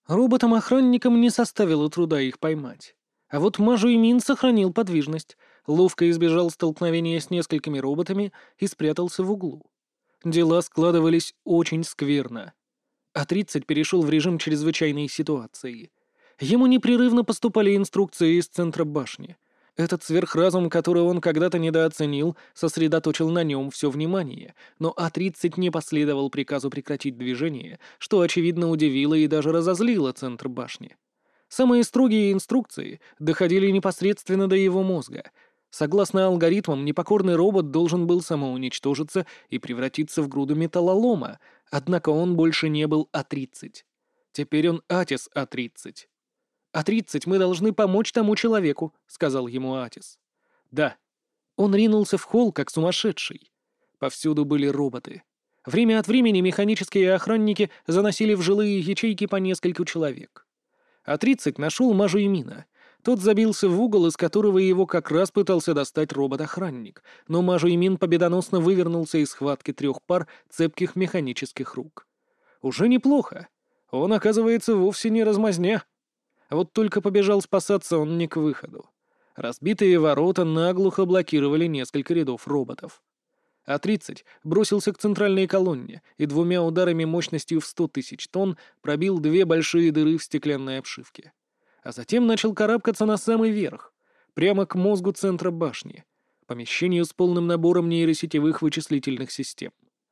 S1: Роботам-охранникам не составило труда их поймать. А вот Мажу Имин сохранил подвижность, ловко избежал столкновения с несколькими роботами и спрятался в углу. Дела складывались очень скверно. А тридцать перешел в режим чрезвычайной ситуации. Ему непрерывно поступали инструкции из центра башни. Этот сверхразум, который он когда-то недооценил, сосредоточил на нем все внимание, но А тридцать не последовал приказу прекратить движение, что, очевидно, удивило и даже разозлило центр башни. Самые строгие инструкции доходили непосредственно до его мозга. Согласно алгоритмам, непокорный робот должен был самоуничтожиться и превратиться в груду металлолома, однако он больше не был А тридцать. Теперь он Атис А тридцать. «А тридцать мы должны помочь тому человеку», — сказал ему Атис. «Да». Он ринулся в холл, как сумасшедший. Повсюду были роботы. Время от времени механические охранники заносили в жилые ячейки по нескольку человек. А тридцать нашел Мажу Имина. Тот забился в угол, из которого его как раз пытался достать робот-охранник, но Мажу Имин победоносно вывернулся из схватки трех пар цепких механических рук. Уже неплохо. Он, оказывается, вовсе не размазня. А вот только побежал спасаться он не к выходу. Разбитые ворота наглухо блокировали несколько рядов роботов. А тридцать бросился к центральной колонне и двумя ударами мощностью в сто тысяч тонн пробил две большие дыры в стеклянной обшивке. А затем начал карабкаться на самый верх, прямо к мозгу центра башни, помещению с полным набором нейросетевых вычислительных систем.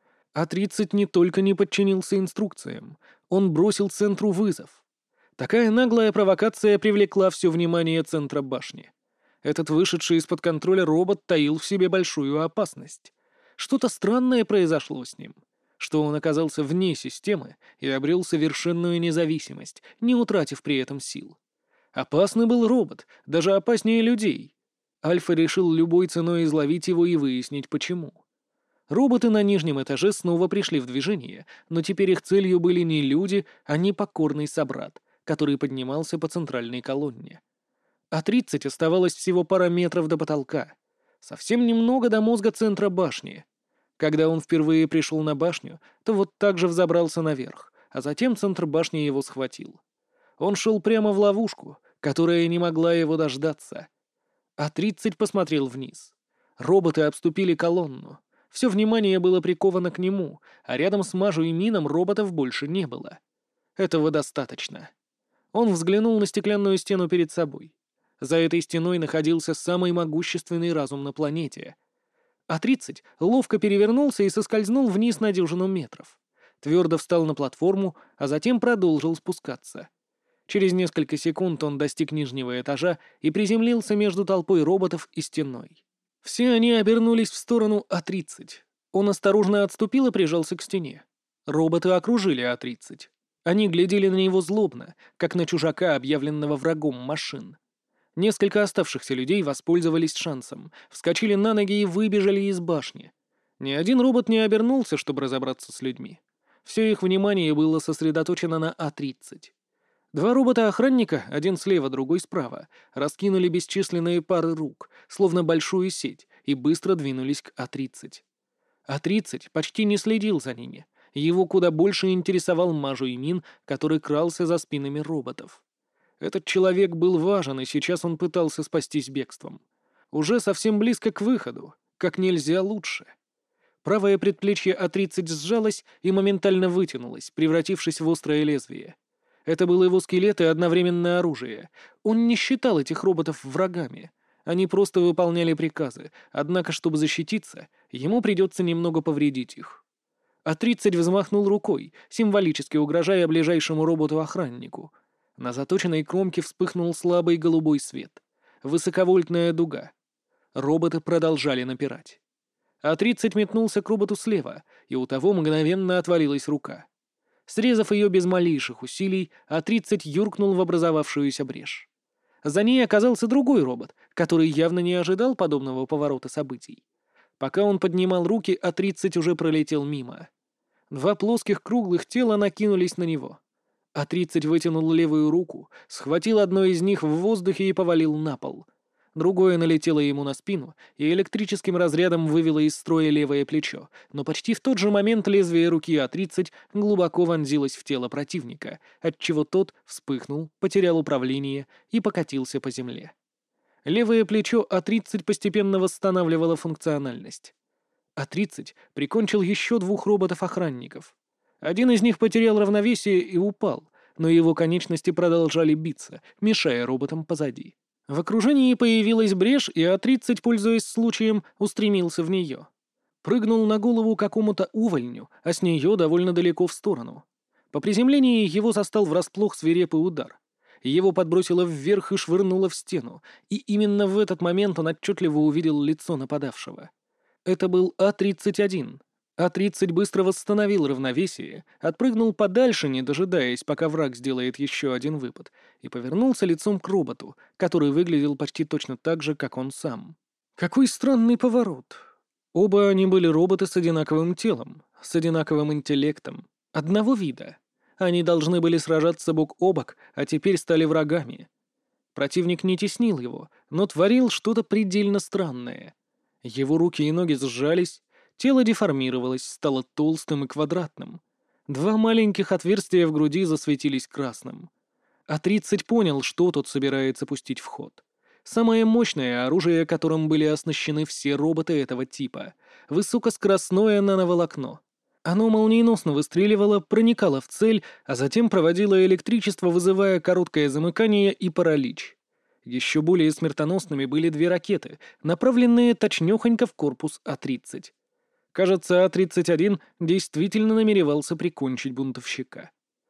S1: А тридцать не только не подчинился инструкциям, он бросил центру вызов. Такая наглая провокация привлекла все внимание центра башни. Этот вышедший из-под контроля робот таил в себе большую опасность. Что-то странное произошло с ним, что он оказался вне системы и обрел совершенную независимость, не утратив при этом сил. Опасный был робот, даже опаснее людей. Альфа решил любой ценой изловить его и выяснить, почему. Роботы на нижнем этаже снова пришли в движение, но теперь их целью были не люди, а непокорный собрат, который поднимался по центральной колонне. А тридцать оставалось всего пара метров до потолка. Совсем немного до мозга центра башни. Когда он впервые пришел на башню, то вот так же взобрался наверх, а затем центр башни его схватил. Он шел прямо в ловушку, которая не могла его дождаться. А тридцать посмотрел вниз. Роботы обступили колонну. Все внимание было приковано к нему, а рядом с Мажу и Мином роботов больше не было. Этого достаточно. Он взглянул на стеклянную стену перед собой. За этой стеной находился самый могущественный разум на планете. А тридцать ловко перевернулся и соскользнул вниз на дюжину метров. Твердо встал на платформу, а затем продолжил спускаться. Через несколько секунд он достиг нижнего этажа и приземлился между толпой роботов и стеной. Все они обернулись в сторону А тридцать. Он осторожно отступил и прижался к стене. Роботы окружили А тридцать. Они глядели на него злобно, как на чужака, объявленного врагом машин. Несколько оставшихся людей воспользовались шансом, вскочили на ноги и выбежали из башни. Ни один робот не обернулся, чтобы разобраться с людьми. Все их внимание было сосредоточено на А тридцать. Два робота-охранника, один слева, другой справа, раскинули бесчисленные пары рук, словно большую сеть, и быстро двинулись к А тридцать. А тридцать почти не следил за ними. Его куда больше интересовал Мажу Имин, который крался за спинами роботов. Этот человек был важен, и сейчас он пытался спастись бегством. Уже совсем близко к выходу, как нельзя лучше. Правое предплечье А тридцать сжалось и моментально вытянулось, превратившись в острое лезвие. Это был его скелет и одновременно оружие. Он не считал этих роботов врагами. Они просто выполняли приказы, однако, чтобы защититься, ему придется немного повредить их. А тридцать взмахнул рукой, символически угрожая ближайшему роботу-охраннику. На заточенной кромке вспыхнул слабый голубой свет. Высоковольтная дуга. Роботы продолжали напирать. А тридцать метнулся к роботу слева, и у того мгновенно отвалилась рука. Срезав ее без малейших усилий, А тридцать юркнул в образовавшуюся брешь. За ней оказался другой робот, который явно не ожидал подобного поворота событий. Пока он поднимал руки, А тридцать уже пролетел мимо. Два плоских круглых тела накинулись на него. А тридцать вытянул левую руку, схватил одно из них в воздухе и повалил на пол. Другое налетело ему на спину и электрическим разрядом вывело из строя левое плечо, но почти в тот же момент лезвие руки А тридцать глубоко вонзилось в тело противника, отчего тот вспыхнул, потерял управление и покатился по земле. Левое плечо А тридцать постепенно восстанавливало функциональность. А тридцать прикончил еще двух роботов-охранников. Один из них потерял равновесие и упал, но его конечности продолжали биться, мешая роботам позади. В окружении появилась брешь, и А тридцать, пользуясь случаем, устремился в нее. Прыгнул на голову какому-то увольню, а с нее довольно далеко в сторону. По приземлении его застал врасплох свирепый удар. Его подбросило вверх и швырнуло в стену, и именно в этот момент он отчетливо увидел лицо нападавшего. Это был А тридцать один. А тридцать быстро восстановил равновесие, отпрыгнул подальше, не дожидаясь, пока враг сделает еще один выпад, и повернулся лицом к роботу, который выглядел почти точно так же, как он сам. Какой странный поворот. Оба они были роботы с одинаковым телом, с одинаковым интеллектом, одного вида. Они должны были сражаться бок о бок, а теперь стали врагами. Противник не теснил его, но творил что-то предельно странное. Его руки и ноги сжались, тело деформировалось, стало толстым и квадратным. Два маленьких отверстия в груди засветились красным. А тридцать понял, что тот собирается пустить в ход. Самое мощное оружие, которым были оснащены все роботы этого типа — высокоскоростное нановолокно. Оно молниеносно выстреливало, проникало в цель, а затем проводило электричество, вызывая короткое замыкание и паралич. Еще более смертоносными были две ракеты, направленные точнёхонько в корпус А тридцать. Кажется, А тридцать один действительно намеревался прикончить бунтовщика.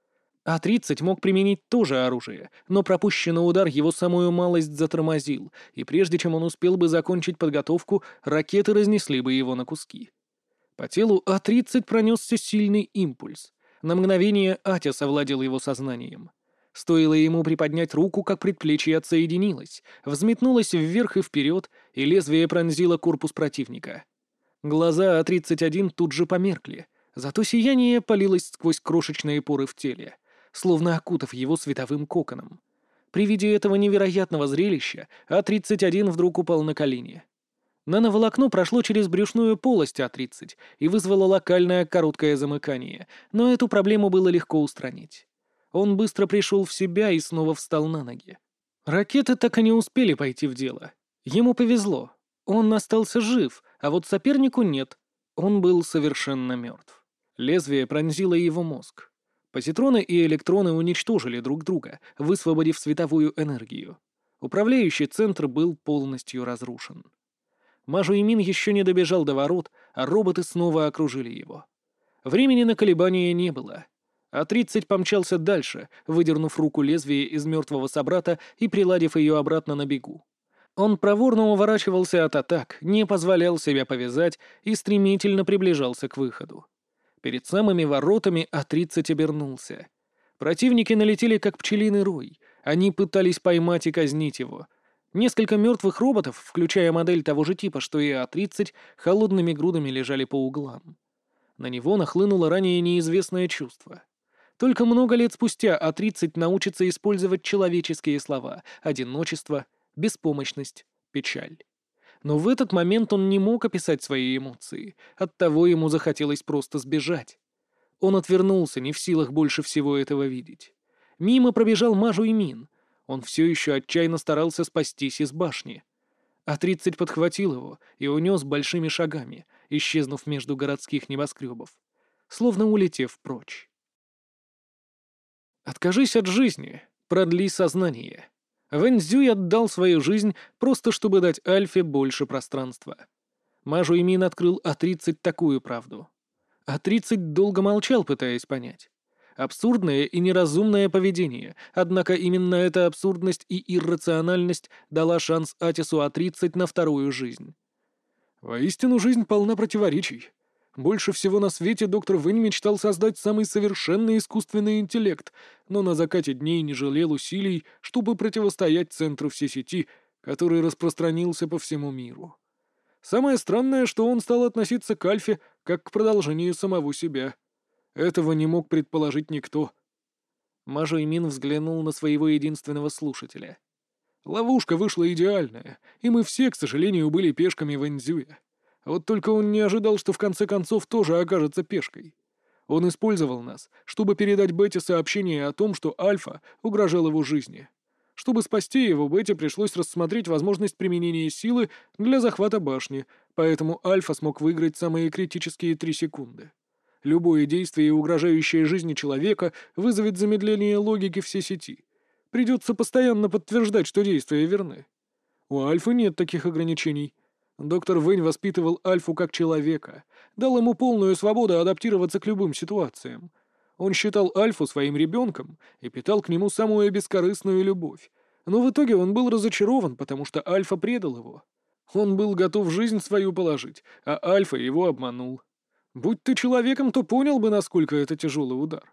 S1: А тридцать мог применить то же оружие, но пропущенный удар его самую малость затормозил, и прежде чем он успел бы закончить подготовку, ракеты разнесли бы его на куски. По телу А тридцать пронесся сильный импульс. На мгновение Атис овладел его сознанием. Стоило ему приподнять руку, как предплечье отсоединилось, взметнулось вверх и вперед, и лезвие пронзило корпус противника. Глаза А тридцать один тут же померкли, зато сияние палилось сквозь крошечные поры в теле, словно окутав его световым коконом. При виде этого невероятного зрелища А тридцать один вдруг упал на колени. Нановолокно прошло через брюшную полость А тридцать и вызвало локальное короткое замыкание, но эту проблему было легко устранить. Он быстро пришел в себя и снова встал на ноги. Ракеты так и не успели пойти в дело. Ему повезло. Он остался жив, а вот сопернику нет. Он был совершенно мертв. Лезвие пронзило его мозг. Позитроны и электроны уничтожили друг друга, высвободив световую энергию. Управляющий центр был полностью разрушен. Мажуимин еще не добежал до ворот, а роботы снова окружили его. Времени на колебания не было. А тридцать помчался дальше, выдернув руку лезвия из мертвого собрата и приладив ее обратно на бегу. Он проворно уворачивался от атак, не позволял себя повязать и стремительно приближался к выходу. Перед самыми воротами А тридцать обернулся. Противники налетели как пчелиный рой. Они пытались поймать и казнить его. Несколько мертвых роботов, включая модель того же типа, что и А тридцать, холодными грудами лежали по углам. На него нахлынуло ранее неизвестное чувство. Только много лет спустя А тридцать научится использовать человеческие слова: одиночество, беспомощность, печаль. Но в этот момент он не мог описать свои эмоции, оттого ему захотелось просто сбежать. Он отвернулся, не в силах больше всего этого видеть. Мимо пробежал Мажуимин. Он все еще отчаянно старался спастись из башни. А тридцать подхватил его и унес большими шагами, исчезнув между городских небоскребов, словно улетев прочь. Откажись от жизни, продли сознание. Вэнь Цзюй отдал свою жизнь просто чтобы дать Альфе больше пространства. Мажуимин открыл А тридцать такую правду. А тридцать долго молчал, пытаясь понять. Абсурдное и неразумное поведение, однако именно эта абсурдность и иррациональность дала шанс Атису А тридцать на вторую жизнь. Воистину, жизнь полна противоречий. Больше всего на свете доктор Вэнь мечтал создать самый совершенный искусственный интеллект, но на закате дней не жалел усилий, чтобы противостоять центру всесети, который распространился по всему миру. Самое странное, что он стал относиться к Альфе как к продолжению самого себя. Этого не мог предположить никто. Мажуимин взглянул на своего единственного слушателя.
S2: Ловушка вышла идеальная, и мы все, к сожалению, были пешками Вэньцзюя. Вот только он не ожидал, что в конце концов тоже окажется пешкой. Он использовал нас, чтобы передать Бете сообщение о том, что Альфа угрожал его жизни. Чтобы спасти его, Бете пришлось рассмотреть возможность применения силы для захвата башни, поэтому Альфа смог выиграть самые критические три секунды. Любое действие, угрожающее жизни человека, вызовет замедление логики всей сети. Придется постоянно подтверждать, что действия верны. У Альфы нет таких ограничений. Доктор Вэнь воспитывал Альфу как человека, дал ему полную свободу адаптироваться к любым ситуациям. Он считал Альфу своим ребенком и питал к нему самую бескорыстную любовь. Но в итоге он был разочарован, потому что Альфа предал его. Он был готов жизнь свою положить, а Альфа его обманул. Будь ты человеком, то понял бы, насколько это тяжелый удар.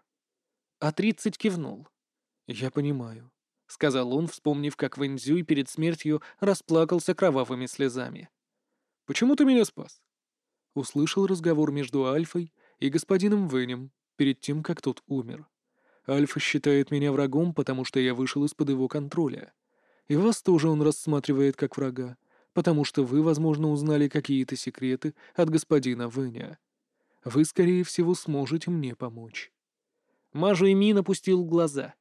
S1: А тридцать кивнул. «Я понимаю», — сказал он, вспомнив, как Вэньцзюй перед смертью расплакался кровавыми слезами.
S2: «Почему ты меня спас?»
S1: Услышал разговор между Альфой и господином Вэнем перед тем, как тот умер. Альфа считает меня врагом, потому что я вышел из-под его контроля. И вас тоже он рассматривает как врага, потому что вы, возможно, узнали какие-то секреты от господина Вэня. Вы, скорее всего, сможете мне помочь». Мажу Имин опустил глаза.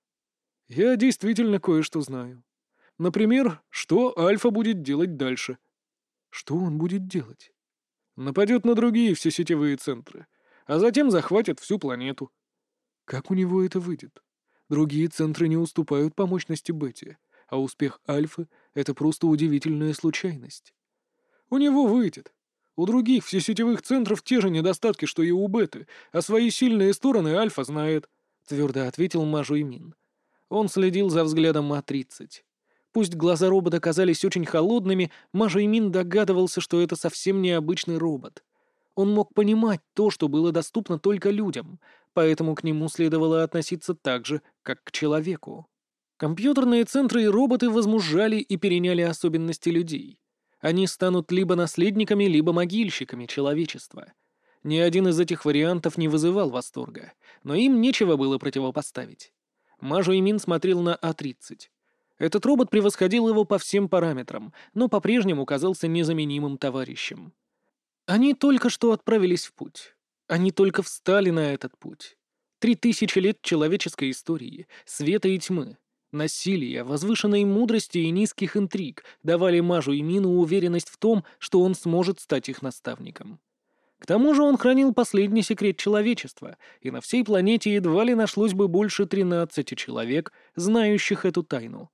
S2: «Я действительно кое-что знаю. Например, что Альфа будет делать дальше».
S1: «Что он будет делать?»
S2: «Нападет на другие все сетевые центры, а затем захватит всю планету».
S1: «Как у него это выйдет? Другие центры не уступают по мощности Бете, а успех Альфы — это просто удивительная случайность».
S2: «У него выйдет. У других всесетевых центров те же недостатки, что и у Беты, а свои сильные стороны Альфа знает», —
S1: твердо ответил Мажу Имин. Он следил за взглядом А тридцать. Пусть глаза робота казались очень холодными, Мажу Имин догадывался, что это совсем необычный робот. Он мог понимать то, что было доступно только людям, поэтому к нему следовало относиться так же, как к человеку. Компьютерные центры и роботы возмужали и переняли особенности людей. Они станут либо наследниками, либо могильщиками человечества. Ни один из этих вариантов не вызывал восторга, но им нечего было противопоставить. Мажу Имин смотрел на А тридцать. Этот робот превосходил его по всем параметрам, но по-прежнему казался незаменимым товарищем. Они только что отправились в путь. Они только встали на этот путь. Три тысячи лет человеческой истории, света и тьмы, насилия, возвышенной мудрости и низких интриг давали Мажу Имину уверенность в том, что он сможет стать их наставником. К тому же он хранил последний секрет человечества, и на всей планете едва ли нашлось бы больше тринадцати человек, знающих эту тайну.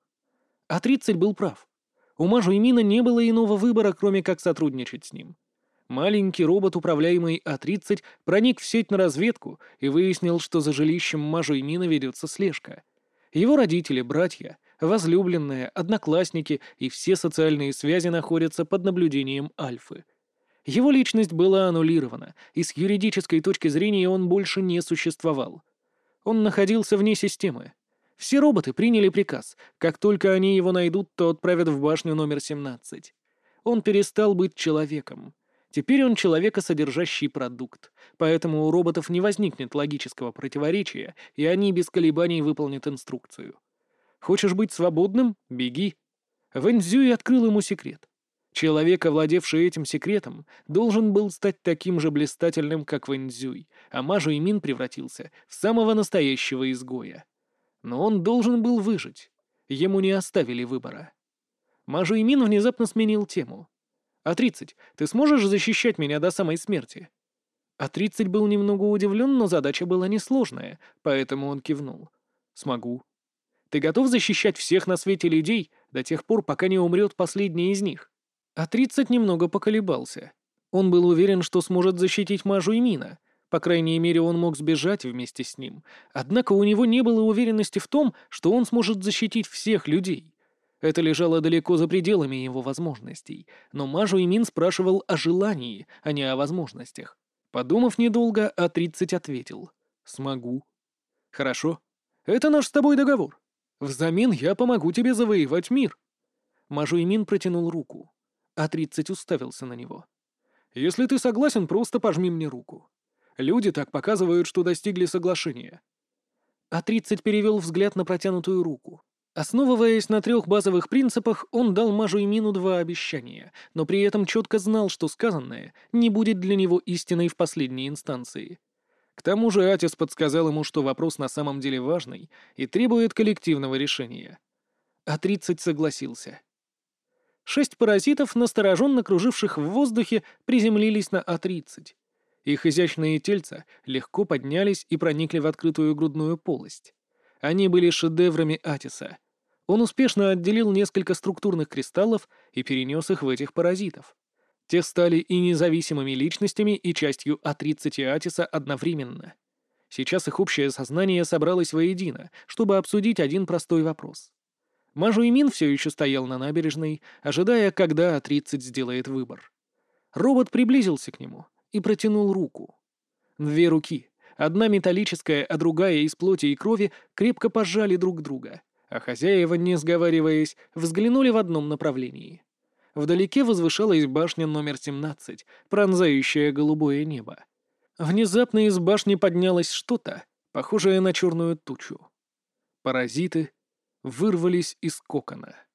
S1: А тридцать был прав. У Мажу Имина не было иного выбора, кроме как сотрудничать с ним. Маленький робот, управляемый А тридцать, проник в сеть на разведку и выяснил, что за жилищем Мажу Имина ведется слежка. Его родители, братья, возлюбленные, одноклассники и все социальные связи находятся под наблюдением Альфы. Его личность была аннулирована, и с юридической точки зрения он больше не существовал. Он находился вне системы. Все роботы приняли приказ. Как только они его найдут, то отправят в башню номер семнадцать. Он перестал быть человеком. Теперь он человекосодержащий продукт, поэтому у роботов не возникнет логического противоречия, и они без колебаний выполнят инструкцию. Хочешь быть свободным? Беги. Вэньцзюй открыл ему секрет. Человек, овладевший этим секретом, должен был стать таким же блистательным, как Вэньцзюй, а Мажу Имин превратился в самого настоящего изгоя. Но он должен был выжить. Ему не оставили выбора. Мажу Имин внезапно сменил тему. «А тридцать, ты сможешь защищать меня до самой смерти?» А тридцать был немного удивлен, но задача была несложная, поэтому он кивнул. «Смогу». «Ты готов защищать всех на свете людей до тех пор, пока не умрет последний из них?» А тридцать немного поколебался. Он был уверен, что сможет защитить Мажу Имина. По крайней мере, он мог сбежать вместе с ним. Однако у него не было уверенности в том, что он сможет защитить всех людей. Это лежало далеко за пределами его возможностей. Но Мажу Имин спрашивал о желании, а не о возможностях. Подумав недолго, А тридцать ответил. «Смогу». «Хорошо. Это наш с тобой договор. Взамен я помогу тебе завоевать мир». Мажу Имин протянул руку. А тридцать уставился на него. «Если ты согласен, просто пожми мне руку. Люди так показывают, что достигли соглашения». А тридцать перевел взгляд на протянутую руку. Основываясь на трех базовых принципах, он дал Мажу и Мину два обещания, но при этом четко знал, что сказанное не будет для него истиной в последней инстанции. К тому же Атис подсказал ему, что вопрос на самом деле важный и требует коллективного решения. А тридцать согласился. Шесть паразитов, настороженно круживших в воздухе, приземлились на А тридцать. Их изящные тельца легко поднялись и проникли в открытую грудную полость. Они были шедеврами Атиса. Он успешно отделил несколько структурных кристаллов и перенес их в этих паразитов. Те стали и независимыми личностями, и частью А тридцать и Атиса одновременно. Сейчас их общее сознание собралось воедино, чтобы обсудить один простой вопрос. Мажу и Мин все еще стоял на набережной, ожидая, когда А тридцать сделает выбор. Робот приблизился к нему и протянул руку. Две руки, одна металлическая, а другая из плоти и крови, крепко пожали друг друга, а хозяева, не сговариваясь, взглянули в одном направлении. Вдалеке возвышалась башня номер семнадцать, пронзающая голубое небо. Внезапно из башни поднялось что-то, похожее на черную тучу. Паразиты вырвались из кокона.